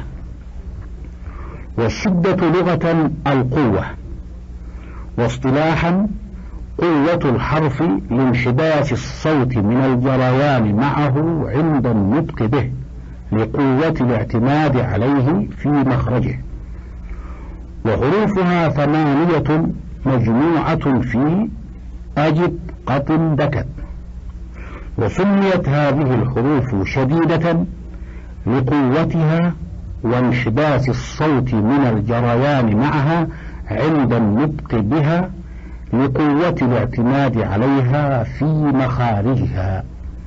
والشدة لغة القوة، واصطلاحا قوة الحرف لانحباس الصوت من الجريان معه عند النطق به لقوة الاعتماد عليه في مخرجه. وحروفها ثمانية مجموعة في أجب قط بكت. وسميت هذه الحروف شديدة لقوتها وانحباس الصوت من الجريان معها عند النطق بها لقوة الاعتماد عليها في مخارجها.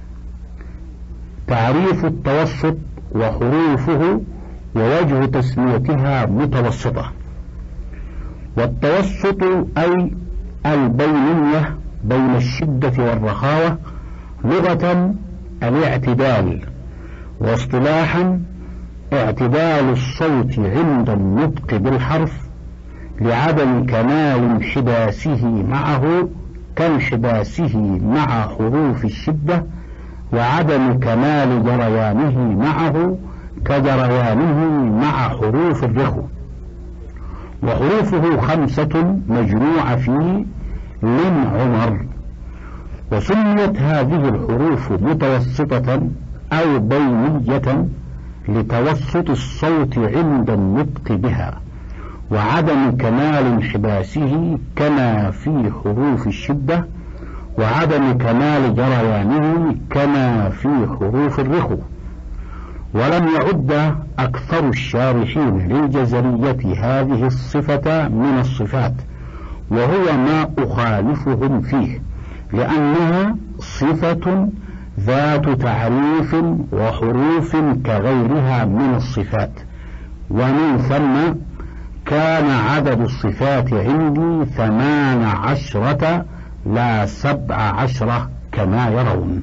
تعريف التوسط وحروفه ووجه تسميتها متوسطة. والتوسط أي البينية بين الشدة والرخاوة، لغة الاعتدال، واصطلاحا اعتدال الصوت عند النطق بالحرف لعدم كمال انحباسه معه كانحباسه مع حروف الشدة، وعدم كمال جريانه معه كجريانه مع حروف الرخو. وحروفه خمسة مجموعة في من عمر. وسميت هذه الحروف متوسطة أو بينية لتوسط الصوت عند النطق بها وعدم كمال انحباسه كما في حروف الشدة، وعدم كمال جريانه كما في حروف الرخو. ولم يعد أكثر الشارحين للجزرية هذه الصفة من الصفات، وهو ما أخالفهم فيه، لأنها صفة ذات تعريف وحروف كغيرها من الصفات. ومن ثم كان عدد الصفات عندي ثمان عشرة لا سبع عشرة كما يرون.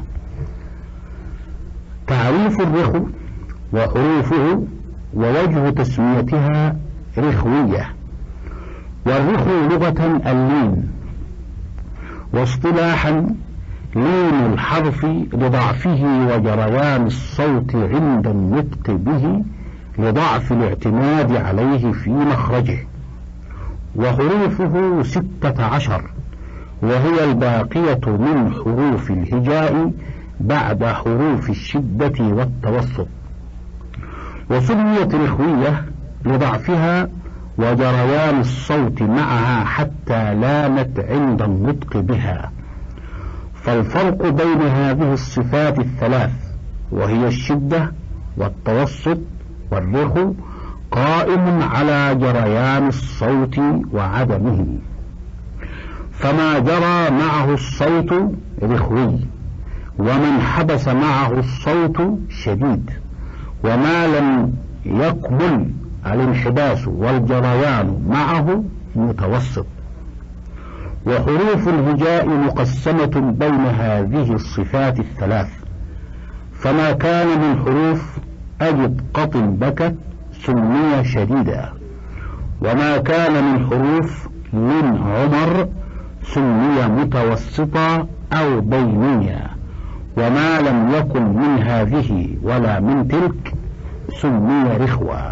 تعريف الرخو وحروفه ووجه تسميتها رخوية. والرخو لغة اللين، واصطلاحا لين الحرف لضعفه وجريان الصوت عند النطق به لضعف الاعتماد عليه في مخرجه. وحروفه ستة عشر، وهي الباقية من حروف الهجاء بعد حروف الشدة والتوسط. وسميت رخوية لضعفها وجريان الصوت معها حتى لامت عند النطق بها. فالفرق بين هذه الصفات الثلاث وهي الشدة والتوسط والرخو قائم على جريان الصوت وعدمه. فما جرى معه الصوت رخوي، ومن حبس معه الصوت شديد، وما لم يكمل الانحباس والجريان معه متوسط. وحروف الهجاء مقسمة بين هذه الصفات الثلاث، فما كان من حروف أجد قط بكت سمي شديدا، وما كان من حروف من عمر سمي متوسطا أو بينيا، وما لم يكن من هذه ولا من تلك سمي رخوا.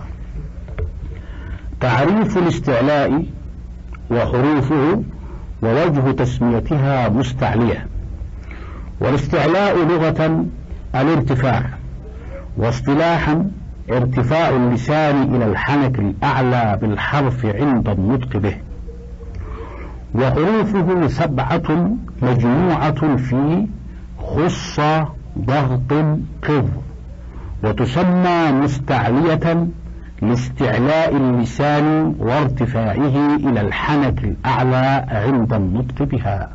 تعريف الاستعلاء وحروفه ووجه تسميتها مستعلية. والاستعلاء لغة الارتفاع، واصطلاحا ارتفاع اللسان إلى الحنك الأعلى بالحرف عند النطق به. وحروفه سبعة مجموعة في خص ضغط قض، وتسمى مستعلية لاستعلاء اللسان وارتفاعه إلى الحنك الأعلى عند النطق بها.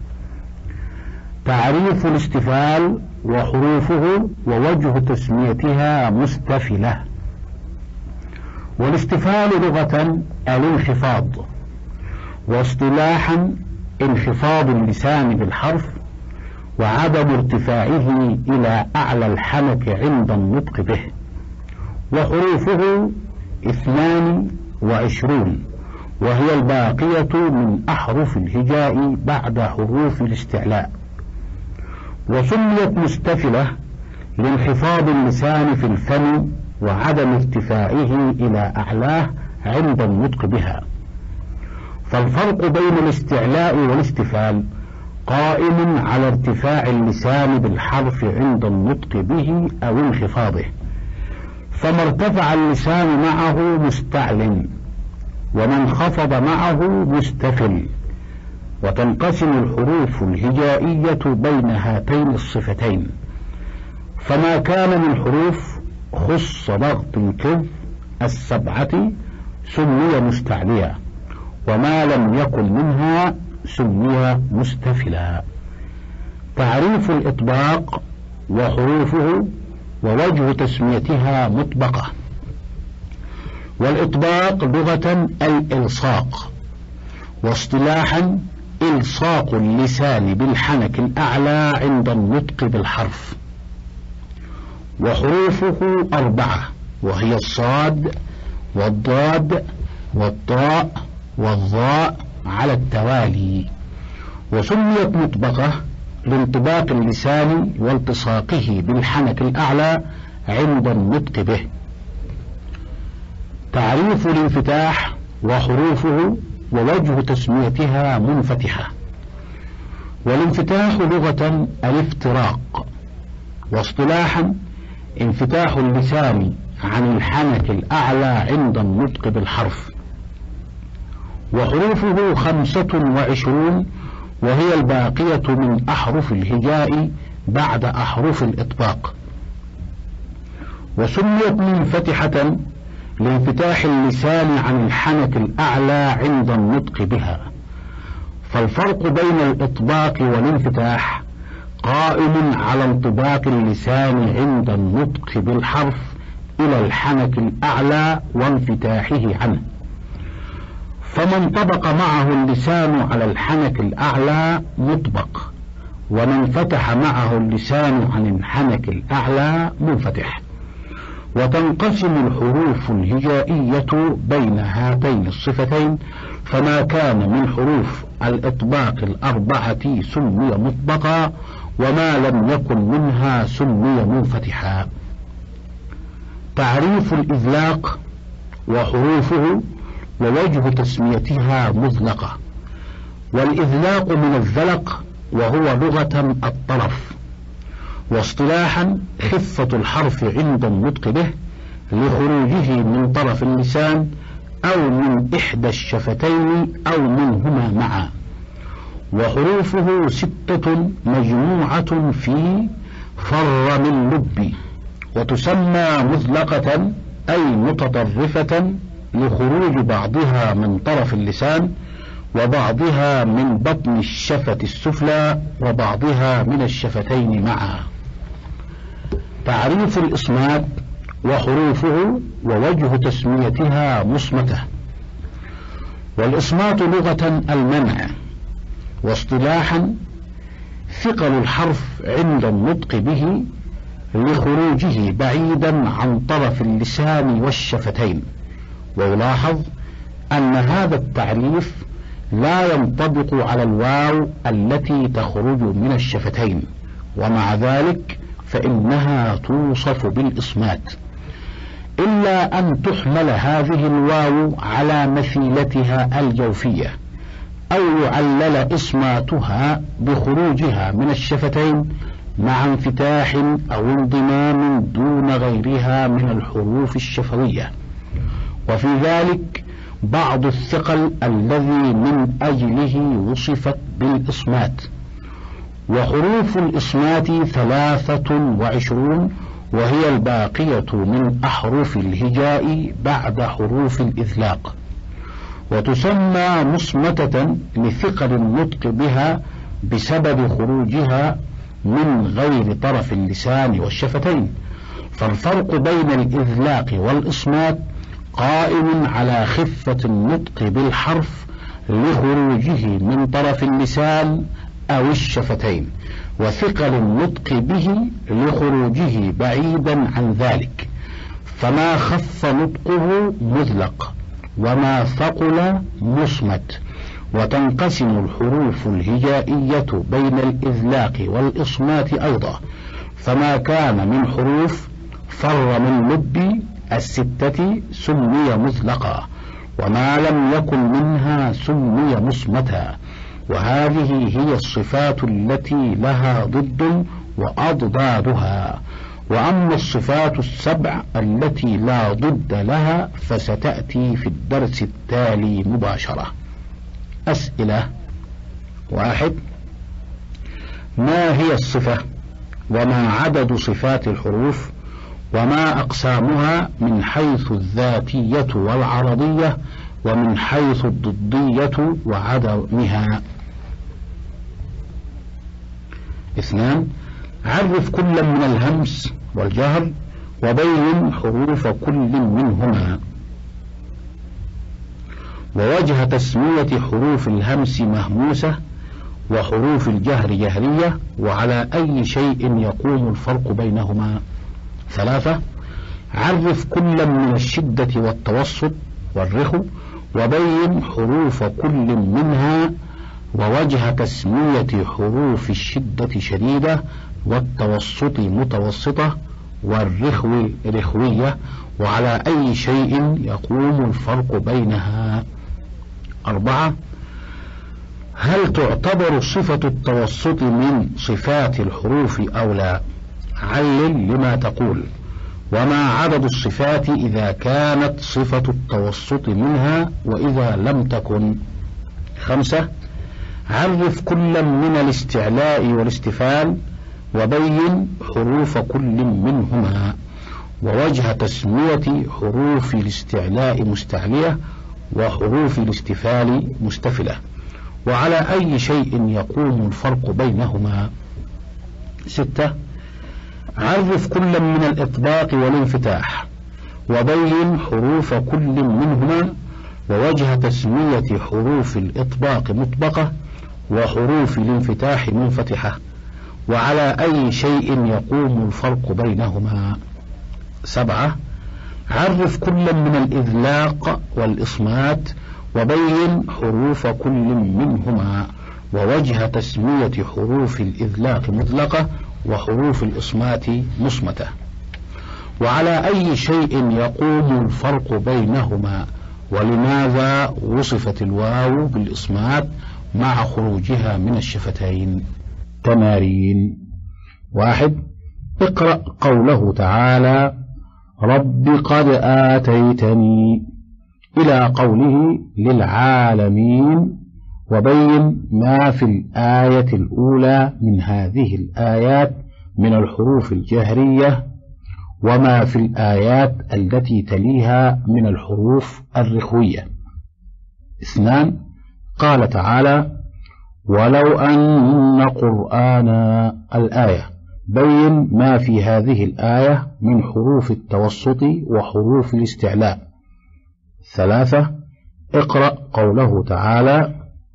تعريف الاستفال وحروفه ووجه تسميتها مستفلة. والاستفال لغة الانخفاض، واصطلاحا انخفاض اللسان بالحرف وعدم ارتفاعه إلى أعلى الحنك عند النطق به. وحروفه اثنان وعشرون، وهي الباقية من أحرف الهجاء بعد حروف الاستعلاء. وسميت مستفلة لانخفاض اللسان في الفم وعدم ارتفاعه إلى أعلاه عند النطق بها. فالفرق بين الاستعلاء والاستفال قائم على ارتفاع اللسان بالحرف عند النطق به أو انخفاضه، فما ارتفع اللسان معه مستعل، وما انخفض معه مستفل. وتنقسم الحروف الهجائية بين هاتين الصفتين، فما كان من حروف خص ضغط كذ السبعة سمي مستعليا، وما لم يكن منها سمي مستفلا. تعريف الإطباق وحروفه ووجه تسميتها مطبقة. والإطباق لغة الإلصاق، واصطلاحا إلصاق اللسان بالحنك الأعلى عند النطق بالحرف. وحروفه أربعة، وهي الصاد والضاد والطاء والظاء على التوالي. وسميت مطبقة لانطباق اللسان والتصاقه بالحنك الأعلى عند النطق به. تعريف الانفتاح وحروفه ووجه تسميتها منفتحة. والانفتاح لغة الافتراق، واصطلاحا انفتاح اللسان عن الحنك الأعلى عند النطق بالحرف. وحروفه خمسة وعشرون، وهي الباقية من أحرف الهجاء بعد أحرف الإطباق. وسميت منفتحة لانفتاح اللسان عن الحنك الأعلى عند النطق بها. فالفرق بين الإطباق والانفتاح قائم على انطباق اللسان عند النطق بالحرف إلى الحنك الأعلى وانفتاحه عنه. فما انطبق معه اللسان على الحنك الأعلى مطبق، ومن فتح معه اللسان عن الحنك الأعلى منفتح. وتنقسم الحروف الهجائية بين هاتين الصفتين، فما كان من حروف الإطباق الأربعة سمي مطبقا، وما لم يكن منها سمي منفتحا. تعريف الإذلاق وحروفه ووجه تسميتها مذلقة. والإذلاق من الذلق، وهو لغة الطرف، واصطلاحا خفة الحرف عند النطق به لخروجه من طرف اللسان أو من إحدى الشفتين أو منهما معا. وحروفه ستة مجموعة في فر من لب، وتسمى مذلقة أي متطرفة لخروج بعضها من طرف اللسان، وبعضها من بطن الشفة السفلى، وبعضها من الشفتين معا. تعريف الإصمات وحروفه ووجه تسميتها مصمتة. والإصمات لغة المنع، واصطلاحا ثقل الحرف عند النطق به لخروجه بعيدا عن طرف اللسان والشفتين. ويلاحظ أن هذا التعريف لا ينطبق على الواو التي تخرج من الشفتين، ومع ذلك فإنها توصف بالإصمات، إلا أن تحمل هذه الواو على مثيلتها الجوفية، أو يعلل إصماتها بخروجها من الشفتين مع انفتاح أو انضمام دون غيرها من الحروف الشفوية. وفي ذلك بعض الثقل الذي من أجله وصفت بالإصمات. وحروف الإصمات ثلاثة وعشرون، وهي الباقية من أحرف الهجاء بعد حروف الإذلاق، وتسمى مصمتة لثقل النطق بها بسبب خروجها من غير طرف اللسان والشفتين. فالفرق بين الإذلاق والإصمات قائم على خفة النطق بالحرف لخروجه من طرف اللسان أو الشفتين، وثقل النطق به لخروجه بعيدا عن ذلك. فما خف نطقه مذلق، وما ثقل مصمت. وتنقسم الحروف الهجائية بين الإذلاق والإصمات أيضا، فما كان من حروف فر من لب الستة سمي مذلقا، وما لم يكن منها سمي مصمتا. وهذه هي الصفات التي لها ضد وأضدادها. وأما الصفات السبع التي لا ضد لها فستأتي في الدرس التالي مباشرة. أسئلة: واحد، ما هي الصفة؟ وما عدد صفات الحروف؟ وما أقسامها من حيث الذاتية والعرضية، ومن حيث الضدية وعدمها؟ اثنان، عرف كل من الهمس والجهر وبين حروف كل منهما. ووجه تسمية حروف الهمس مهموسة وحروف الجهر جهرية، وعلى أي شيء يقوم الفرق بينهما. ثلاثة، عرف كل من الشدة والتوسط والرخو وبين حروف كل منها، ووجه تسمية حروف الشدة شديدة والتوسط متوسطة والرخو رخوية، وعلى أي شيء يقوم الفرق بينها. أربعة، هل تعتبر صفة التوسط من صفات الحروف أو لا؟ علل لما تقول. وما عدد الصفات إذا كانت صفة التوسط منها وإذا لم تكن؟ خمسة، عرف كل من الاستعلاء والاستفال وبين حروف كل منهما، ووجه تسمية حروف الاستعلاء مستعلية وحروف الاستفال مستفلة، وعلى أي شيء يقوم الفرق بينهما. ستة، عرف كل من الإطباق والانفتاح وبين حروف كل منهما، ووجه تسمية حروف الإطباق مطبقة وحروف الانفتاح منفتحة، وعلى أي شيء يقوم الفرق بينهما. سبعة، عرف كل من الإذلاق والإصمات وبين حروف كل منهما، ووجه تسمية حروف الإذلاق مطلقة وحروف الإصمات مصمتة، وعلى أي شيء يقوم الفرق بينهما، ولماذا وصفت الواو بالإصمات مع خروجها من الشفتين. تمارين: واحد، اقرأ قوله تعالى رب قد آتيتني إلى قوله للعالمين، وبين ما في الآية الأولى من هذه الآيات من الحروف الجهرية، وما في الآيات التي تليها من الحروف الرخوية. اثنان، قال تعالى ولو أن قرآنا الآية، بين ما في هذه الآية من حروف التوسط وحروف الاستعلاء. ثلاثة، اقرأ قوله تعالى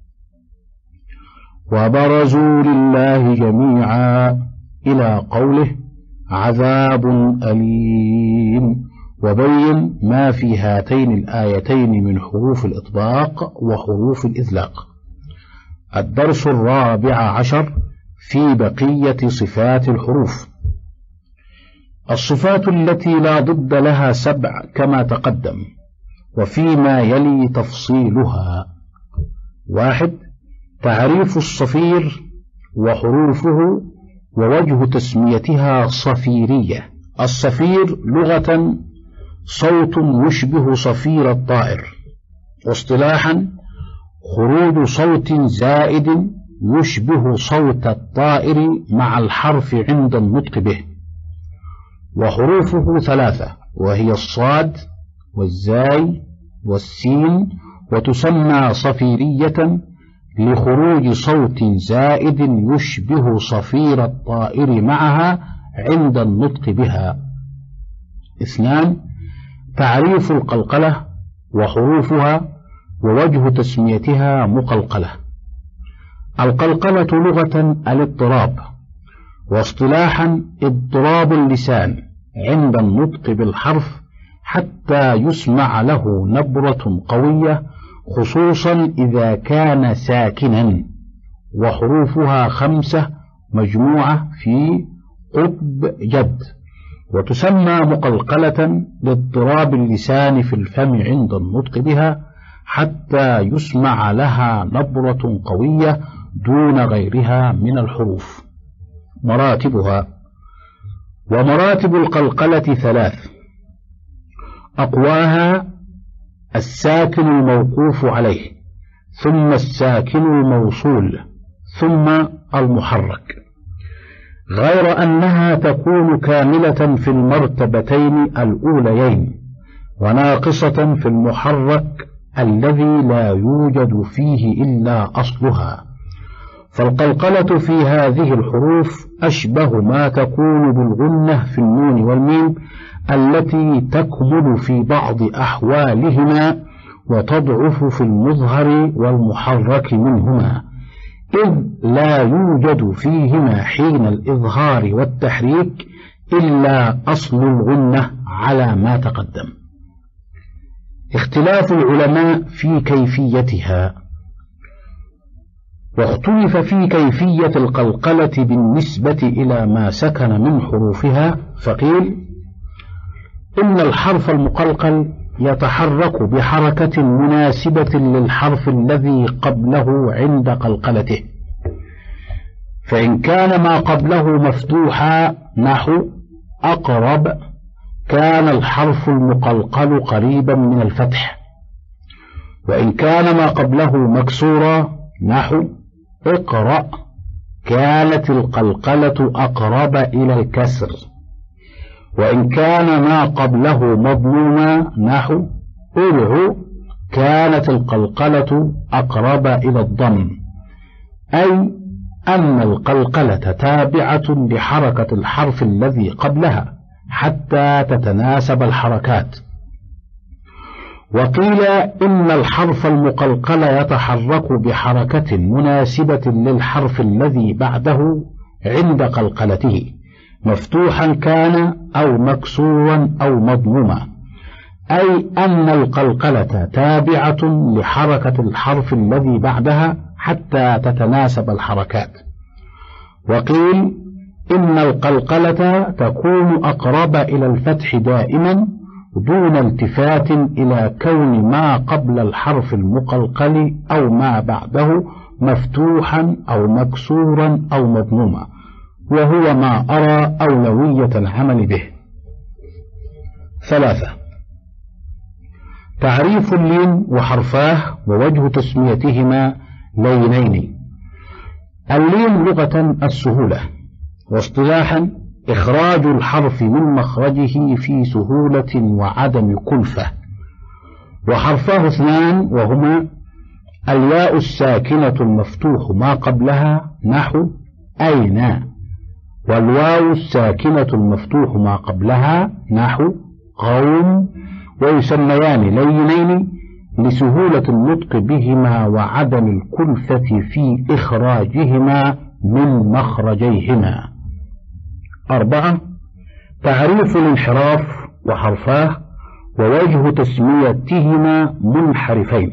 وبرزوا لله جميعا إلى قوله عذاب أليم، وبين ما في هاتين الآيتين من حروف الإطباق وحروف الإذلاق. الدرس الرابع عشر في بقية صفات الحروف. الصفات التي لا ضد لها سبع كما تقدم، وفيما يلي تفصيلها. واحد، تعريف الصفير وحروفه ووجه تسميتها صفيرية. الصفير لغة صوت يشبه صفير الطائر، واصطلاحا خروج صوت زائد يشبه صوت الطائر مع الحرف عند النطق به. وحروفه ثلاثة، وهي الصاد والزاي والسين، وتسمى صفيرية لخروج صوت زائد يشبه صفير الطائر معها عند النطق بها. اثنان، تعريف القلقلة وحروفها ووجه تسميتها مقلقلة. القلقلة لغة الاضطراب، واصطلاحا اضطراب اللسان عند النطق بالحرف حتى يسمع له نبرة قوية، خصوصا إذا كان ساكنا. وحروفها خمسة مجموعة في قطب جد، وتسمى مقلقلة لاضطراب اللسان في الفم عند النطق بها حتى يسمع لها نبرة قوية دون غيرها من الحروف. مراتبها. ومراتب القلقلة ثلاث: أقواها الساكن الموقوف عليه، ثم الساكن الموصول، ثم المحرك، غير أنها تكون كاملة في المرتبتين الأوليين وناقصة في المحرك الذي لا يوجد فيه إلا أصلها. فالقلقلة في هذه الحروف أشبه ما تكون بالغنة في النون والميم التي تكمل في بعض أحوالهما وتضعف في المظهر والمحرك منهما، إذ لا يوجد فيهما حين الإظهار والتحريك إلا أصل الغنة على ما تقدم. اختلاف العلماء في كيفيتها. واختلف في كيفية القلقلة بالنسبة إلى ما سكن من حروفها، فقيل إن الحرف المقلقل يتحرك بحركة مناسبة للحرف الذي قبله عند قلقلته، فإن كان ما قبله مفتوحا نحو أقرب كان الحرف المقلقل قريبا من الفتح، وإن كان ما قبله مكسورا نحو اقرأ كانت القلقلة أقرب إلى الكسر، وإن كان ما قبله مضموما نحو ادع كانت القلقلة أقرب إلى الضم، أي أن القلقلة تابعة لحركة الحرف الذي قبلها حتى تتناسب الحركات. وقيل إن الحرف المقلقل يتحرك بحركة مناسبة للحرف الذي بعده عند قلقلته، مفتوحا كان أو مكسورا أو مضموما، أي أن القلقلة تابعة لحركة الحرف الذي بعدها حتى تتناسب الحركات. وقيل إن القلقلة تكون أقرب إلى الفتح دائما دون التفات إلى كون ما قبل الحرف المقلقل أو ما بعده مفتوحا أو مكسورا أو مضموما، وهو ما أرى أولوية العمل به. ثلاثة: تعريف اللين وحرفاه ووجه تسميتهما لينين. اللين لغة السهولة، واصطلاحا إخراج الحرف من مخرجه في سهولة وعدم كلفة. وحرفاه اثنان، وهما الياء الساكنة المفتوح ما قبلها نحو أين، والواو الساكنة المفتوح ما قبلها نحو قوم، ويسميان لينين لسهولة النطق بهما وعدم الكلفة في إخراجهما من مخرجيهما. أربعة: تعريف الانحراف وحرفاه ووجه تسميتهما منحرفين.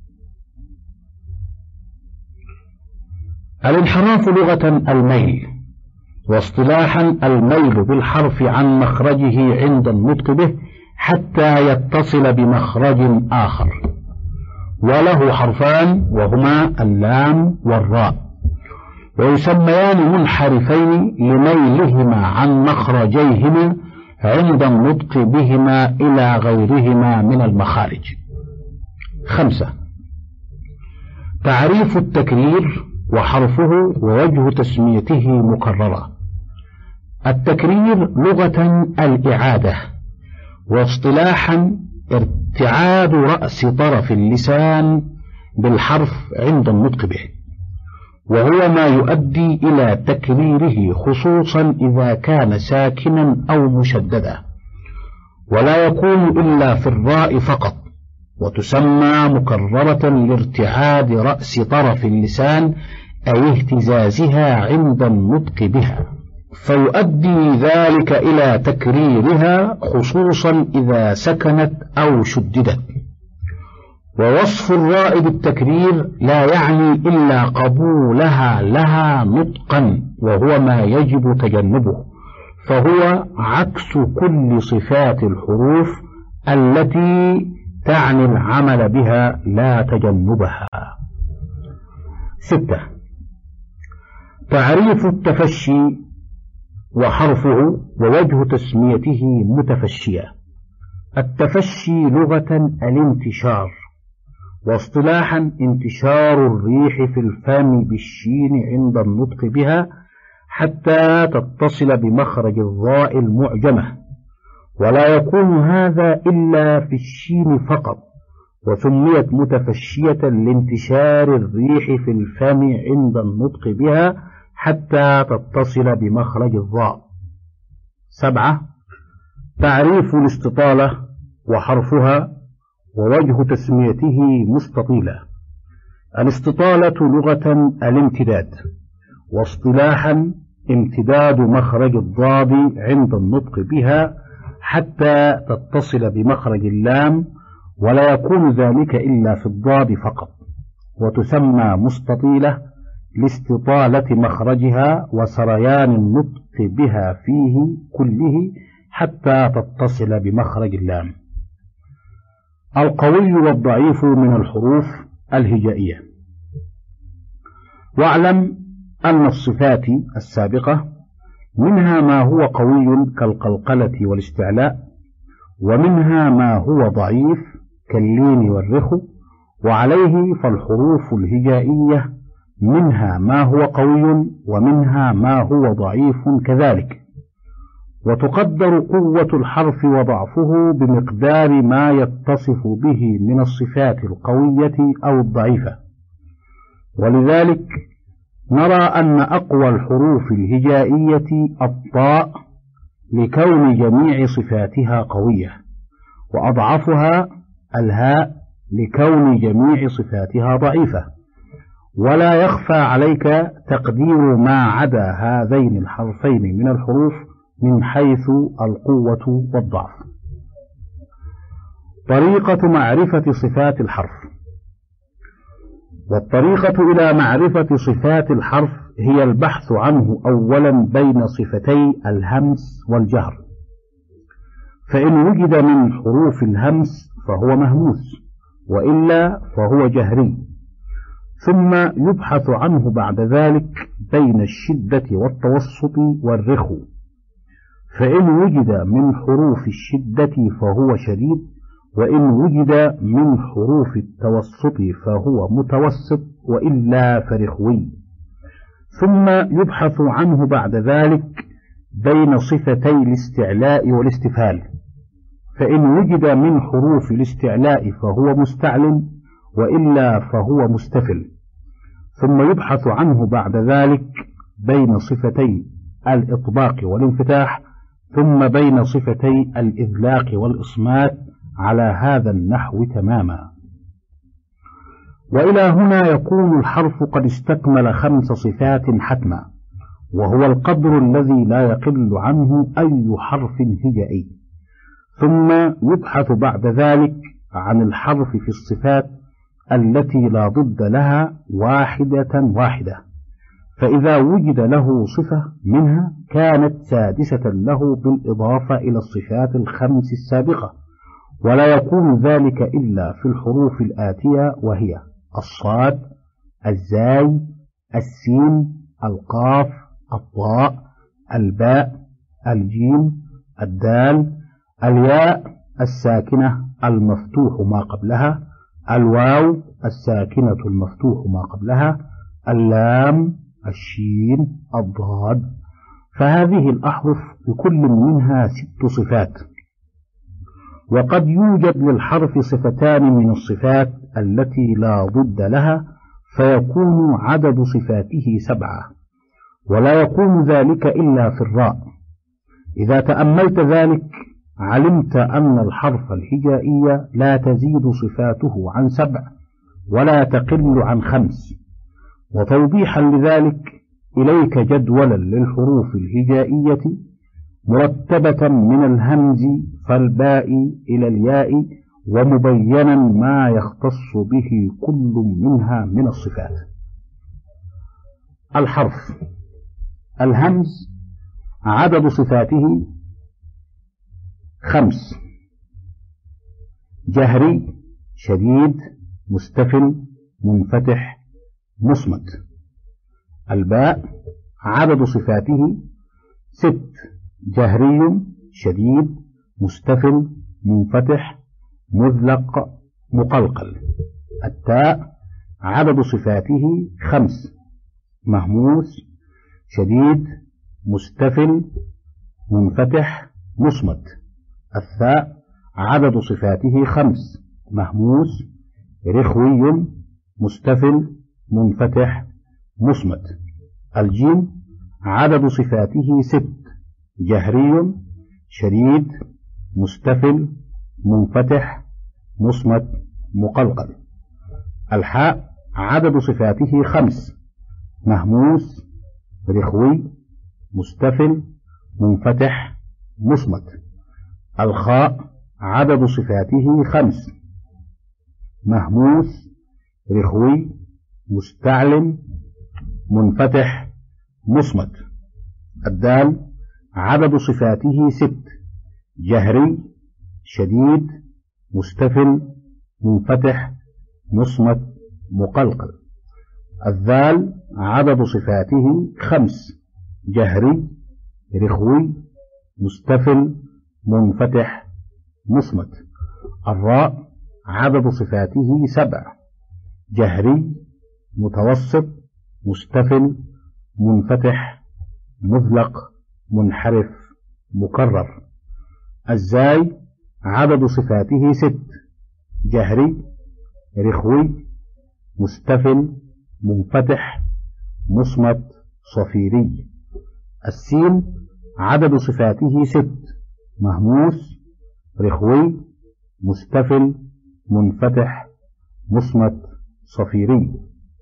الانحراف لغة الميل، واصطلاحا الميل بالحرف عن مخرجه عند النطق به حتى يتصل بمخرج آخر. وله حرفان، وهما اللام والراء، ويسميان منحرفين لميلهما عن مخرجيهما عند النطق بهما إلى غيرهما من المخارج. خمسة. تعريف التكرير وحرفه ووجه تسميته مكررة. التكرير لغة الإعادة، واصطلاحا ارتعاد رأس طرف اللسان بالحرف عند النطق به، وهو ما يؤدي إلى تكريره خصوصا إذا كان ساكنا أو مشددا، ولا يكون إلا في الراء فقط، وتسمى مكررة لارتعاد رأس طرف اللسان أي اهتزازها عند النطق بها، فيؤدي ذلك إلى تكريرها خصوصا إذا سكنت أو شددت. ووصف الراء بالتكرير لا يعني إلا قبولها لها نطقا، وهو ما يجب تجنبه، فهو عكس كل صفات الحروف التي تعني العمل بها لا تجنبها. ستة. تعريف التفشي وحرفه ووجه تسميته متفشيا. التفشي لغة الانتشار، واصطلاحا انتشار الريح في الفم بالشين عند النطق بها حتى تتصل بمخرج الظاء المعجمة، ولا يكون هذا إلا في الشين فقط، وسميت متفشية لانتشار الريح في الفم عند النطق بها حتى تتصل بمخرج الظاء. سبعة. تعريف الاستطالة وحرفها ووجه تسميته مستطيلة. الاستطالة لغة الامتداد، واصطلاحا امتداد مخرج الضاد عند النطق بها حتى تتصل بمخرج اللام، ولا يكون ذلك إلا في الضاد فقط، وتسمى مستطيلة لاستطالة مخرجها وسريان النطق بها فيه كله حتى تتصل بمخرج اللام. القوي والضعيف من الحروف الهجائية. واعلم أن الصفات السابقة منها ما هو قوي كالقلقلة والاستعلاء، ومنها ما هو ضعيف كاللين والرخو، وعليه فالحروف الهجائية منها ما هو قوي ومنها ما هو ضعيف كذلك، وتقدر قوة الحرف وضعفه بمقدار ما يتصف به من الصفات القوية أو الضعيفة. ولذلك نرى أن أقوى الحروف الهجائية الطاء لكون جميع صفاتها قوية، وأضعفها الهاء لكون جميع صفاتها ضعيفة. ولا يخفى عليك تقدير ما عدا هذين الحرفين من الحروف من حيث القوة والضعف. طريقة معرفة صفات الحرف. والطريقة إلى معرفة صفات الحرف هي البحث عنه أولا بين صفتي الهمس والجهر، فإن وجد من حروف الهمس فهو مهموس، وإلا فهو جهري، ثم يبحث عنه بعد ذلك بين الشدة والتوسط والرخو، فإن وجد من حروف الشدة فهو شديد، وإن وجد من حروف التوسط فهو متوسط، وإلا فرخوي. ثم يبحث عنه بعد ذلك بين صفتي الاستعلاء والاستفهال، فإن وجد من حروف الاستعلاء فهو مستعل، وإلا فهو مستفل. ثم يبحث عنه بعد ذلك بين صفتي الإطباق والانفتاح، ثم بين صفتي الإذلاق والإصمات على هذا النحو تماما. وإلى هنا يكون الحرف قد استكمل خمس صفات حتما، وهو القدر الذي لا يقل عنه أي حرف هجائي. ثم يبحث بعد ذلك عن الحرف في الصفات التي لا ضد لها واحدة واحدة، فإذا وجد له صفة منها كانت سادسة له بالإضافة إلى الصفات الخمس السابقة، ولا يكون ذلك إلا في الحروف الآتية، وهي الصاد، الزاي، السين، القاف، الطاء، الباء، الجيم، الدال، الياء الساكنة المفتوح ما قبلها، الواو الساكنة المفتوح ما قبلها، اللام، الشين، الضاد. فهذه الأحرف بكل منها ست صفات. وقد يوجد للحرف صفتان من الصفات التي لا ضد لها، فيكون عدد صفاته سبعة، ولا يكون ذلك إلا في الراء. إذا تأملت ذلك علمت أن الحرف الهجائي لا تزيد صفاته عن سبع ولا تقل عن خمس. وتوضيحا لذلك إليك جدولا للحروف الهجائية مرتبة من الهمز فالباء إلى الياء، ومبينا ما يختص به كل منها من الصفات. الحرف الهمز عدد صفاته خمس: جهري، شديد، مستفل، منفتح، مصمت. الباء عدد صفاته ست: جهري، شديد، مستفل، منفتح، مذلق، مقلقل. التاء عدد صفاته خمس: مهموس، شديد، مستفل، منفتح، مصمت. الثاء عدد صفاته خمس: مهموس، رخوي، مستفل، منفتح، مصمت. الجيم عدد صفاته ست: جهري، شديد، مستفل، منفتح، مصمت، مقلقل. الحاء عدد صفاته خمس: مهموس، رخوي، مستفل، منفتح، مصمت. الخاء عدد صفاته خمس: مهموس، رخوي، مستعلم، منفتح، مصمت. الدال عدد صفاته ست: جهري، شديد، مستفل، منفتح، مصمت، مقلقل. الذال عدد صفاته خمس: جهري، رخوي، مستفل، منفتح، مصمت. الراء عدد صفاته سبع: جهري، متوسط، مستفل، منفتح، مذلق، منحرف، مكرر. الزاي عدد صفاته ست: جهري، رخوي، مستفل، منفتح، مصمت، صفيري. السين عدد صفاته ست: مهموس، رخوي، مستفل، منفتح، مصمت، صفيري.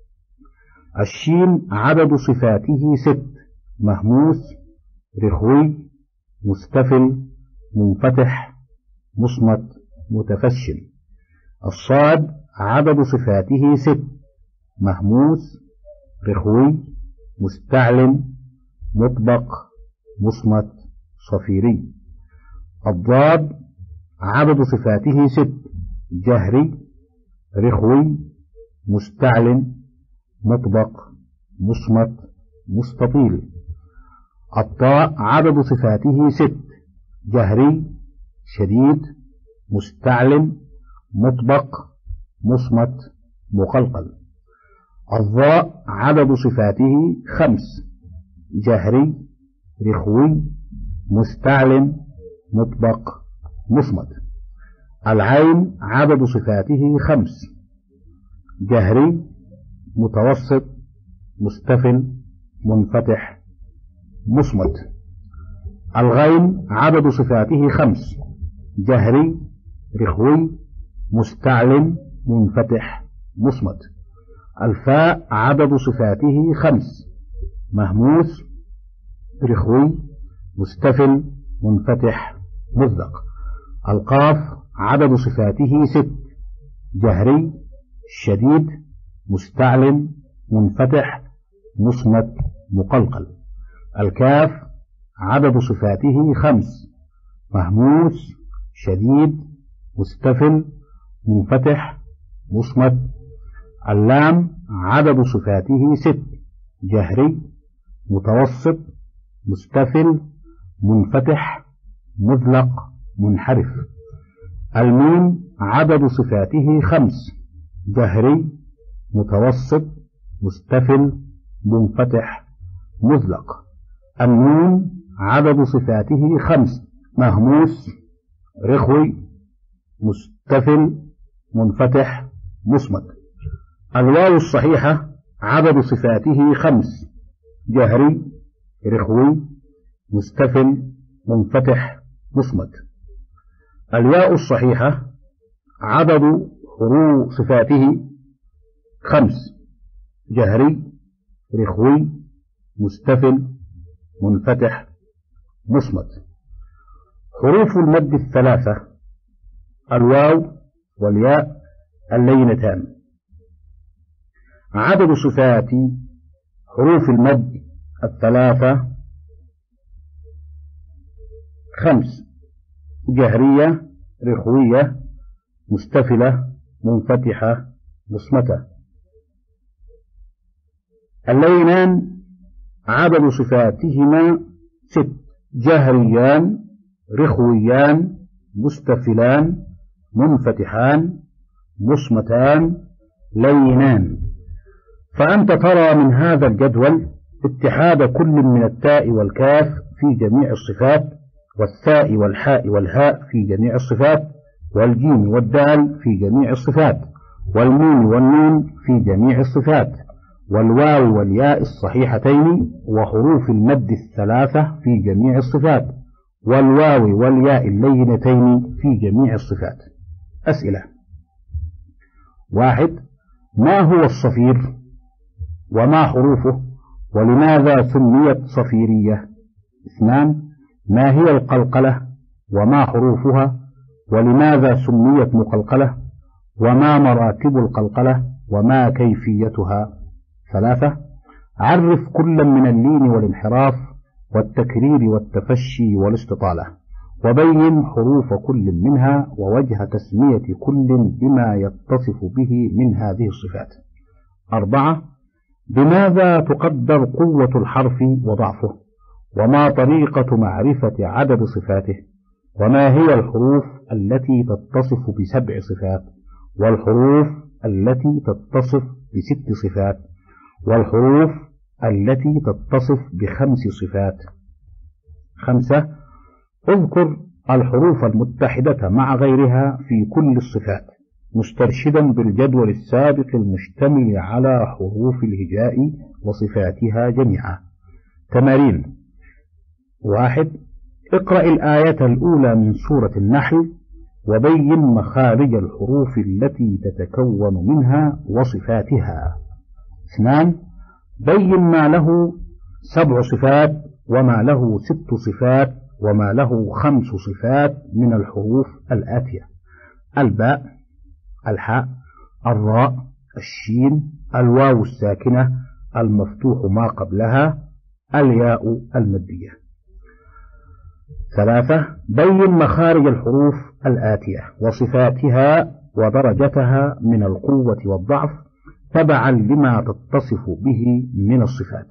الشين عدد صفاته ست: مهموس، رخوي، مستفل، منفتح، مصمت، متفشن. الصاد عدد صفاته ست: مهموس، رخوي، مستعلم، مطبق، مصمت، صفيري. الضاد عدد صفاته ست: جهري، رخوي، مستعلم، مطبق، مصمت، مستطيل. الطاء عدد صفاته ست: جهري، شديد، مستعلم، مطبق، مصمت، مقلقل. الظاء عدد صفاته خمس: جهري، رخوي، مستعلم، مطبق، مصمت. العين عدد صفاته خمس: جهري، متوسط، مستفل، منفتح، مصمت. الغين عدد صفاته خمس: جهري، رخوي، مستعلم، منفتح، مصمت. الفاء عدد صفاته خمس: مهموس، رخوي، مستفل، منفتح، مذلق. القاف عدد صفاته ست: جهري، شديد، مستعلم، منفتح، مصمت، مقلقل. الكاف عدد صفاته خمس: مهموس، شديد، مستفل، منفتح، مصمت. اللام عدد صفاته ست: جهري، متوسط، مستفل، منفتح، مذلق، منحرف. الميم عدد صفاته خمس: جهري، متوسط، مستفل، منفتح، مزلق. النون عدد صفاته خمس: مهموس، رخوي، مستفل، منفتح، مصمت. الواو الصحيحة عدد صفاته خمس: جهري، رخوي، مستفل، منفتح، مصمت. الياء الصحيحة عدد حروف صفاته خمس: جهري، رخوي، مستفل، منفتح، مصمت. حروف المد الثلاثة: الواو والياء اللينتان. عدد صفات حروف المد الثلاثة خمس: جهرية، رخوية، مستفلة، منفتحة، مصمتة. اللينان عدد صفاتهما ست: جهريان، رخويان، مستفلان، منفتحان، مصمتان، لينان. فأنت ترى من هذا الجدول اتحاد كل من التاء والكاف في جميع الصفات، والثاء والحاء والهاء في جميع الصفات، والجيم والدال في جميع الصفات، والميم والنون في جميع الصفات، والواو والياء الصحيحتين وحروف المد الثلاثة في جميع الصفات، والواو والياء اللينتين في جميع الصفات. أسئلة: واحد: ما هو الصفير وما حروفه ولماذا سميت صفيرية؟ اثنان: ما هي القلقلة وما حروفها ولماذا سميت مقلقلة؟ وما مراتب القلقلة وما كيفيتها؟ ثلاثة: عرف كل من اللين والانحراف والتكرير والتفشي والاستطالة، وبين حروف كل منها ووجه تسمية كل بما يتصف به من هذه الصفات. أربعة: بماذا تقدر قوة الحرف وضعفه؟ وما طريقة معرفة عدد صفاته؟ وما هي الحروف التي تتصف بسبع صفات؟ والحروف التي تتصف بست صفات؟ والحروف التي تتصف بخمس صفات؟ خمسة: اذكر الحروف المتحدة مع غيرها في كل الصفات، مسترشدا بالجدول السابق المشتمل على حروف الهجاء وصفاتها جميعا. تمارين: واحد: اقرأ الآية الأولى من سورة النحل وبين مخارج الحروف التي تتكون منها وصفاتها. اثنان: بين ما له سبع صفات وما له ست صفات وما له خمس صفات من الحروف الآتية: الباء، الحاء، الراء، الشين، الواو الساكنة، المفتوح ما قبلها، الياء المدية. ثلاثة: بين مخارج الحروف الآتية وصفاتها ودرجتها من القوة والضعف تبعا لما تتصف به من الصفات: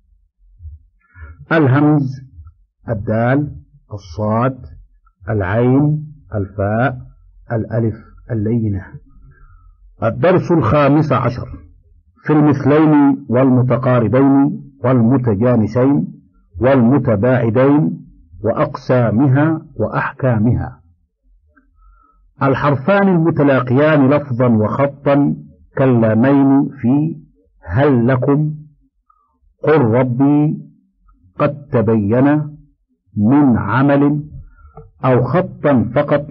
الهمز، الدال، الصاد، العين، الفاء، الألف اللينة. الدرس الخامس عشر: في المثلين والمتقاربين والمتجانسين والمتباعدين وأقسامها وأحكامها. الحرفان المتلاقيان لفظا وخطا كاللامين في هل لكم، قل ربي، قد تبين، من عمل، أو خطا فقط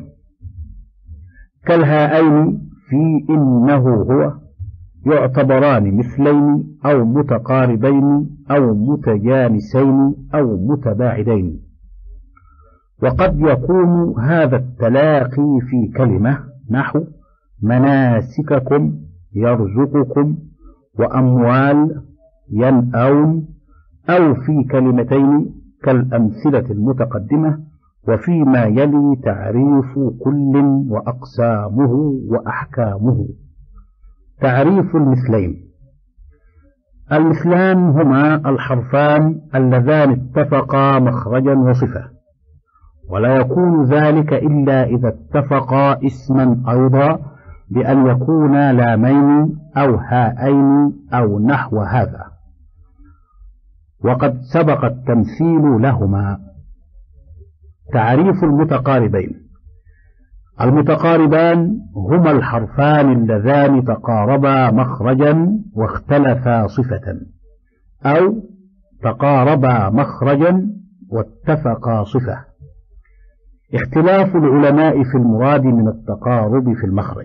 كالهائين في إنه هو، يعتبران مثلين أو متقاربين أو متجانسين أو متباعدين. وقد يكون هذا التلاقي في كلمة نحو مناسككم، يرزقكم، وأموال، ينأون، أو في كلمتين كالأمثلة المتقدمة، وفيما يلي تعريف كل وأقسامه وأحكامه. تعريف المثلين: المثلان هما الحرفان اللذان اتفقا مخرجا وصفة، ولا يكون ذلك إلا إذا اتفقا اسما أيضا، بأن يكون لامين أو هائين أو نحو هذا، وقد سبق التمثيل لهما. تعريف المتقاربين: المتقاربان هما الحرفان اللذان تقاربا مخرجا واختلفا صفة، أو تقاربا مخرجا واتفقا صفة. اختلاف العلماء في المراد من التقارب في المخرج.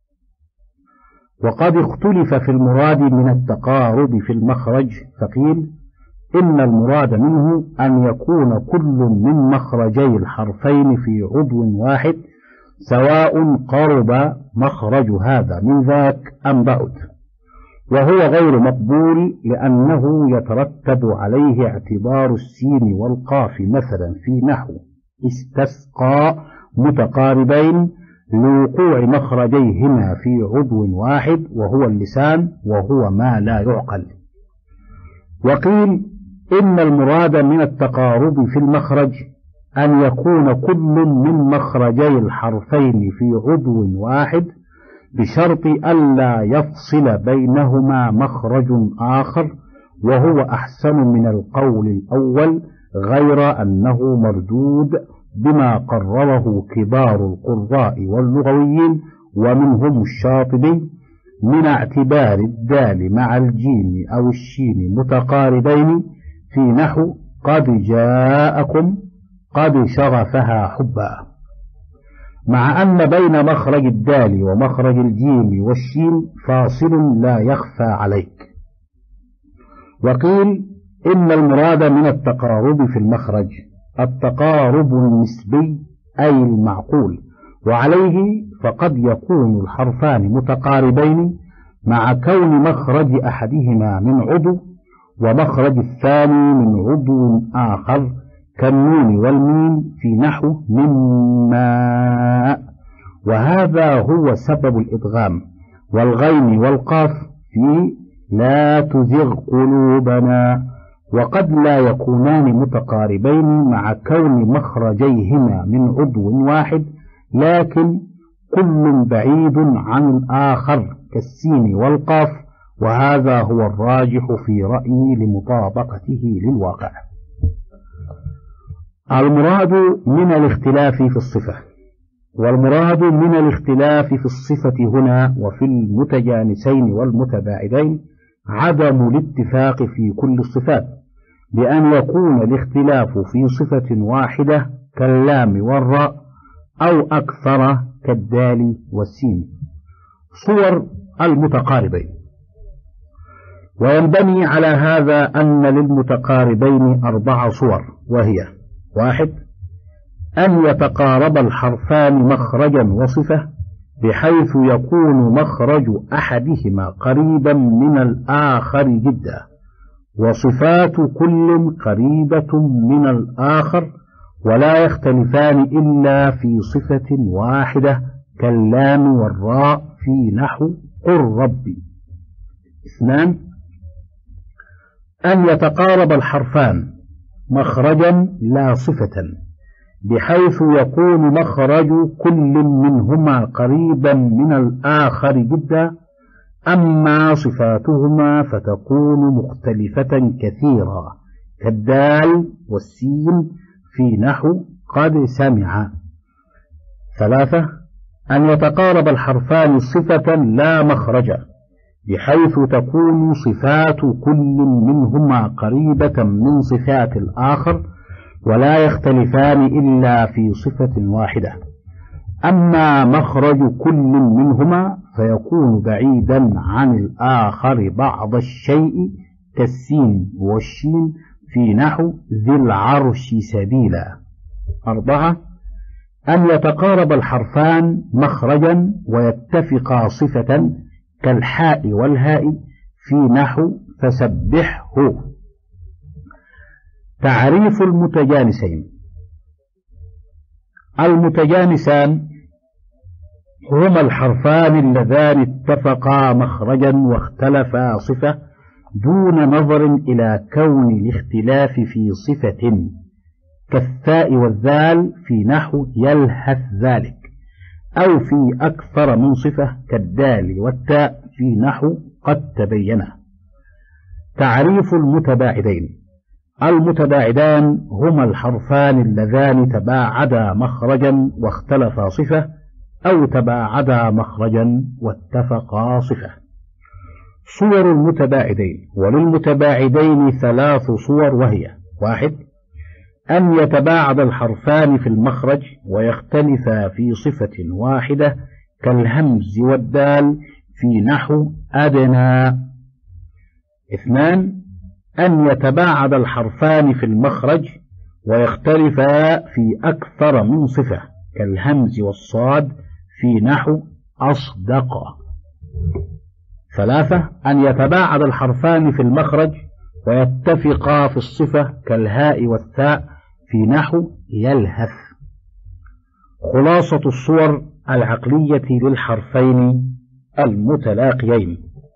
وقد اختلف في المراد من التقارب في المخرج، فقيل إن المراد منه أن يكون كل من مخرجي الحرفين في عضو واحد، سواء قرب مخرج هذا من ذاك أم بعد، وهو غير مقبول لأنه يترتب عليه اعتبار السين والقاف مثلا في نحو استسقى متقاربين لوقوع مخرجيهما في عضو واحد وهو اللسان، وهو ما لا يعقل. وقيل إن المراد من التقارب في المخرج أن يكون كل من مخرجي الحرفين في عضو واحد بشرط ألا يفصل بينهما مخرج آخر، وهو أحسن من القول الأول، غير أنه مردود بما قرره كبار القراء واللغويين ومنهم الشاطبي من اعتبار الدال مع الجيم أو الشين متقاربين في نحو قد جاءكم قد شغفها حبا، مع أن بين مخرج الدال ومخرج الجيم والشين فاصل لا يخفى عليك. وقيل إن المراد من التقارب في المخرج التقارب النسبي أي المعقول، وعليه فقد يكون الحرفان متقاربين مع كون مخرج أحدهما من عضو ومخرج الثاني من عضو آخر، كالنون والميم في نحو من ماء، وهذا هو سبب الإدغام، والغين والقاف في لا تزغ قلوبنا. وقد لا يكونان متقاربين مع كون مخرجيهما من عضو واحد، لكن كل بعيد عن الآخر كالسين والقاف، وهذا هو الراجح في رأيي لمطابقته للواقع. المراد من الاختلاف في الصفة. والمراد من الاختلاف في الصفة هنا وفي المتجانسين والمتباعدين عدم الاتفاق في كل الصفات، بأن يكون الاختلاف في صفة واحدة كاللام والراء، أو أكثر كالدال والسين. صور المتقاربين. وينبني على هذا أن للمتقاربين أربع صور، وهي: واحد، أن يتقارب الحرفان مخرجا وصفة بحيث يكون مخرج أحدهما قريبا من الآخر جدا، وصفات كل قريبة من الآخر، ولا يختلفان إلا في صفة واحدة كاللام والراء في نحو قل ربي. اثنان، أن يتقارب الحرفان مخرجا لا صفة بحيث يكون مخرج كل منهما قريبا من الآخر جدا، أما صفاتهما فتكون مختلفة كثيرا كالدال والسين في نحو قد سمع. ثلاثة، أن يتقارب الحرفان صفة لا مخرج بحيث تكون صفات كل منهما قريبة من صفات الآخر، ولا يختلفان إلا في صفة واحدة، أما مخرج كل منهما فيكون بعيدا عن الآخر بعض الشيء كالسين والشين في نحو ذي العرش سبيلا. أربعة، أن يتقارب الحرفان مخرجا ويتفقا صفة كالحاء والهاء في نحو فسبحه. تعريف المتجانسين. المتجانسان هما الحرفان اللذان اتفقا مخرجا واختلفا صفة دون نظر إلى كون الاختلاف في صفة، كالثاء والذال في نحو يلهث ذلك، أو في أكثر من صفة كالدال والتاء في نحو قد تبين. تعريف المتباعدين: المتباعدان هما الحرفان اللذان تباعدا مخرجا واختلفا صفة، أو تباعدا مخرجا واتفقا صفة. صور المتباعدين: وللمتباعدين ثلاث صور، وهي: واحد، أن يتباعد الحرفان في المخرج ويختلفا في صفة واحدة كالهمز والدال في نحو أدنى. اثنان، أن يتباعد الحرفان في المخرج ويختلفا في أكثر من صفة كالهمز والصاد في نحو أصدق. ثلاثة، أن يتباعد الحرفان في المخرج ويتفقا في الصفة كالهاء والثاء في نحو يلهث. خلاصة الصور العقلية للحرفين المتلاقيين.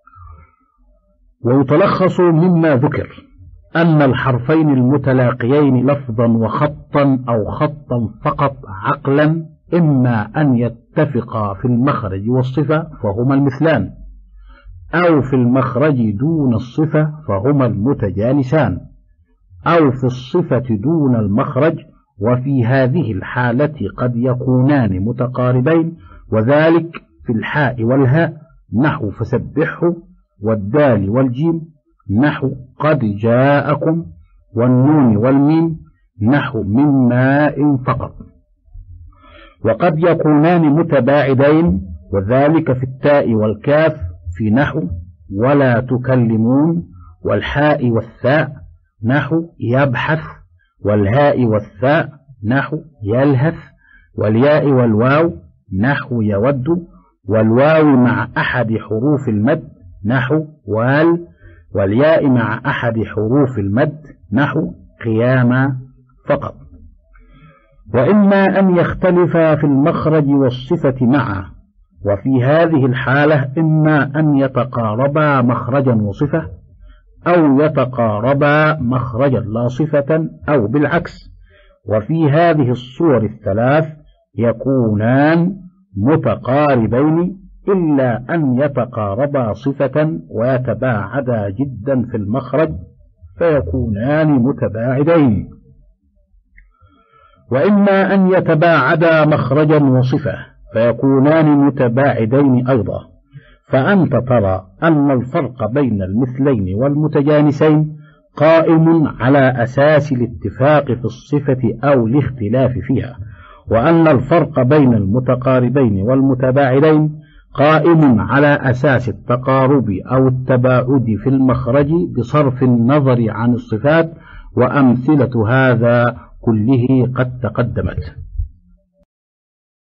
ويتلخص مما ذكر أن الحرفين المتلاقيين لفظا وخطا أو خطا فقط عقلا إما أن يتفقا في المخرج والصفة فهما المثلان، أو في المخرج دون الصفة فهما المتجانسان، أو في الصفة دون المخرج، وفي هذه الحالة قد يكونان متقاربين، وذلك في الحاء والهاء نحو فسبحه، والدال والجيم نحو قد جاءكم، والنون والميم نحو من ماء فقط. وقد يكونان متباعدين، وذلك في التاء والكاف في نحو ولا تكلمون، والحاء والثاء نحو يبحث، والهاء والثاء نحو يلهث، والياء والواو نحو يود، والواو مع أحد حروف المد نحو وال، والياء مع أحد حروف المد نحو قياما فقط. وإما أن يختلفا في المخرج والصفة معا، وفي هذه الحالة إما أن يتقاربا مخرجا وصفة، أو يتقاربا مخرجا لا صفة، أو بالعكس. وفي هذه الصور الثلاث يكونان متقاربين إلا أن يتقاربا صفة ويتباعدا جدا في المخرج فيكونان متباعدين. وإما أن يتباعدا مخرجا وصفة فيكونان متباعدين أيضا. فأنت ترى أن الفرق بين المثلين والمتجانسين قائم على أساس الاتفاق في الصفة أو الاختلاف فيها، وأن الفرق بين المتقاربين والمتباعدين قائم على أساس التقارب أو التباعد في المخرج بصرف النظر عن الصفات، وأمثلة هذا كله قد تقدمت.